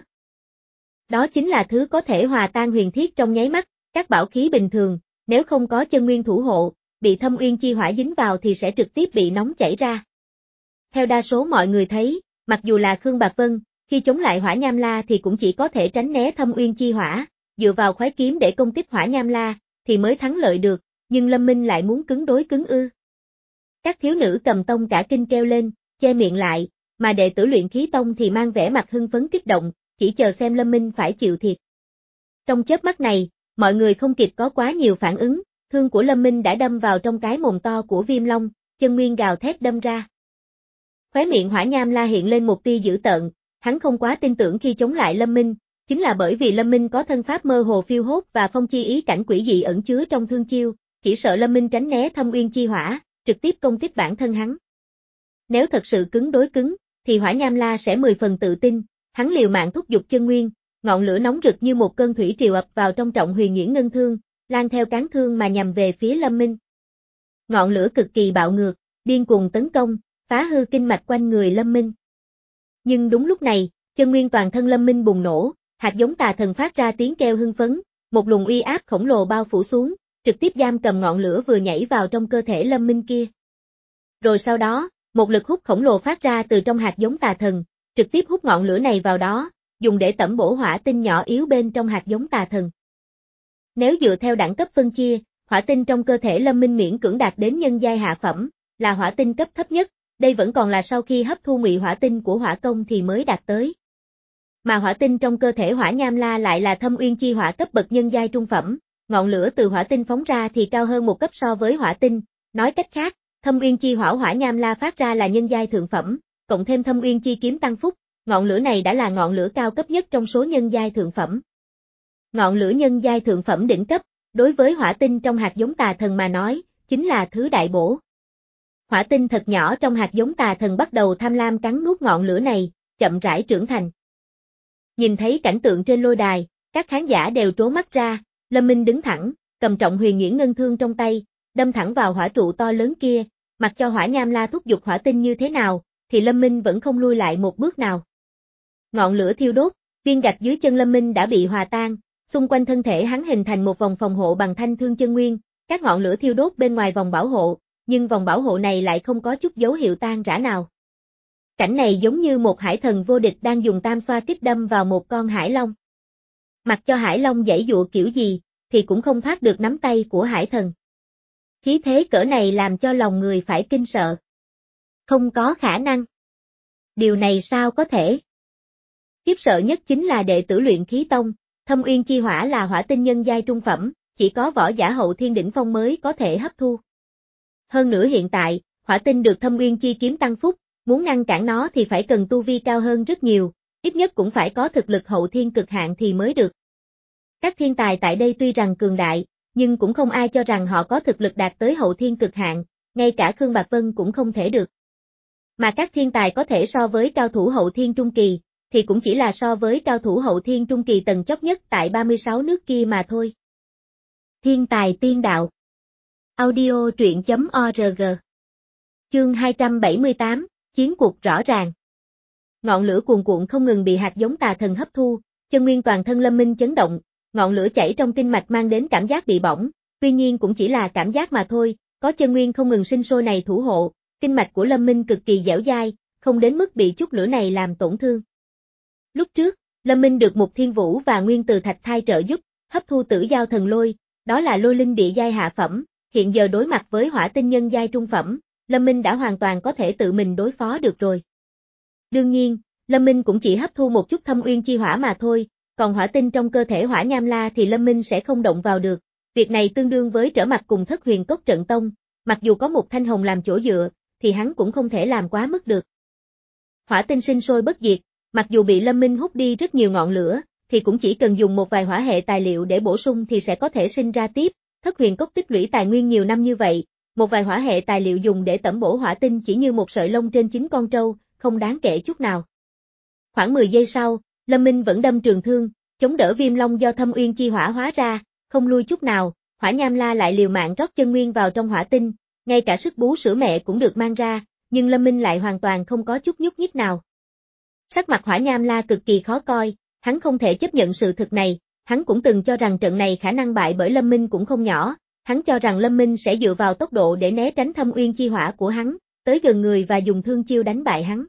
Đó chính là thứ có thể hòa tan huyền thiết trong nháy mắt, các bảo khí bình thường, nếu không có chân nguyên thủ hộ, bị thâm uyên chi hỏa dính vào thì sẽ trực tiếp bị nóng chảy ra. Theo đa số mọi người thấy, mặc dù là Khương Bạc Vân, khi chống lại Hỏa Nham La thì cũng chỉ có thể tránh né thâm uyên chi hỏa, dựa vào khoái kiếm để công kích Hỏa Nham La, thì mới thắng lợi được, nhưng Lâm Minh lại muốn cứng đối cứng ư. Các thiếu nữ cầm tông cả kinh kêu lên, che miệng lại, mà đệ tử luyện khí tông thì mang vẻ mặt hưng phấn kích động, chỉ chờ xem Lâm Minh phải chịu thiệt. Trong chớp mắt này, mọi người không kịp có quá nhiều phản ứng, thương của Lâm Minh đã đâm vào trong cái mồm to của Viêm Long, chân nguyên gào thét đâm ra. Khóe miệng Hỏa Nham La hiện lên một tia dữ tợn, hắn không quá tin tưởng khi chống lại Lâm Minh, chính là bởi vì Lâm Minh có thân pháp mơ hồ phiêu hốt và phong chi ý cảnh quỷ dị ẩn chứa trong thương chiêu, chỉ sợ Lâm Minh tránh né thâm uyên chi hỏa, trực tiếp công kích bản thân hắn. Nếu thật sự cứng đối cứng, thì Hỏa Nham La sẽ mười phần tự tin, hắn liều mạng thúc giục chân nguyên, ngọn lửa nóng rực như một cơn thủy triều ập vào trong trọng huyền nhuyễn ngân thương, lan theo cán thương mà nhằm về phía Lâm Minh. Ngọn lửa cực kỳ bạo ngược, điên cuồng tấn công, phá hư kinh mạch quanh người Lâm Minh. Nhưng đúng lúc này, chân nguyên toàn thân Lâm Minh bùng nổ, hạt giống tà thần phát ra tiếng kêu hưng phấn, một luồng uy áp khổng lồ bao phủ xuống, trực tiếp giam cầm ngọn lửa vừa nhảy vào trong cơ thể Lâm Minh kia. Rồi sau đó, một lực hút khổng lồ phát ra từ trong hạt giống tà thần, trực tiếp hút ngọn lửa này vào đó, dùng để tẩm bổ hỏa tinh nhỏ yếu bên trong hạt giống tà thần. Nếu dựa theo đẳng cấp phân chia, hỏa tinh trong cơ thể Lâm Minh miễn cưỡng đạt đến nhân giai hạ phẩm, là hỏa tinh cấp thấp nhất, đây vẫn còn là sau khi hấp thu ngụy hỏa tinh của hỏa công thì mới đạt tới. Mà hỏa tinh trong cơ thể Hỏa Nham La lại là thâm uyên chi hỏa cấp bậc nhân giai trung phẩm, ngọn lửa từ hỏa tinh phóng ra thì cao hơn một cấp so với hỏa tinh, nói cách khác, thâm uyên chi hỏa Hỏa Nham La phát ra là nhân giai thượng phẩm, cộng thêm thâm uyên chi kiếm tăng phúc, ngọn lửa này đã là ngọn lửa cao cấp nhất trong số nhân giai thượng phẩm. Ngọn lửa nhân giai thượng phẩm đỉnh cấp, đối với hỏa tinh trong hạt giống tà thần mà nói, chính là thứ đại bổ. Hỏa tinh thật nhỏ trong hạt giống tà thần bắt đầu tham lam cắn nuốt ngọn lửa này, chậm rãi trưởng thành. Nhìn thấy cảnh tượng trên lôi đài, các khán giả đều trố mắt ra, Lâm Minh đứng thẳng, cầm trọng huyền nhuyễn ngân thương trong tay, đâm thẳng vào hỏa trụ to lớn kia, mặc cho Hỏa Nham La thúc giục hỏa tinh như thế nào, thì Lâm Minh vẫn không lui lại một bước nào. Ngọn lửa thiêu đốt, viên gạch dưới chân Lâm Minh đã bị hòa tan, xung quanh thân thể hắn hình thành một vòng phòng hộ bằng thanh thương chân nguyên, các ngọn lửa thiêu đốt bên ngoài vòng bảo hộ, nhưng vòng bảo hộ này lại không có chút dấu hiệu tan rã nào. Cảnh này giống như một hải thần vô địch đang dùng tam xoa kích đâm vào một con hải long. Mặc cho hải long giãy giụa kiểu gì, thì cũng không thoát được nắm tay của hải thần. Khí thế cỡ này làm cho lòng người phải kinh sợ. Không có khả năng. Điều này sao có thể? Khiếp sợ nhất chính là đệ tử luyện khí tông, thâm uyên chi hỏa là hỏa tinh nhân giai trung phẩm, chỉ có võ giả hậu thiên đỉnh phong mới có thể hấp thu. Hơn nữa hiện tại, hỏa tinh được thâm uyên chi kiếm tăng phúc, muốn ngăn cản nó thì phải cần tu vi cao hơn rất nhiều, ít nhất cũng phải có thực lực hậu thiên cực hạn thì mới được. Các thiên tài tại đây tuy rằng cường đại, nhưng cũng không ai cho rằng họ có thực lực đạt tới hậu thiên cực hạn, ngay cả Khương Bạc Vân cũng không thể được. Mà các thiên tài có thể so với cao thủ hậu thiên trung kỳ, thì cũng chỉ là so với cao thủ hậu thiên trung kỳ tầng chót nhất tại ba mươi sáu nước kia mà thôi. Thiên tài tiên đạo. Audio truyện chấm org. Chương hai trăm bảy mươi tám, chiến cuộc rõ ràng. Ngọn lửa cuồn cuộn không ngừng bị hạt giống tà thần hấp thu, chân nguyên toàn thân Lâm Minh chấn động, ngọn lửa chảy trong kinh mạch mang đến cảm giác bị bỏng, tuy nhiên cũng chỉ là cảm giác mà thôi, có chân nguyên không ngừng sinh sôi này thủ hộ, kinh mạch của Lâm Minh cực kỳ dẻo dai, không đến mức bị chút lửa này làm tổn thương. Lúc trước, Lâm Minh được Mục Thiên Vũ và Nguyên Từ Thạch Thai trợ giúp, hấp thu tử giao thần lôi, đó là lôi linh địa giai hạ phẩm, hiện giờ đối mặt với hỏa tinh nhân giai trung phẩm, Lâm Minh đã hoàn toàn có thể tự mình đối phó được rồi. Đương nhiên, Lâm Minh cũng chỉ hấp thu một chút thâm uyên chi hỏa mà thôi, còn hỏa tinh trong cơ thể Hỏa Nham La thì Lâm Minh sẽ không động vào được. Việc này tương đương với trở mặt cùng Thất Huyền Cốc trận tông, mặc dù có một thanh hồng làm chỗ dựa, thì hắn cũng không thể làm quá mức được. Hỏa tinh sinh sôi bất diệt, mặc dù bị Lâm Minh hút đi rất nhiều ngọn lửa, thì cũng chỉ cần dùng một vài hỏa hệ tài liệu để bổ sung thì sẽ có thể sinh ra tiếp. Thất Huyền Cốc tích lũy tài nguyên nhiều năm như vậy, một vài hỏa hệ tài liệu dùng để tẩm bổ hỏa tinh chỉ như một sợi lông trên chín con trâu, không đáng kể chút nào. Khoảng mười giây sau, Lâm Minh vẫn đâm trường thương, chống đỡ viêm long do thâm uyên chi hỏa hóa ra, không lui chút nào. Hỏa Nham La lại liều mạng rót chân nguyên vào trong hỏa tinh, ngay cả sức bú sữa mẹ cũng được mang ra, nhưng Lâm Minh lại hoàn toàn không có chút nhúc nhích nào. Sắc mặt Hỏa Nham La cực kỳ khó coi, hắn không thể chấp nhận sự thực này, hắn cũng từng cho rằng trận này khả năng bại bởi Lâm Minh cũng không nhỏ, hắn cho rằng Lâm Minh sẽ dựa vào tốc độ để né tránh thâm uyên chi hỏa của hắn, tới gần người và dùng thương chiêu đánh bại hắn.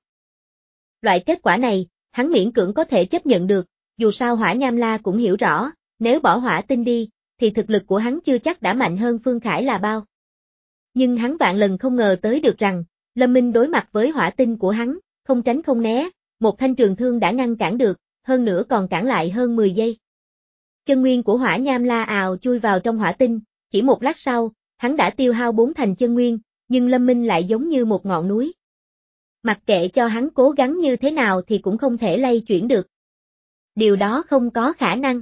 Loại kết quả này, hắn miễn cưỡng có thể chấp nhận được, dù sao Hỏa Nham La cũng hiểu rõ, nếu bỏ hỏa tinh đi, thì thực lực của hắn chưa chắc đã mạnh hơn Phương Khải là bao. Nhưng hắn vạn lần không ngờ tới được rằng, Lâm Minh đối mặt với hỏa tinh của hắn, không tránh không né, một thanh trường thương đã ngăn cản được, hơn nữa còn cản lại hơn mười giây. Chân nguyên của Hỏa Nham La ào chui vào trong hỏa tinh, chỉ một lát sau, hắn đã tiêu hao bốn thành chân nguyên, nhưng Lâm Minh lại giống như một ngọn núi. Mặc kệ cho hắn cố gắng như thế nào thì cũng không thể lay chuyển được. Điều đó không có khả năng.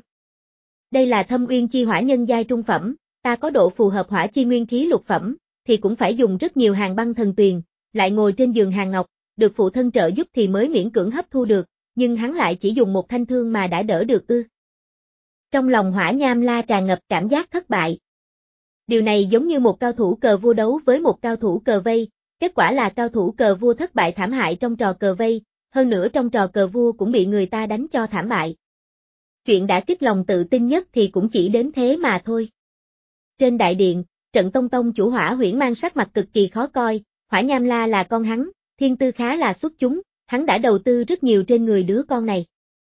Đây là thâm uyên chi hỏa nhân giai trung phẩm, ta có độ phù hợp hỏa chi nguyên khí lục phẩm, thì cũng phải dùng rất nhiều hàng băng thần tuyền, lại ngồi trên giường hàng ngọc, được phụ thân trợ giúp thì mới miễn cưỡng hấp thu được, nhưng hắn lại chỉ dùng một thanh thương mà đã đỡ được ư. Trong lòng Hỏa Nham La tràn ngập cảm giác thất bại. Điều này giống như một cao thủ cờ vua đấu với một cao thủ cờ vây, kết quả là cao thủ cờ vua thất bại thảm hại trong trò cờ vây, hơn nữa trong trò cờ vua cũng bị người ta đánh cho thảm bại. Chuyện đã kích lòng tự tin nhất thì cũng chỉ đến thế mà thôi. Trên đại điện, Trận Tông Tông chủ Hỏa Huyễn mang sắc mặt cực kỳ khó coi, Hỏa Nham La là con hắn, thiên tư khá là xuất chúng, hắn đã đầu tư rất nhiều trên người đứa con này.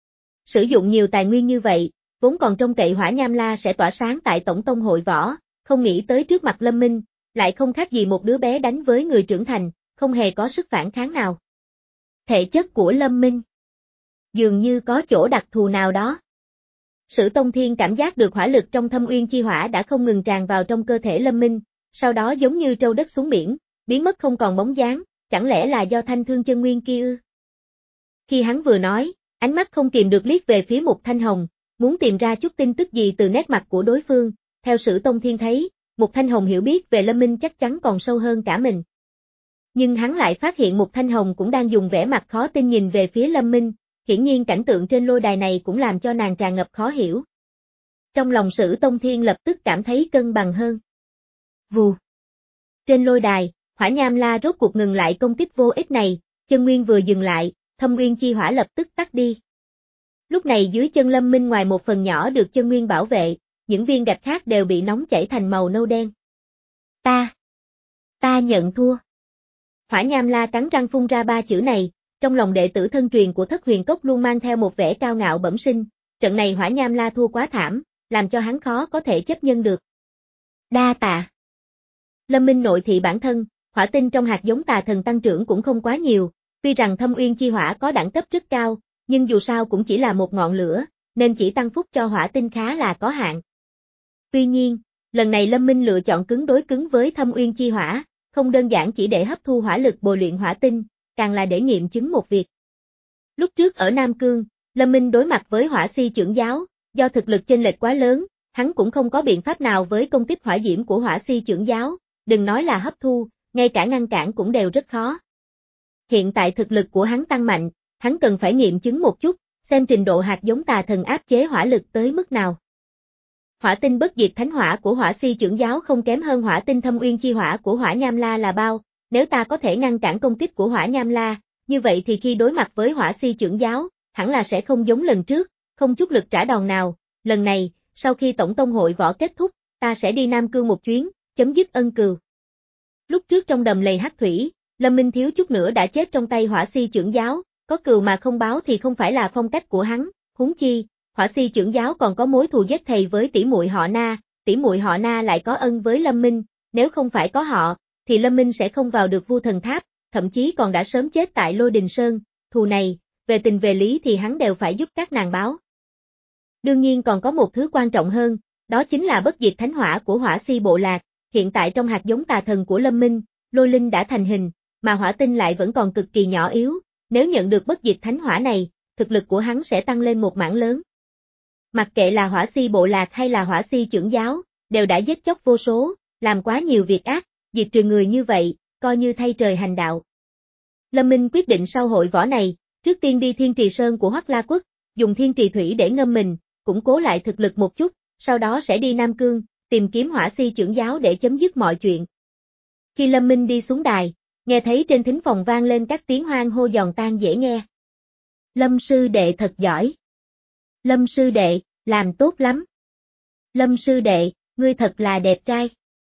Sử dụng nhiều tài nguyên như vậy, vốn còn trông cậy Hỏa Nham La sẽ tỏa sáng tại Tổng Tông hội võ, không nghĩ tới trước mặt Lâm Minh, lại không khác gì một đứa bé đánh với người trưởng thành, không hề có sức phản kháng nào. Thể chất của Lâm Minh dường như có chỗ đặc thù nào đó. Sử Tông Thiên cảm giác được hỏa lực trong thâm uyên chi hỏa đã không ngừng tràn vào trong cơ thể Lâm Minh, sau đó giống như trâu đất xuống biển, biến mất không còn bóng dáng, chẳng lẽ là do thanh thương chân nguyên kia ư? Khi hắn vừa nói, ánh mắt không kìm được liếc về phía Mục Thanh Hồng, muốn tìm ra chút tin tức gì từ nét mặt của đối phương, theo Sử Tông Thiên thấy, Mục Thanh Hồng hiểu biết về Lâm Minh chắc chắn còn sâu hơn cả mình. Nhưng hắn lại phát hiện Mục Thanh Hồng cũng đang dùng vẻ mặt khó tin nhìn về phía Lâm Minh, hiển nhiên cảnh tượng trên lôi đài này cũng làm cho nàng tràn ngập khó hiểu. Trong lòng Sử Tông Thiên lập tức cảm thấy cân bằng hơn. Vù. Trên lôi đài, Hỏa Nham La rốt cuộc ngừng lại công kích vô ích này, chân nguyên vừa dừng lại, thâm uyên chi hỏa lập tức tắt đi. Lúc này dưới chân Lâm Minh ngoài một phần nhỏ được chân nguyên bảo vệ, những viên gạch khác đều bị nóng chảy thành màu nâu đen. Ta, ta nhận thua. Hỏa Nham La cắn răng phun ra ba chữ này, trong lòng đệ tử thân truyền của Thất Huyền Cốc luôn mang theo một vẻ cao ngạo bẩm sinh, trận này Hỏa Nham La thua quá thảm, làm cho hắn khó có thể chấp nhận được. Đa tạ. Lâm Minh nội thị bản thân, hỏa tinh trong hạt giống tà thần tăng trưởng cũng không quá nhiều, tuy rằng thâm uyên chi hỏa có đẳng cấp rất cao, nhưng dù sao cũng chỉ là một ngọn lửa, nên chỉ tăng phúc cho hỏa tinh khá là có hạn. Tuy nhiên, lần này Lâm Minh lựa chọn cứng đối cứng với thâm uyên chi hỏa, không đơn giản chỉ để hấp thu hỏa lực bồi luyện hỏa tinh, càng là để nghiệm chứng một việc. Lúc trước ở Nam Cương, Lâm Minh đối mặt với hỏa si trưởng giáo, do thực lực chênh lệch quá lớn, hắn cũng không có biện pháp nào với công kích hỏa diễm của hỏa si trưởng giáo, đừng nói là hấp thu, ngay cả ngăn cản cũng đều rất khó. Hiện tại thực lực của hắn tăng mạnh, hắn cần phải nghiệm chứng một chút, xem trình độ hạt giống tà thần áp chế hỏa lực tới mức nào. Hỏa tinh bất diệt thánh hỏa của hỏa si trưởng giáo không kém hơn hỏa tinh thâm uyên chi hỏa của Hỏa Nham La là bao, nếu ta có thể ngăn cản công kích của Hỏa Nham La, như vậy thì khi đối mặt với hỏa si trưởng giáo, hẳn là sẽ không giống lần trước, không chút lực trả đòn nào, lần này, sau khi tổng tông hội võ kết thúc, ta sẽ đi Nam Cương một chuyến, chấm dứt ân cừu. Lúc trước trong đầm lầy hắc thủy, Lâm Minh thiếu chút nữa đã chết trong tay hỏa si trưởng giáo, có cừu mà không báo thì không phải là phong cách của hắn, huống chi, hỏa si trưởng giáo còn có mối thù giết thầy với tỷ muội họ Na, tỷ muội họ Na lại có ân với Lâm Minh, nếu không phải có họ, thì Lâm Minh sẽ không vào được Vu Thần Tháp, thậm chí còn đã sớm chết tại Lôi Đình Sơn, thù này, về về tình về lý thì hắn đều phải giúp các nàng báo. Đương nhiên còn có một thứ quan trọng hơn, đó chính là bất diệt thánh hỏa của Hỏa Si bộ lạc, hiện tại trong hạt giống tà thần của Lâm Minh, lôi linh đã thành hình, mà hỏa tinh lại vẫn còn cực kỳ nhỏ yếu, nếu nhận được bất diệt thánh hỏa này, thực lực của hắn sẽ tăng lên một mảng lớn. Mặc kệ là Hỏa Si bộ lạc hay là Hỏa Si trưởng giáo, đều đã giết chóc vô số, làm quá nhiều việc ác, diệt trừ người như vậy, coi như thay trời hành đạo. Lâm Minh quyết định sau hội võ này, trước tiên đi Thiên Trì Sơn của Hoắc La Quốc, dùng Thiên Trì Thủy để ngâm mình, củng cố lại thực lực một chút, sau đó sẽ đi Nam Cương, tìm kiếm Hỏa Si trưởng giáo để chấm dứt mọi chuyện. Khi Lâm Minh đi xuống đài, nghe thấy trên thính phòng vang lên các tiếng hoan hô giòn tan dễ nghe. Lâm sư đệ thật giỏi. Lâm sư đệ, làm tốt lắm. Lâm sư đệ, ngươi thật là đẹp trai.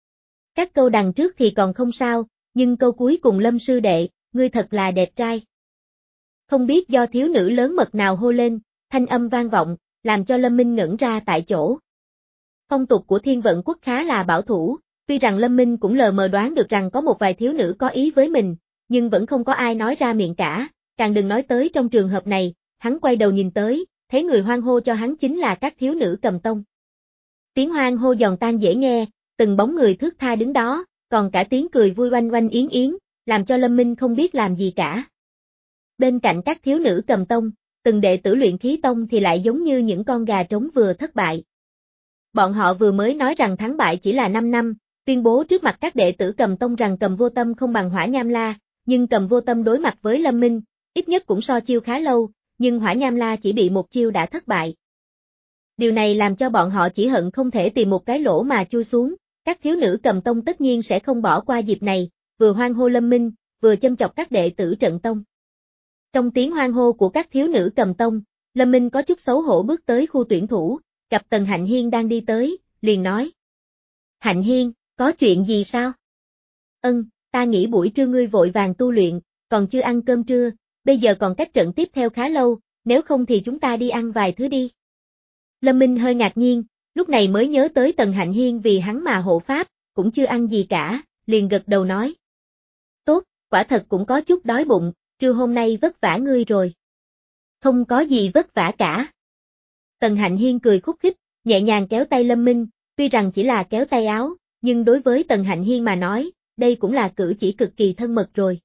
Các câu đằng trước thì còn không sao, nhưng câu cuối cùng Lâm sư đệ, ngươi thật là đẹp trai. Không biết do thiếu nữ lớn mật nào hô lên, thanh âm vang vọng, làm cho Lâm Minh ngẩn ra tại chỗ. Phong tục của Thiên Vận Quốc khá là bảo thủ, tuy rằng Lâm Minh cũng lờ mờ đoán được rằng có một vài thiếu nữ có ý với mình, nhưng vẫn không có ai nói ra miệng cả, càng đừng nói tới trong trường hợp này, hắn quay đầu nhìn tới, thấy người hoan hô cho hắn chính là các thiếu nữ Cầm Tông. Tiếng hoan hô giòn tan dễ nghe, từng bóng người thướt tha đứng đó, còn cả tiếng cười vui oanh oanh yến yến, làm cho Lâm Minh không biết làm gì cả. Bên cạnh các thiếu nữ Cầm Tông, từng đệ tử Luyện Khí Tông thì lại giống như những con gà trống vừa thất bại. Bọn họ vừa mới nói rằng thắng bại chỉ là năm năm, tuyên bố trước mặt các đệ tử Cầm Tông rằng Cầm Vô Tâm không bằng Hỏa Nham La, nhưng Cầm Vô Tâm đối mặt với Lâm Minh, ít nhất cũng so chiêu khá lâu, nhưng Hỏa Nham La chỉ bị một chiêu đã thất bại. Điều này làm cho bọn họ chỉ hận không thể tìm một cái lỗ mà chui xuống, các thiếu nữ Cầm Tông tất nhiên sẽ không bỏ qua dịp này, vừa hoan hô Lâm Minh, vừa châm chọc các đệ tử Trận Tông. Trong tiếng hoan hô của các thiếu nữ Cầm Tông, Lâm Minh có chút xấu hổ bước tới khu tuyển thủ, gặp Tần Hạnh Hiên đang đi tới, liền nói. Hạnh Hiên, có chuyện gì sao? Ân, ta nghĩ buổi trưa ngươi vội vàng tu luyện, còn chưa ăn cơm trưa, bây giờ còn cách trận tiếp theo khá lâu, nếu không thì chúng ta đi ăn vài thứ đi. Lâm Minh hơi ngạc nhiên, lúc này mới nhớ tới Tần Hạnh Hiên vì hắn mà hộ pháp, cũng chưa ăn gì cả, liền gật đầu nói. Tốt, quả thật cũng có chút đói bụng, trưa hôm nay vất vả ngươi rồi. Không có gì vất vả cả. Tần Hạnh Hiên cười khúc khích, nhẹ nhàng kéo tay Lâm Minh, tuy rằng chỉ là kéo tay áo, nhưng đối với Tần Hạnh Hiên mà nói, đây cũng là cử chỉ cực kỳ thân mật rồi.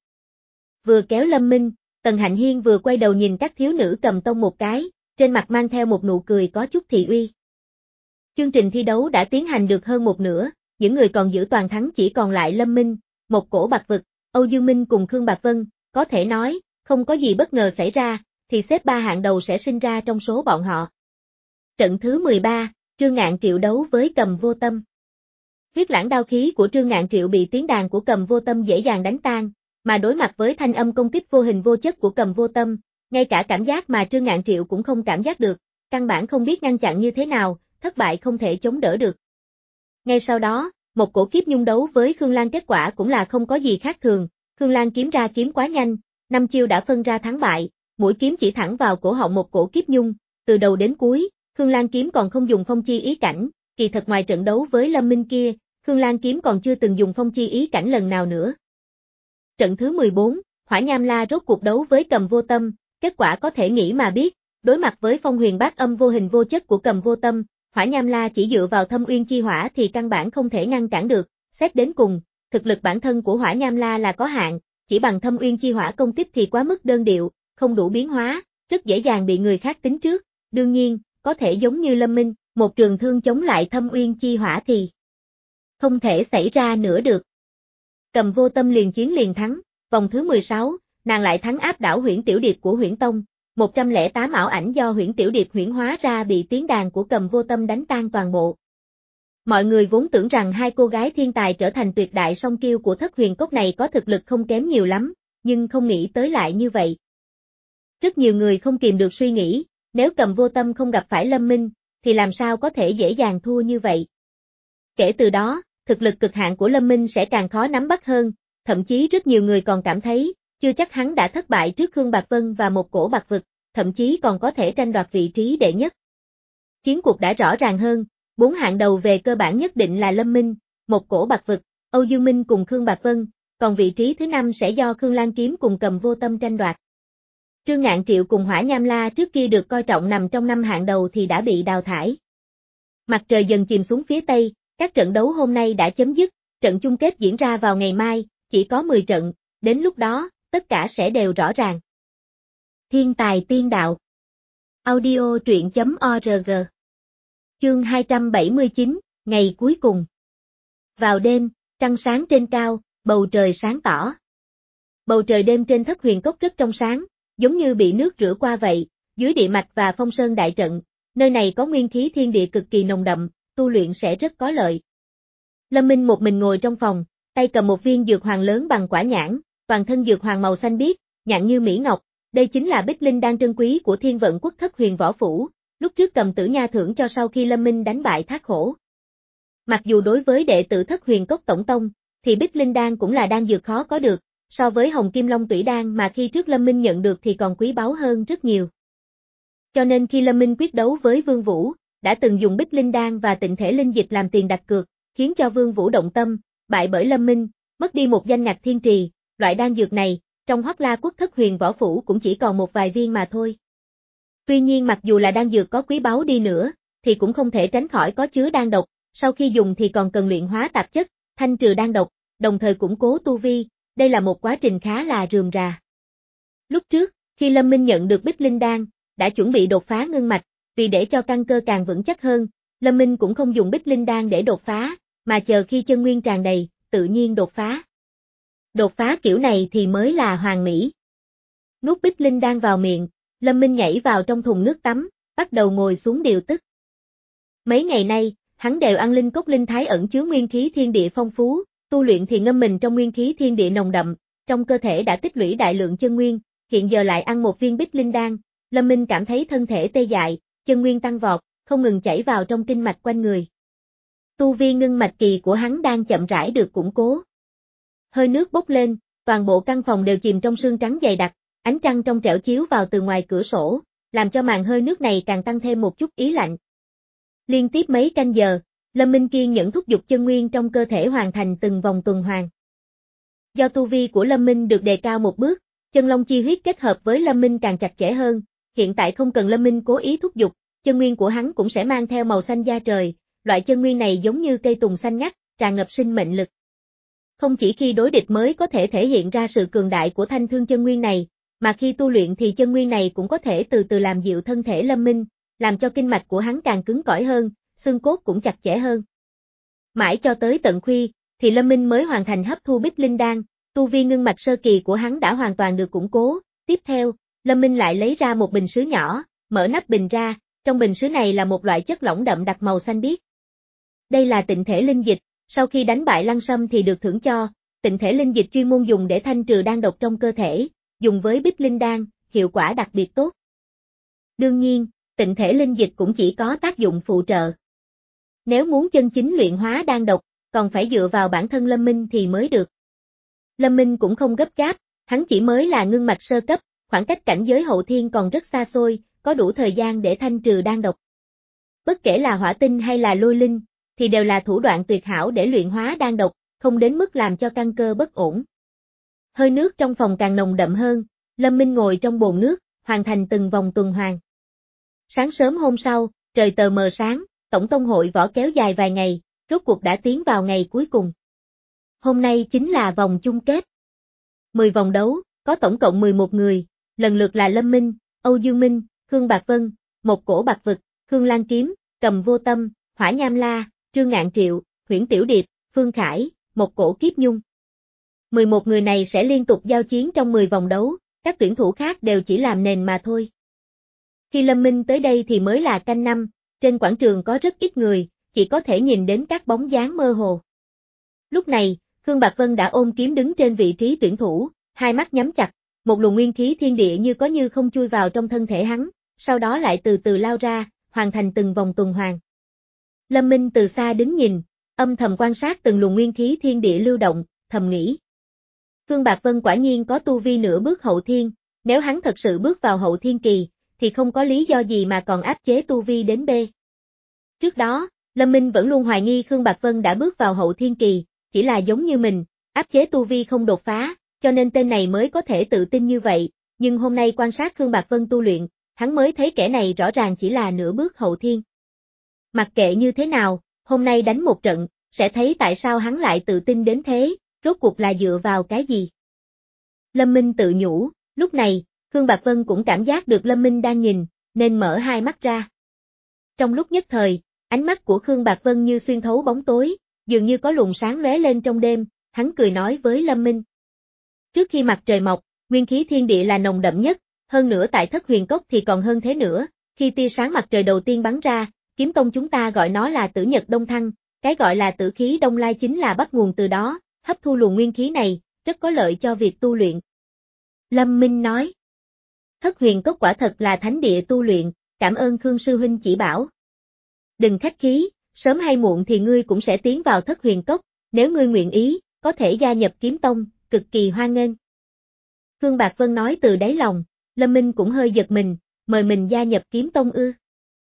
Vừa kéo Lâm Minh, Tần Hạnh Hiên vừa quay đầu nhìn các thiếu nữ Cầm Tông một cái, trên mặt mang theo một nụ cười có chút thị uy. Chương trình thi đấu đã tiến hành được hơn một nửa, những người còn giữ toàn thắng chỉ còn lại Lâm Minh, Một Cổ Bạc Vực, Âu Dương Minh cùng Khương Bạc Vân, có thể nói, không có gì bất ngờ xảy ra, thì xếp ba hạng đầu sẽ sinh ra trong số bọn họ. Trận thứ mười ba, Trương Ngạn Triệu đấu với Cầm Vô Tâm. Huyết lãng đao khí của Trương Ngạn Triệu bị tiếng đàn của Cầm Vô Tâm dễ dàng đánh tan, mà đối mặt với thanh âm công kích vô hình vô chất của Cầm Vô Tâm, ngay cả cảm giác mà Trương Ngạn Triệu cũng không cảm giác được, căn bản không biết ngăn chặn như thế nào, thất bại không thể chống đỡ được. Ngay sau đó, Một Cổ Kiếp Nhung đấu với Khương Lan kết quả cũng là không có gì khác thường, Khương Lan kiếm ra kiếm quá nhanh, năm chiêu đã phân ra thắng bại, mũi kiếm chỉ thẳng vào cổ họng Một Cổ Kiếp Nhung, từ đầu đến cuối, Khương Lan kiếm còn không dùng phong chi ý cảnh, kỳ thật ngoài trận đấu với Lâm Minh kia, Khương Lan kiếm còn chưa từng dùng phong chi ý cảnh lần nào nữa. Trận thứ mười bốn, Hỏa Nham La rốt cuộc đấu với Cầm Vô Tâm, kết quả có thể nghĩ mà biết, đối mặt với phong huyền bát âm vô hình vô chất của Cầm Vô Tâm, Hỏa Nham La chỉ dựa vào thâm uyên chi hỏa thì căn bản không thể ngăn cản được, xét đến cùng, thực lực bản thân của Hỏa Nham La là có hạn, chỉ bằng thâm uyên chi hỏa công kích thì quá mức đơn điệu, không đủ biến hóa, rất dễ dàng bị người khác tính trước, đương nhiên, có thể giống như Lâm Minh, một trường thương chống lại thâm uyên chi hỏa thì không thể xảy ra nữa được. Cầm Vô Tâm liền chiến liền thắng, vòng thứ mười sáu, nàng lại thắng áp đảo Huyễn Tiểu Điệp của Huyễn Tông, một trăm lẻ tám ảo ảnh do Huyễn Tiểu Điệp huyễn hóa ra bị tiếng đàn của Cầm Vô Tâm đánh tan toàn bộ. Mọi người vốn tưởng rằng hai cô gái thiên tài trở thành tuyệt đại song kiêu của Thất Huyền Cốc này có thực lực không kém nhiều lắm, nhưng không nghĩ tới lại như vậy. Rất nhiều người không kìm được suy nghĩ, nếu Cầm Vô Tâm không gặp phải Lâm Minh, thì làm sao có thể dễ dàng thua như vậy. Kể từ đó, thực lực cực hạn của Lâm Minh sẽ càng khó nắm bắt hơn, thậm chí rất nhiều người còn cảm thấy, chưa chắc hắn đã thất bại trước Khương Bạc Vân và Một Cổ Bạc Vực, thậm chí còn có thể tranh đoạt vị trí đệ nhất. Chiến cuộc đã rõ ràng hơn, bốn hạng đầu về cơ bản nhất định là Lâm Minh, Một Cổ Bạc Vực, Âu Dương Minh cùng Khương Bạc Vân, còn vị trí thứ năm sẽ do Khương Lan Kiếm cùng Cầm Vô Tâm tranh đoạt. Trương Ngạn Triệu cùng Hỏa Nham La trước kia được coi trọng nằm trong năm hạng đầu thì đã bị đào thải. Mặt trời dần chìm xuống phía Tây, các trận đấu hôm nay đã chấm dứt, trận chung kết diễn ra vào ngày mai, chỉ có mười trận, đến lúc đó, tất cả sẽ đều rõ ràng. Thiên tài tiên đạo. Audio truyện chấm org. Chương hai trăm bảy mươi chín, ngày cuối cùng. Vào đêm, trăng sáng trên cao, bầu trời sáng tỏ. Bầu trời đêm trên Thất Huyền Cốc rất trong sáng, giống như bị nước rửa qua vậy, dưới địa mạch và phong sơn đại trận, nơi này có nguyên khí thiên địa cực kỳ nồng đậm, tu luyện sẽ rất có lợi. Lâm Minh một mình ngồi trong phòng, tay cầm một viên dược hoàng lớn bằng quả nhãn, toàn thân dược hoàng màu xanh biếc, nhẵn như mỹ ngọc, đây chính là bích linh đan trân quý của Thiên Vận Quốc Thất Huyền Võ Phủ, lúc trước cầm Tử Nha thưởng cho sau khi Lâm Minh đánh bại Thác Hổ. Mặc dù đối với đệ tử Thất Huyền Cốc tổng tông, thì bích linh đan cũng là đan dược khó có được, so với Hồng Kim Long Tủy đan mà khi trước Lâm Minh nhận được thì còn quý báu hơn rất nhiều. Cho nên khi Lâm Minh quyết đấu với Vương Vũ, đã từng dùng bích linh đan và tịnh thể linh dịch làm tiền đặt cược, khiến cho Vương Vũ động tâm, bại bởi Lâm Minh, mất đi một danh ngạch thiên trì, loại đan dược này, trong Hoắc La Quốc Thất Huyền Võ Phủ cũng chỉ còn một vài viên mà thôi. Tuy nhiên mặc dù là đan dược có quý báu đi nữa, thì cũng không thể tránh khỏi có chứa đan độc, sau khi dùng thì còn cần luyện hóa tạp chất, thanh trừ đan độc, đồng thời củng cố tu vi, đây là một quá trình khá là rườm rà. Lúc trước, khi Lâm Minh nhận được bích linh đan, đã chuẩn bị đột phá ngưng mạch, vì để cho căn cơ càng vững chắc hơn, Lâm Minh cũng không dùng bích linh đan để đột phá, mà chờ khi chân nguyên tràn đầy, tự nhiên đột phá. Đột phá kiểu này thì mới là hoàn mỹ. Nuốt bích linh đan vào miệng, Lâm Minh nhảy vào trong thùng nước tắm, bắt đầu ngồi xuống điều tức. Mấy ngày nay, hắn đều ăn linh cốc linh thái ẩn chứa nguyên khí thiên địa phong phú, tu luyện thì ngâm mình trong nguyên khí thiên địa nồng đậm, trong cơ thể đã tích lũy đại lượng chân nguyên, hiện giờ lại ăn một viên bích linh đan, Lâm Minh cảm thấy thân thể tê dại, chân nguyên tăng vọt, không ngừng chảy vào trong kinh mạch quanh người. Tu vi ngưng mạch kỳ của hắn đang chậm rãi được củng cố. Hơi nước bốc lên, toàn bộ căn phòng đều chìm trong sương trắng dày đặc, ánh trăng trong trẻo chiếu vào từ ngoài cửa sổ, làm cho màn hơi nước này càng tăng thêm một chút ý lạnh. Liên tiếp mấy canh giờ, Lâm Minh kiên nhẫn thúc giục chân nguyên trong cơ thể hoàn thành từng vòng tuần hoàn. Do tu vi của Lâm Minh được đề cao một bước, chân long chi huyết kết hợp với Lâm Minh càng chặt chẽ hơn, hiện tại không cần Lâm Minh cố ý thúc giục, chân nguyên của hắn cũng sẽ mang theo màu xanh da trời, loại chân nguyên này giống như cây tùng xanh ngắt, tràn ngập sinh mệnh lực. Không chỉ khi đối địch mới có thể thể hiện ra sự cường đại của thanh thương chân nguyên này, mà khi tu luyện thì chân nguyên này cũng có thể từ từ làm dịu thân thể Lâm Minh, làm cho kinh mạch của hắn càng cứng cỏi hơn, xương cốt cũng chặt chẽ hơn. Mãi cho tới tận khuya, thì Lâm Minh mới hoàn thành hấp thu bích linh đan, tu vi ngưng mạch sơ kỳ của hắn đã hoàn toàn được củng cố. Tiếp theo, Lâm Minh lại lấy ra một bình sứ nhỏ, mở nắp bình ra, trong bình sứ này là một loại chất lỏng đậm đặc màu xanh biếc. Đây là tịnh thể linh dịch, sau khi đánh bại Lăng Sâm thì được thưởng cho, tịnh thể linh dịch chuyên môn dùng để thanh trừ đan độc trong cơ thể, dùng với bích linh đan, hiệu quả đặc biệt tốt. Đương nhiên, tịnh thể linh dịch cũng chỉ có tác dụng phụ trợ. Nếu muốn chân chính luyện hóa đan độc, còn phải dựa vào bản thân Lâm Minh thì mới được. Lâm Minh cũng không gấp gáp, hắn chỉ mới là ngưng mạch sơ cấp, khoảng cách cảnh giới hậu thiên còn rất xa xôi, có đủ thời gian để thanh trừ đan độc. Bất kể là hỏa tinh hay là lôi linh, thì đều là thủ đoạn tuyệt hảo để luyện hóa đan độc, không đến mức làm cho căn cơ bất ổn. Hơi nước trong phòng càng nồng đậm hơn, Lâm Minh ngồi trong bồn nước, hoàn thành từng vòng tuần hoàn. Sáng sớm hôm sau, trời tờ mờ sáng, tổng tông hội võ kéo dài vài ngày, rốt cuộc đã tiến vào ngày cuối cùng. Hôm nay chính là vòng chung kết. mười vòng đấu, có tổng cộng mười một người, lần lượt là Lâm Minh, Âu Dương Minh, Khương Bạc Vân, Một Cổ Bạc Vực, Khương Lan Kiếm, Cầm Vô Tâm, Hỏa Nham La, Trương Ngạn Triệu, Huyễn Tiểu Điệp, Phương Khải, Một Cổ Kiếp Nhung. mười một người này sẽ liên tục giao chiến trong mười vòng đấu, các tuyển thủ khác đều chỉ làm nền mà thôi. Khi Lâm Minh tới đây thì mới là canh năm, trên quảng trường có rất ít người, chỉ có thể nhìn đến các bóng dáng mơ hồ. Lúc này, Khương Bạc Vân đã ôm kiếm đứng trên vị trí tuyển thủ, hai mắt nhắm chặt, một luồng nguyên khí thiên địa như có như không chui vào trong thân thể hắn, sau đó lại từ từ lao ra, hoàn thành từng vòng tuần hoàn. Lâm Minh từ xa đứng nhìn, âm thầm quan sát từng luồng nguyên khí thiên địa lưu động, thầm nghĩ. Khương Bạc Vân quả nhiên có tu vi nửa bước hậu thiên, nếu hắn thật sự bước vào hậu thiên kỳ, thì không có lý do gì mà còn áp chế tu vi đến B. Trước đó, Lâm Minh vẫn luôn hoài nghi Khương Bạc Vân đã bước vào hậu thiên kỳ, chỉ là giống như mình, áp chế tu vi không đột phá, cho nên tên này mới có thể tự tin như vậy, nhưng hôm nay quan sát Khương Bạc Vân tu luyện, hắn mới thấy kẻ này rõ ràng chỉ là nửa bước hậu thiên. Mặc kệ như thế nào, hôm nay đánh một trận, sẽ thấy tại sao hắn lại tự tin đến thế, rốt cuộc là dựa vào cái gì. Lâm Minh tự nhủ, lúc này, Khương Bạc Vân cũng cảm giác được Lâm Minh đang nhìn, nên mở hai mắt ra. Trong lúc nhất thời, ánh mắt của Khương Bạc Vân như xuyên thấu bóng tối, dường như có luồng sáng lóe lên trong đêm, hắn cười nói với Lâm Minh. Trước khi mặt trời mọc, nguyên khí thiên địa là nồng đậm nhất, hơn nữa tại Thất Huyền Cốc thì còn hơn thế nữa, khi tia sáng mặt trời đầu tiên bắn ra, kiếm tông chúng ta gọi nó là tử nhật đông thăng, cái gọi là tử khí đông lai chính là bắt nguồn từ đó, hấp thu luồng nguyên khí này, rất có lợi cho việc tu luyện. Lâm Minh nói. Thất Huyền Cốc quả thật là thánh địa tu luyện, cảm ơn Khương sư huynh chỉ bảo. Đừng khách khí, sớm hay muộn thì ngươi cũng sẽ tiến vào Thất Huyền Cốc, nếu ngươi nguyện ý, có thể gia nhập kiếm tông, cực kỳ hoan nghênh. Khương Bạc Vân nói từ đáy lòng, Lâm Minh cũng hơi giật mình, mời mình gia nhập kiếm tông ư.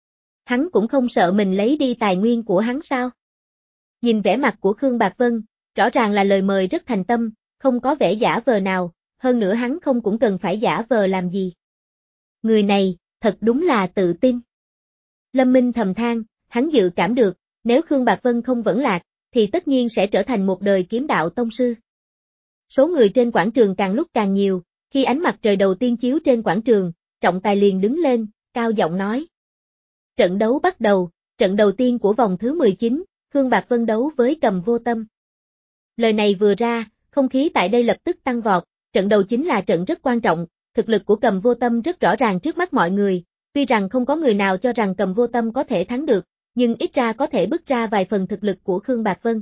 Hắn cũng không sợ mình lấy đi tài nguyên của hắn sao? Nhìn vẻ mặt của Khương Bạc Vân, rõ ràng là lời mời rất thành tâm, không có vẻ giả vờ nào, hơn nữa hắn không cũng cần phải giả vờ làm gì. Người này, thật đúng là tự tin. Lâm Minh thầm than, hắn dự cảm được, nếu Khương Bạc Vân không vẫn lạc, thì tất nhiên sẽ trở thành một đời kiếm đạo tông sư. Số người trên quảng trường càng lúc càng nhiều, khi ánh mặt trời đầu tiên chiếu trên quảng trường, trọng tài liền đứng lên, cao giọng nói. Trận đấu bắt đầu, trận đầu tiên của vòng thứ mười chín, Khương Bạc Vân đấu với Cầm Vô Tâm. Lời này vừa ra, không khí tại đây lập tức tăng vọt, trận đầu chính là trận rất quan trọng, thực lực của Cầm Vô Tâm rất rõ ràng trước mắt mọi người, tuy rằng không có người nào cho rằng Cầm Vô Tâm có thể thắng được, nhưng ít ra có thể bứt ra vài phần thực lực của Khương Bạc Vân.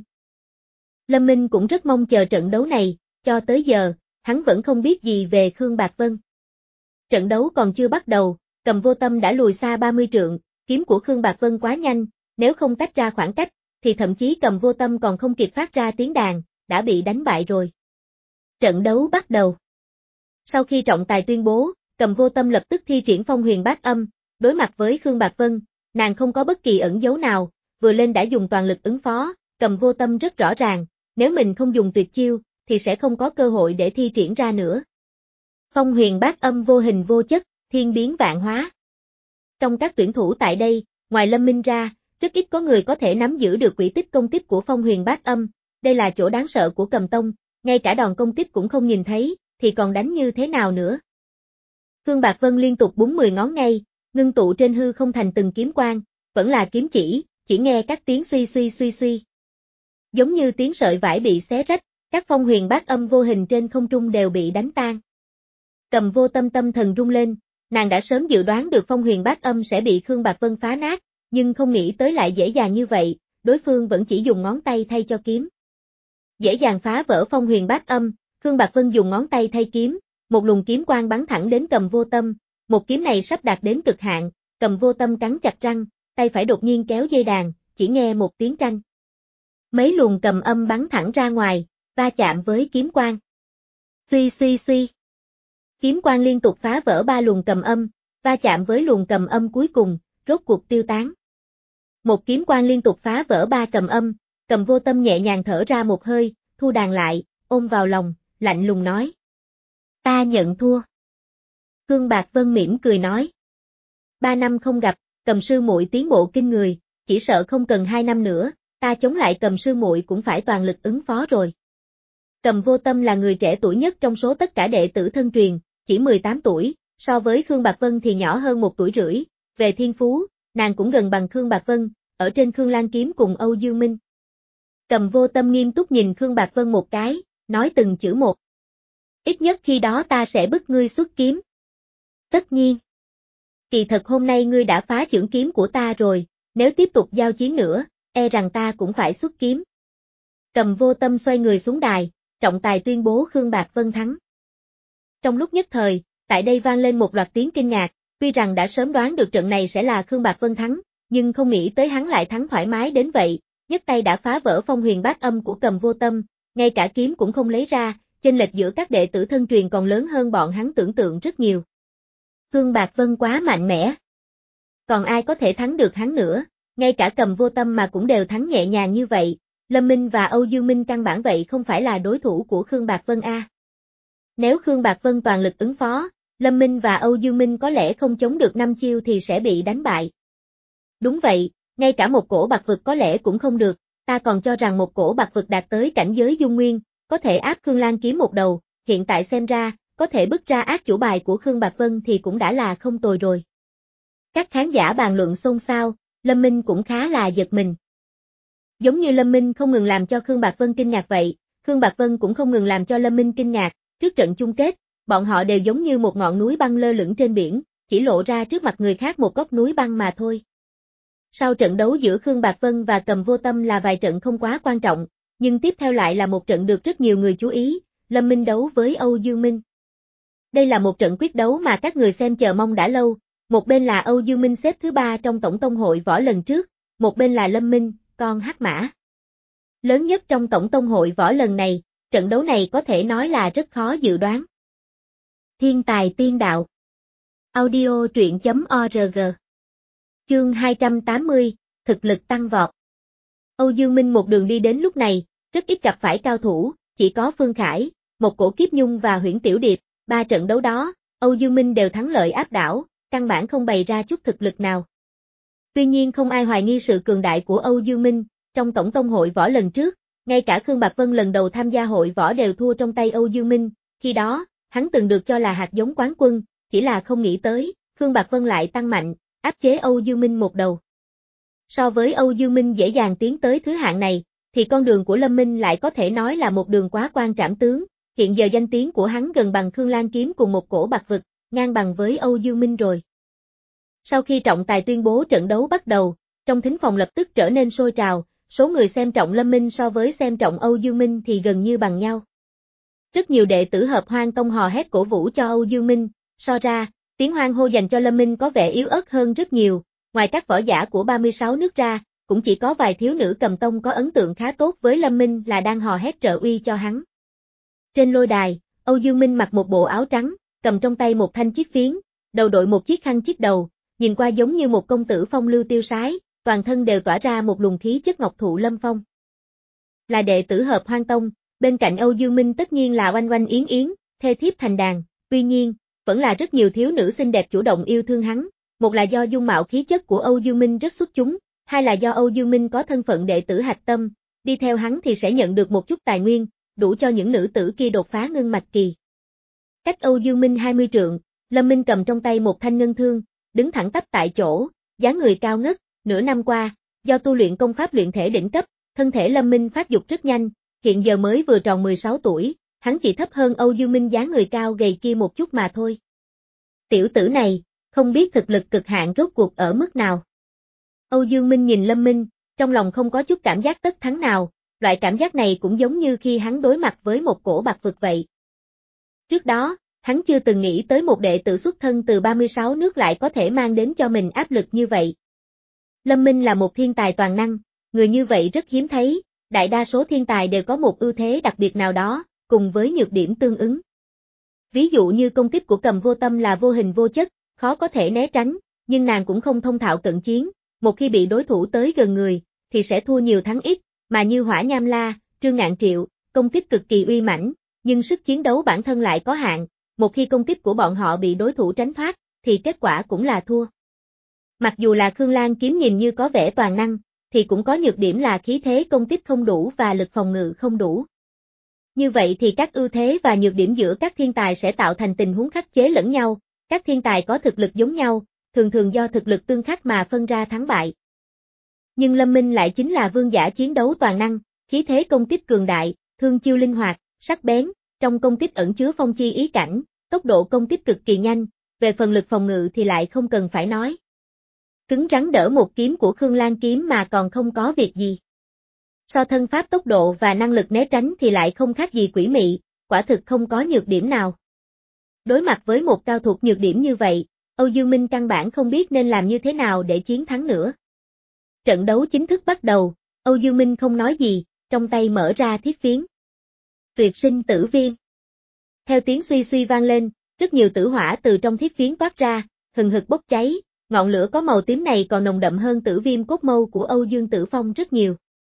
Lâm Minh cũng rất mong chờ trận đấu này, cho tới giờ, hắn vẫn không biết gì về Khương Bạc Vân. Trận đấu còn chưa bắt đầu, Cầm Vô Tâm đã lùi xa ba mươi trượng, kiếm của Khương Bạc Vân quá nhanh, nếu không tách ra khoảng cách, thì thậm chí Cầm Vô Tâm còn không kịp phát ra tiếng đàn, đã bị đánh bại rồi. Trận đấu bắt đầu. Sau khi trọng tài tuyên bố, Cầm Vô Tâm lập tức thi triển Phong Huyền Bát Âm, đối mặt với Khương Bạc Vân, nàng không có bất kỳ ẩn dấu nào, vừa lên đã dùng toàn lực ứng phó, Cầm Vô Tâm rất rõ ràng, nếu mình không dùng tuyệt chiêu, thì sẽ không có cơ hội để thi triển ra nữa. Phong Huyền Bát Âm vô hình vô chất, thiên biến vạn hóa. Trong các tuyển thủ tại đây, ngoài Lâm Minh ra, rất ít có người có thể nắm giữ được quỹ tích công kích của Phong Huyền Bát Âm, đây là chỗ đáng sợ của Cầm Tông, ngay cả đòn công kích cũng không nhìn thấy, thì còn đánh như thế nào nữa. Khương Bạc Vân liên tục búng mười ngón ngay, ngưng tụ trên hư không thành từng kiếm quang, vẫn là kiếm chỉ, chỉ nghe các tiếng suy suy suy suy. Giống như tiếng sợi vải bị xé rách, các phong huyền bát âm vô hình trên không trung đều bị đánh tan. Cầm Vô Tâm tâm thần rung lên, nàng đã sớm dự đoán được phong huyền bát âm sẽ bị Khương Bạc Vân phá nát, nhưng không nghĩ tới lại dễ dàng như vậy, đối phương vẫn chỉ dùng ngón tay thay cho kiếm. Dễ dàng phá vỡ phong huyền bát âm, Khương Bạc Vân dùng ngón tay thay kiếm, một luồng kiếm quang bắn thẳng đến Cầm Vô Tâm, một kiếm này sắp đạt đến cực hạn, Cầm Vô Tâm cắn chặt răng, tay phải đột nhiên kéo dây đàn, chỉ nghe một tiếng tranh. Mấy luồng cầm âm bắn thẳng ra ngoài, va chạm với kiếm quang. Suy suy suy. Kiếm quang liên tục phá vỡ ba luồng cầm âm, va chạm với luồng cầm âm cuối cùng, rốt cuộc tiêu tán. Một kiếm quang liên tục phá vỡ ba cầm âm, Cầm Vô Tâm nhẹ nhàng thở ra một hơi, thu đàn lại, ôm vào lòng, lạnh lùng nói. Ta nhận thua. Khương Bạc Vân mỉm cười nói. Ba năm không gặp, Cầm sư muội tiến bộ kinh người, chỉ sợ không cần hai năm nữa, ta chống lại Cầm sư muội cũng phải toàn lực ứng phó rồi. Cầm Vô Tâm là người trẻ tuổi nhất trong số tất cả đệ tử thân truyền, chỉ mười tám tuổi, so với Khương Bạc Vân thì nhỏ hơn một tuổi rưỡi, về thiên phú, nàng cũng gần bằng Khương Bạc Vân, ở trên Khương Lan Kiếm cùng Âu Dương Minh. Cầm Vô Tâm nghiêm túc nhìn Khương Bạc Vân một cái, nói từng chữ một. Ít nhất khi đó ta sẽ bức ngươi xuất kiếm. Tất nhiên. Kỳ thật hôm nay ngươi đã phá chưởng kiếm của ta rồi, nếu tiếp tục giao chiến nữa, e rằng ta cũng phải xuất kiếm. Cầm Vô Tâm xoay người xuống đài, trọng tài tuyên bố Khương Bạc Vân thắng. Trong lúc nhất thời, tại đây vang lên một loạt tiếng kinh ngạc, tuy rằng đã sớm đoán được trận này sẽ là Khương Bạc Vân thắng, nhưng không nghĩ tới hắn lại thắng thoải mái đến vậy, nhất tay đã phá vỡ phong huyền bát âm của Cầm Vô Tâm, ngay cả kiếm cũng không lấy ra, chênh lệch giữa các đệ tử thân truyền còn lớn hơn bọn hắn tưởng tượng rất nhiều. Khương Bạc Vân quá mạnh mẽ. Còn ai có thể thắng được hắn nữa, ngay cả Cầm Vô Tâm mà cũng đều thắng nhẹ nhàng như vậy, Lâm Minh và Âu Dương Minh căn bản vậy không phải là đối thủ của Khương Bạc Vân a. Nếu Khương Bạc Vân toàn lực ứng phó, Lâm Minh và Âu Dương Minh có lẽ không chống được năm chiêu thì sẽ bị đánh bại. Đúng vậy, ngay cả một cổ bạc vực có lẽ cũng không được, ta còn cho rằng một cổ bạc vực đạt tới cảnh giới dung nguyên, có thể áp Khương Lan kiếm một đầu, hiện tại xem ra, có thể bứt ra ác chủ bài của Khương Bạc Vân thì cũng đã là không tồi rồi. Các khán giả bàn luận xôn xao, Lâm Minh cũng khá là giật mình. Giống như Lâm Minh không ngừng làm cho Khương Bạc Vân kinh ngạc vậy, Khương Bạc Vân cũng không ngừng làm cho Lâm Minh kinh ngạc, trước trận chung kết, bọn họ đều giống như một ngọn núi băng lơ lửng trên biển, chỉ lộ ra trước mặt người khác một góc núi băng mà thôi. Sau trận đấu giữa Khương Bạc Vân và Cầm Vô Tâm là vài trận không quá quan trọng, nhưng tiếp theo lại là một trận được rất nhiều người chú ý, Lâm Minh đấu với Âu Dương Minh. Đây là một trận quyết đấu mà các người xem chờ mong đã lâu, một bên là Âu Dương Minh xếp thứ ba trong tổng tông hội võ lần trước, một bên là Lâm Minh, con hắc mã. Lớn nhất trong tổng tông hội võ lần này, trận đấu này có thể nói là rất khó dự đoán. Thiên tài tiên đạo. Audio truyện chấm org. Chương hai trăm tám mươi, thực lực tăng vọt. Âu Dương Minh một đường đi đến lúc này, rất ít gặp phải cao thủ, chỉ có Phương Khải, một cổ Kiếp Nhung và Huyễn Tiểu Điệp, ba trận đấu đó, Âu Dương Minh đều thắng lợi áp đảo, căn bản không bày ra chút thực lực nào. Tuy nhiên không ai hoài nghi sự cường đại của Âu Dương Minh, trong tổng tông hội võ lần trước, ngay cả Khương Bạc Vân lần đầu tham gia hội võ đều thua trong tay Âu Dương Minh, khi đó, hắn từng được cho là hạt giống quán quân, chỉ là không nghĩ tới, Khương Bạc Vân lại tăng mạnh, áp chế Âu Dương Minh một đầu. So với Âu Dương Minh dễ dàng tiến tới thứ hạng này, thì con đường của Lâm Minh lại có thể nói là một đường quá quan trảm tướng, hiện giờ danh tiếng của hắn gần bằng Khương Lan kiếm cùng một cổ bạc vực, ngang bằng với Âu Dương Minh rồi. Sau khi trọng tài tuyên bố trận đấu bắt đầu, trong thính phòng lập tức trở nên sôi trào, số người xem trọng Lâm Minh so với xem trọng Âu Dương Minh thì gần như bằng nhau. Rất nhiều đệ tử Hợp Hoan Tông hò hét cổ vũ cho Âu Dương Minh, so ra, tiếng hoan hô dành cho Lâm Minh có vẻ yếu ớt hơn rất nhiều, ngoài các võ giả của ba mươi sáu nước ra, cũng chỉ có vài thiếu nữ Cầm Tông có ấn tượng khá tốt với Lâm Minh là đang hò hét trợ uy cho hắn. Trên lôi đài, Âu Dương Minh mặc một bộ áo trắng, cầm trong tay một thanh chiếc phiến, đầu đội một chiếc khăn chiếc đầu, nhìn qua giống như một công tử phong lưu tiêu sái, toàn thân đều tỏa ra một luồng khí chất ngọc thụ lâm phong. Là đệ tử Hợp Hoan Tông, bên cạnh Âu Dương Minh tất nhiên là Oanh Oanh Yến Yến, thê thiếp thành đàn, tuy nhiên, vẫn là rất nhiều thiếu nữ xinh đẹp chủ động yêu thương hắn, một là do dung mạo khí chất của Âu Dương Minh rất xuất chúng, hai là do Âu Dương Minh có thân phận đệ tử hạch tâm, đi theo hắn thì sẽ nhận được một chút tài nguyên, đủ cho những nữ tử kia đột phá ngưng mạch kỳ. Cách Âu Dương Minh hai mươi trượng, Lâm Minh cầm trong tay một thanh ngân thương, đứng thẳng tắp tại chỗ, dáng người cao ngất, nửa năm qua, do tu luyện công pháp luyện thể đỉnh cấp, thân thể Lâm Minh phát dục rất nhanh, hiện giờ mới vừa tròn mười sáu tuổi, hắn chỉ thấp hơn Âu Dương Minh dáng người cao gầy kia một chút mà thôi. Tiểu tử này, không biết thực lực cực hạn rốt cuộc ở mức nào. Âu Dương Minh nhìn Lâm Minh, trong lòng không có chút cảm giác tất thắng nào, loại cảm giác này cũng giống như khi hắn đối mặt với một cổ bạc vực vậy. Trước đó, hắn chưa từng nghĩ tới một đệ tử xuất thân từ ba mươi sáu nước lại có thể mang đến cho mình áp lực như vậy. Lâm Minh là một thiên tài toàn năng, người như vậy rất hiếm thấy, đại đa số thiên tài đều có một ưu thế đặc biệt nào đó, cùng với nhược điểm tương ứng. Ví dụ như công kích của Cầm Vô Tâm là vô hình vô chất, khó có thể né tránh, nhưng nàng cũng không thông thạo cận chiến, một khi bị đối thủ tới gần người, thì sẽ thua nhiều thắng ít, mà như Hỏa Nham La, Trương Ngạn Triệu, công kích cực kỳ uy mãnh, nhưng sức chiến đấu bản thân lại có hạn, một khi công kích của bọn họ bị đối thủ tránh thoát, thì kết quả cũng là thua. Mặc dù là Khương Lan kiếm nhìn như có vẻ toàn năng, thì cũng có nhược điểm là khí thế công kích không đủ và lực phòng ngự không đủ. Như vậy thì các ưu thế và nhược điểm giữa các thiên tài sẽ tạo thành tình huống khắc chế lẫn nhau, các thiên tài có thực lực giống nhau, thường thường do thực lực tương khắc mà phân ra thắng bại. Nhưng Lâm Minh lại chính là vương giả chiến đấu toàn năng, khí thế công kích cường đại, thương chiêu linh hoạt, sắc bén, trong công kích ẩn chứa phong chi ý cảnh, tốc độ công kích cực kỳ nhanh, về phần lực phòng ngự thì lại không cần phải nói. Cứng rắn đỡ một kiếm của Khương Lan kiếm mà còn không có việc gì. So thân pháp tốc độ và năng lực né tránh thì lại không khác gì quỷ mị, quả thực không có nhược điểm nào. Đối mặt với một cao thủ nhược điểm như vậy, Âu Dương Minh căn bản không biết nên làm như thế nào để chiến thắng nữa. Trận đấu chính thức bắt đầu, Âu Dương Minh không nói gì, trong tay mở ra thiết phiến. Tuyệt sinh tử viêm. Theo tiếng suy suy vang lên, rất nhiều tử hỏa từ trong thiết phiến toát ra, hừng hực bốc cháy, ngọn lửa có màu tím này còn nồng đậm hơn tử viêm cốt mâu của Âu Dương Tử Phong rất nhiều.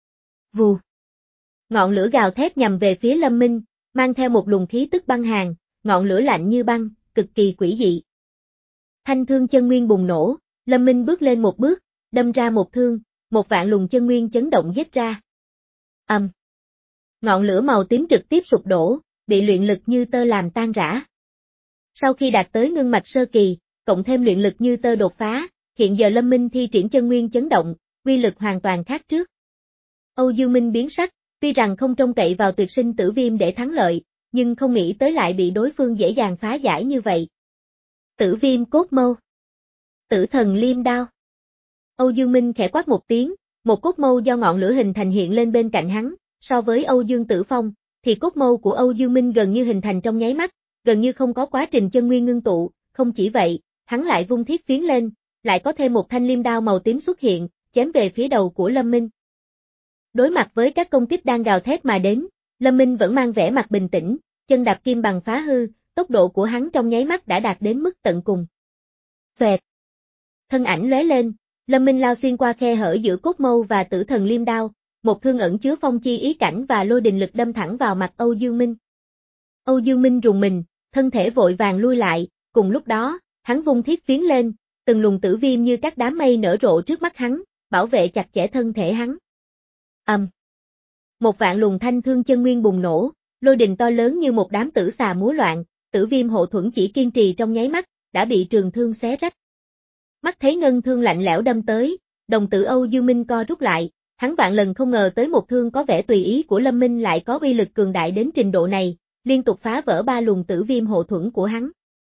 Vù. Ngọn lửa gào thét nhằm về phía Lâm Minh, mang theo một luồng khí tức băng hàn, ngọn lửa lạnh như băng, cực kỳ quỷ dị. Thanh thương chân nguyên bùng nổ, Lâm Minh bước lên một bước, đâm ra một thương, một vạn luồng chân nguyên chấn động giết ra. Ầm. Um. Ngọn lửa màu tím trực tiếp sụp đổ, bị luyện lực như tơ làm tan rã. Sau khi đạt tới ngưng mạch sơ kỳ, cộng thêm luyện lực như tơ đột phá, hiện giờ Lâm Minh thi triển chân nguyên chấn động, uy lực hoàn toàn khác trước. Âu Dương Minh biến sắc, tuy rằng không trông cậy vào tuyệt sinh tử viêm để thắng lợi, nhưng không nghĩ tới lại bị đối phương dễ dàng phá giải như vậy. Tử viêm cốt mâu. Tử thần liêm đao. Âu Dương Minh khẽ quát một tiếng, một cốt mâu do ngọn lửa hình thành hiện lên bên cạnh hắn, so với Âu Dương Tử Phong, thì cốt mâu của Âu Dương Minh gần như hình thành trong nháy mắt, gần như không có quá trình chân nguyên ngưng tụ, không chỉ vậy, hắn lại vung thiết phiến lên, lại có thêm một thanh liêm đao màu tím xuất hiện, chém về phía đầu của Lâm Minh. Đối mặt với các công kích đang gào thét mà đến, Lâm Minh vẫn mang vẻ mặt bình tĩnh, chân đạp kim bằng phá hư, tốc độ của hắn trong nháy mắt đã đạt đến mức tận cùng. Phẹt. Thân ảnh lóe lên, Lâm Minh lao xuyên qua khe hở giữa cốt mâu và tử thần liêm đao, một thương ẩn chứa phong chi ý cảnh và lôi đình lực đâm thẳng vào mặt Âu Dương Minh. Âu Dương Minh rùng mình, thân thể vội vàng lui lại, cùng lúc đó, hắn vung thiết phiến lên, từng luồng tử viêm như các đám mây nở rộ trước mắt hắn, bảo vệ chặt chẽ thân thể hắn. Ầm. Um. Một vạn luồng thanh thương chân nguyên bùng nổ, lôi đình to lớn như một đám tử xà múa loạn, tử viêm hộ thuẫn chỉ kiên trì trong nháy mắt, đã bị trường thương xé rách. Mắt thấy ngân thương lạnh lẽo đâm tới, đồng tử Âu Dương Minh co rút lại, hắn vạn lần không ngờ tới một thương có vẻ tùy ý của Lâm Minh lại có uy lực cường đại đến trình độ này, liên tục phá vỡ ba luồng tử viêm hộ thuẫn của hắn.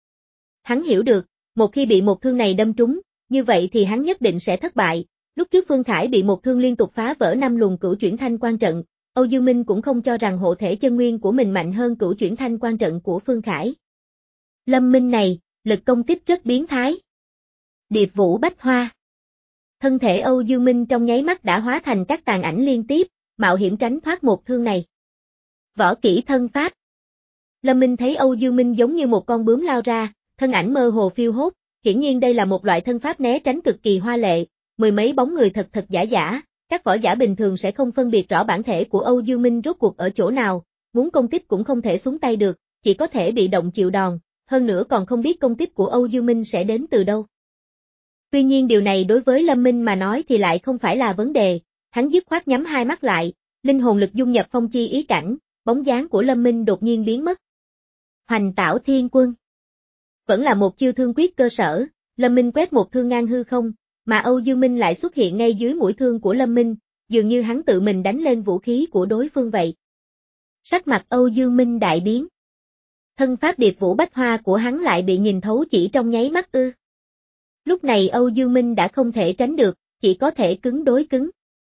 Hắn hiểu được, một khi bị một thương này đâm trúng, như vậy thì hắn nhất định sẽ thất bại. Lúc trước Phương Khải bị một thương liên tục phá vỡ năm luồng cửu chuyển thanh quan trận, Âu Dương Minh cũng không cho rằng hộ thể chân nguyên của mình mạnh hơn cửu chuyển thanh quan trận của Phương Khải. Lâm Minh này, lực công kích rất biến thái. Điệp Vũ Bách Hoa. Thân thể Âu Dương Minh trong nháy mắt đã hóa thành các tàn ảnh liên tiếp, mạo hiểm tránh thoát một thương này. Võ kỹ thân pháp. Lâm Minh thấy Âu Dương Minh giống như một con bướm lao ra, thân ảnh mơ hồ phiêu hốt, hiển nhiên đây là một loại thân pháp né tránh cực kỳ hoa lệ, mười mấy bóng người thật thật giả giả, các võ giả bình thường sẽ không phân biệt rõ bản thể của Âu Dương Minh rốt cuộc ở chỗ nào, muốn công kích cũng không thể xuống tay được, chỉ có thể bị động chịu đòn, hơn nữa còn không biết công kích của Âu Dương Minh sẽ đến từ đâu. Tuy nhiên điều này đối với Lâm Minh mà nói thì lại không phải là vấn đề, hắn dứt khoát nhắm hai mắt lại, linh hồn lực dung nhập phong chi ý cảnh, bóng dáng của Lâm Minh đột nhiên biến mất. Hoành Tảo Thiên Quân. Vẫn là một chiêu thương quyết cơ sở, Lâm Minh quét một thương ngang hư không, mà Âu Dương Minh lại xuất hiện ngay dưới mũi thương của Lâm Minh, dường như hắn tự mình đánh lên vũ khí của đối phương vậy. Sắc mặt Âu Dương Minh đại biến. Thân pháp Điệp Vũ Bách Hoa của hắn lại bị nhìn thấu chỉ trong nháy mắt ư. Lúc này Âu Dương Minh đã không thể tránh được, chỉ có thể cứng đối cứng.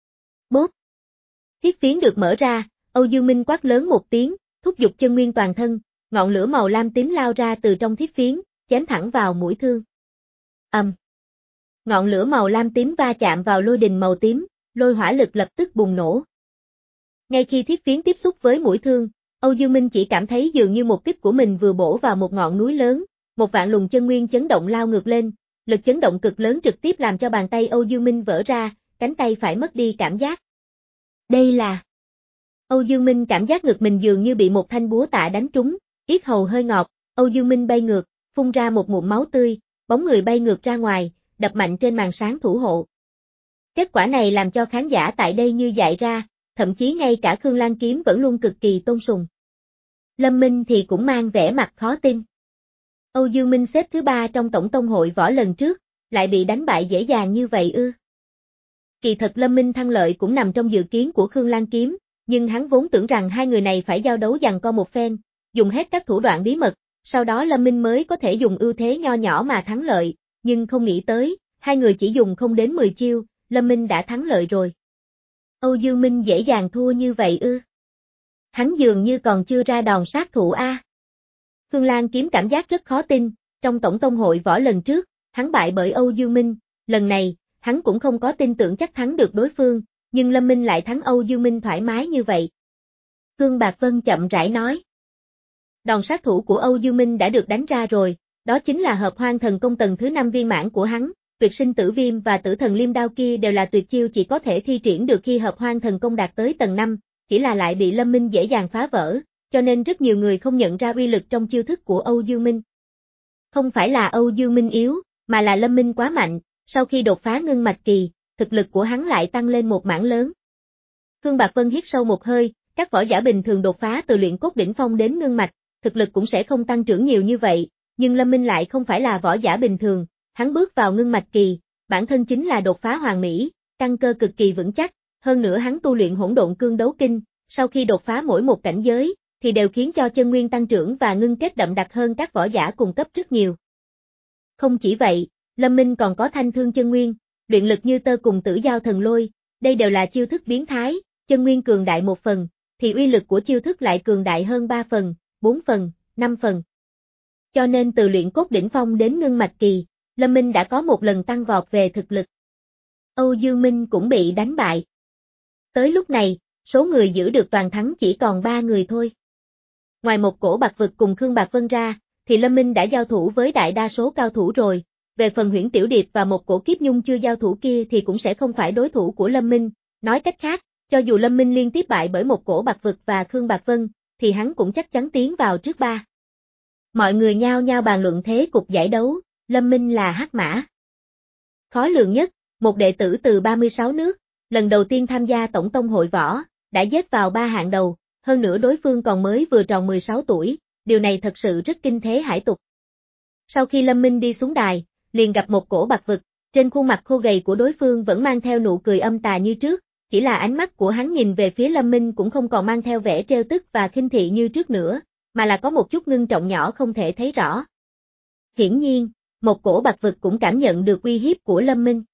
Bốp. Thiết phiến được mở ra, Âu Dương Minh quát lớn một tiếng, thúc giục chân nguyên toàn thân, ngọn lửa màu lam tím lao ra từ trong thiết phiến, chém thẳng vào mũi thương. Ầm. Um. Ngọn lửa màu lam tím va chạm vào lôi đình màu tím, lôi hỏa lực lập tức bùng nổ. Ngay khi thiết phiến tiếp xúc với mũi thương, Âu Dương Minh chỉ cảm thấy dường như một kích của mình vừa bổ vào một ngọn núi lớn, một vạn luồng chân nguyên chấn động lao ngược lên, lực chấn động cực lớn trực tiếp làm cho bàn tay Âu Dương Minh vỡ ra, cánh tay phải mất đi cảm giác. Đây là... Âu Dương Minh cảm giác ngực mình dường như bị một thanh búa tạ đánh trúng, yết hầu hơi ngọt, Âu Dương Minh bay ngược, phun ra một ngụm máu tươi, bóng người bay ngược ra ngoài, đập mạnh trên màn sáng thủ hộ. Kết quả này làm cho khán giả tại đây như dại ra, thậm chí ngay cả Khương Lan Kiếm vẫn luôn cực kỳ tôn sùng. Lâm Minh thì cũng mang vẻ mặt khó tin. Âu Dương Minh xếp thứ ba trong tổng tông hội võ lần trước, lại bị đánh bại dễ dàng như vậy ư. Kỳ thật Lâm Minh thắng lợi cũng nằm trong dự kiến của Khương Lan Kiếm, nhưng hắn vốn tưởng rằng hai người này phải giao đấu giằng co một phen, dùng hết các thủ đoạn bí mật, sau đó Lâm Minh mới có thể dùng ưu thế nho nhỏ mà thắng lợi, nhưng không nghĩ tới, hai người chỉ dùng không đến mười chiêu, Lâm Minh đã thắng lợi rồi. Âu Dương Minh dễ dàng thua như vậy ư? Hắn dường như còn chưa ra đòn sát thủ a. Khương Lan Kiếm cảm giác rất khó tin, trong tổng tông hội võ lần trước, hắn bại bởi Âu Dương Minh, lần này, hắn cũng không có tin tưởng chắc thắng được đối phương, nhưng Lâm Minh lại thắng Âu Dương Minh thoải mái như vậy. Khương Bạc Vân chậm rãi nói. Đòn sát thủ của Âu Dương Minh đã được đánh ra rồi, đó chính là hợp hoang thần công tầng thứ năm viên mãn của hắn, tuyệt sinh tử viêm và tử thần liêm đao kia đều là tuyệt chiêu chỉ có thể thi triển được khi hợp hoang thần công đạt tới tầng năm, chỉ là lại bị Lâm Minh dễ dàng phá vỡ, cho nên rất nhiều người không nhận ra uy lực trong chiêu thức của Âu Dương Minh. Không phải là Âu Dương Minh yếu, mà là Lâm Minh quá mạnh, sau khi đột phá ngưng mạch kỳ, thực lực của hắn lại tăng lên một mảng lớn. Khương Bạc Vân hít sâu một hơi, các võ giả bình thường đột phá từ luyện cốt đỉnh phong đến ngưng mạch, thực lực cũng sẽ không tăng trưởng nhiều như vậy, nhưng Lâm Minh lại không phải là võ giả bình thường, hắn bước vào ngưng mạch kỳ, bản thân chính là đột phá hoàn mỹ, căn cơ cực kỳ vững chắc, hơn nữa hắn tu luyện hỗn độn cương đấu kinh, sau khi đột phá mỗi một cảnh giới, thì đều khiến cho chân nguyên tăng trưởng và ngưng kết đậm đặc hơn các võ giả cùng cấp rất nhiều. Không chỉ vậy, Lâm Minh còn có thanh thương chân nguyên, luyện lực như tơ cùng tử giao thần lôi, đây đều là chiêu thức biến thái, chân nguyên cường đại một phần, thì uy lực của chiêu thức lại cường đại hơn ba phần, bốn phần, năm phần. Cho nên từ luyện cốt đỉnh phong đến ngưng mạch kỳ, Lâm Minh đã có một lần tăng vọt về thực lực. Âu Dương Minh cũng bị đánh bại. Tới lúc này, số người giữ được toàn thắng chỉ còn ba người thôi. Ngoài một cổ bạc vực cùng Khương Bạc Vân ra, thì Lâm Minh đã giao thủ với đại đa số cao thủ rồi, về phần Huyễn Tiểu Điệp và một cổ Kiếp Nhung chưa giao thủ kia thì cũng sẽ không phải đối thủ của Lâm Minh, nói cách khác, cho dù Lâm Minh liên tiếp bại bởi một cổ bạc vực và Khương Bạc Vân, thì hắn cũng chắc chắn tiến vào trước ba. Mọi người nhao nhao bàn luận thế cục giải đấu, Lâm Minh là hắc mã. Khó lường nhất, một đệ tử từ ba mươi sáu nước, lần đầu tiên tham gia tổng tông hội võ, đã giết vào ba hạng đầu, hơn nữa đối phương còn mới vừa tròn mười sáu tuổi, điều này thật sự rất kinh thế hải tục. Sau khi Lâm Minh đi xuống đài, liền gặp một cổ bạc vực, trên khuôn mặt khô gầy của đối phương vẫn mang theo nụ cười âm tà như trước, chỉ là ánh mắt của hắn nhìn về phía Lâm Minh cũng không còn mang theo vẻ trêu tức và khinh thị như trước nữa, mà là có một chút ngưng trọng nhỏ không thể thấy rõ. Hiển nhiên, một cổ bạc vực cũng cảm nhận được uy hiếp của Lâm Minh.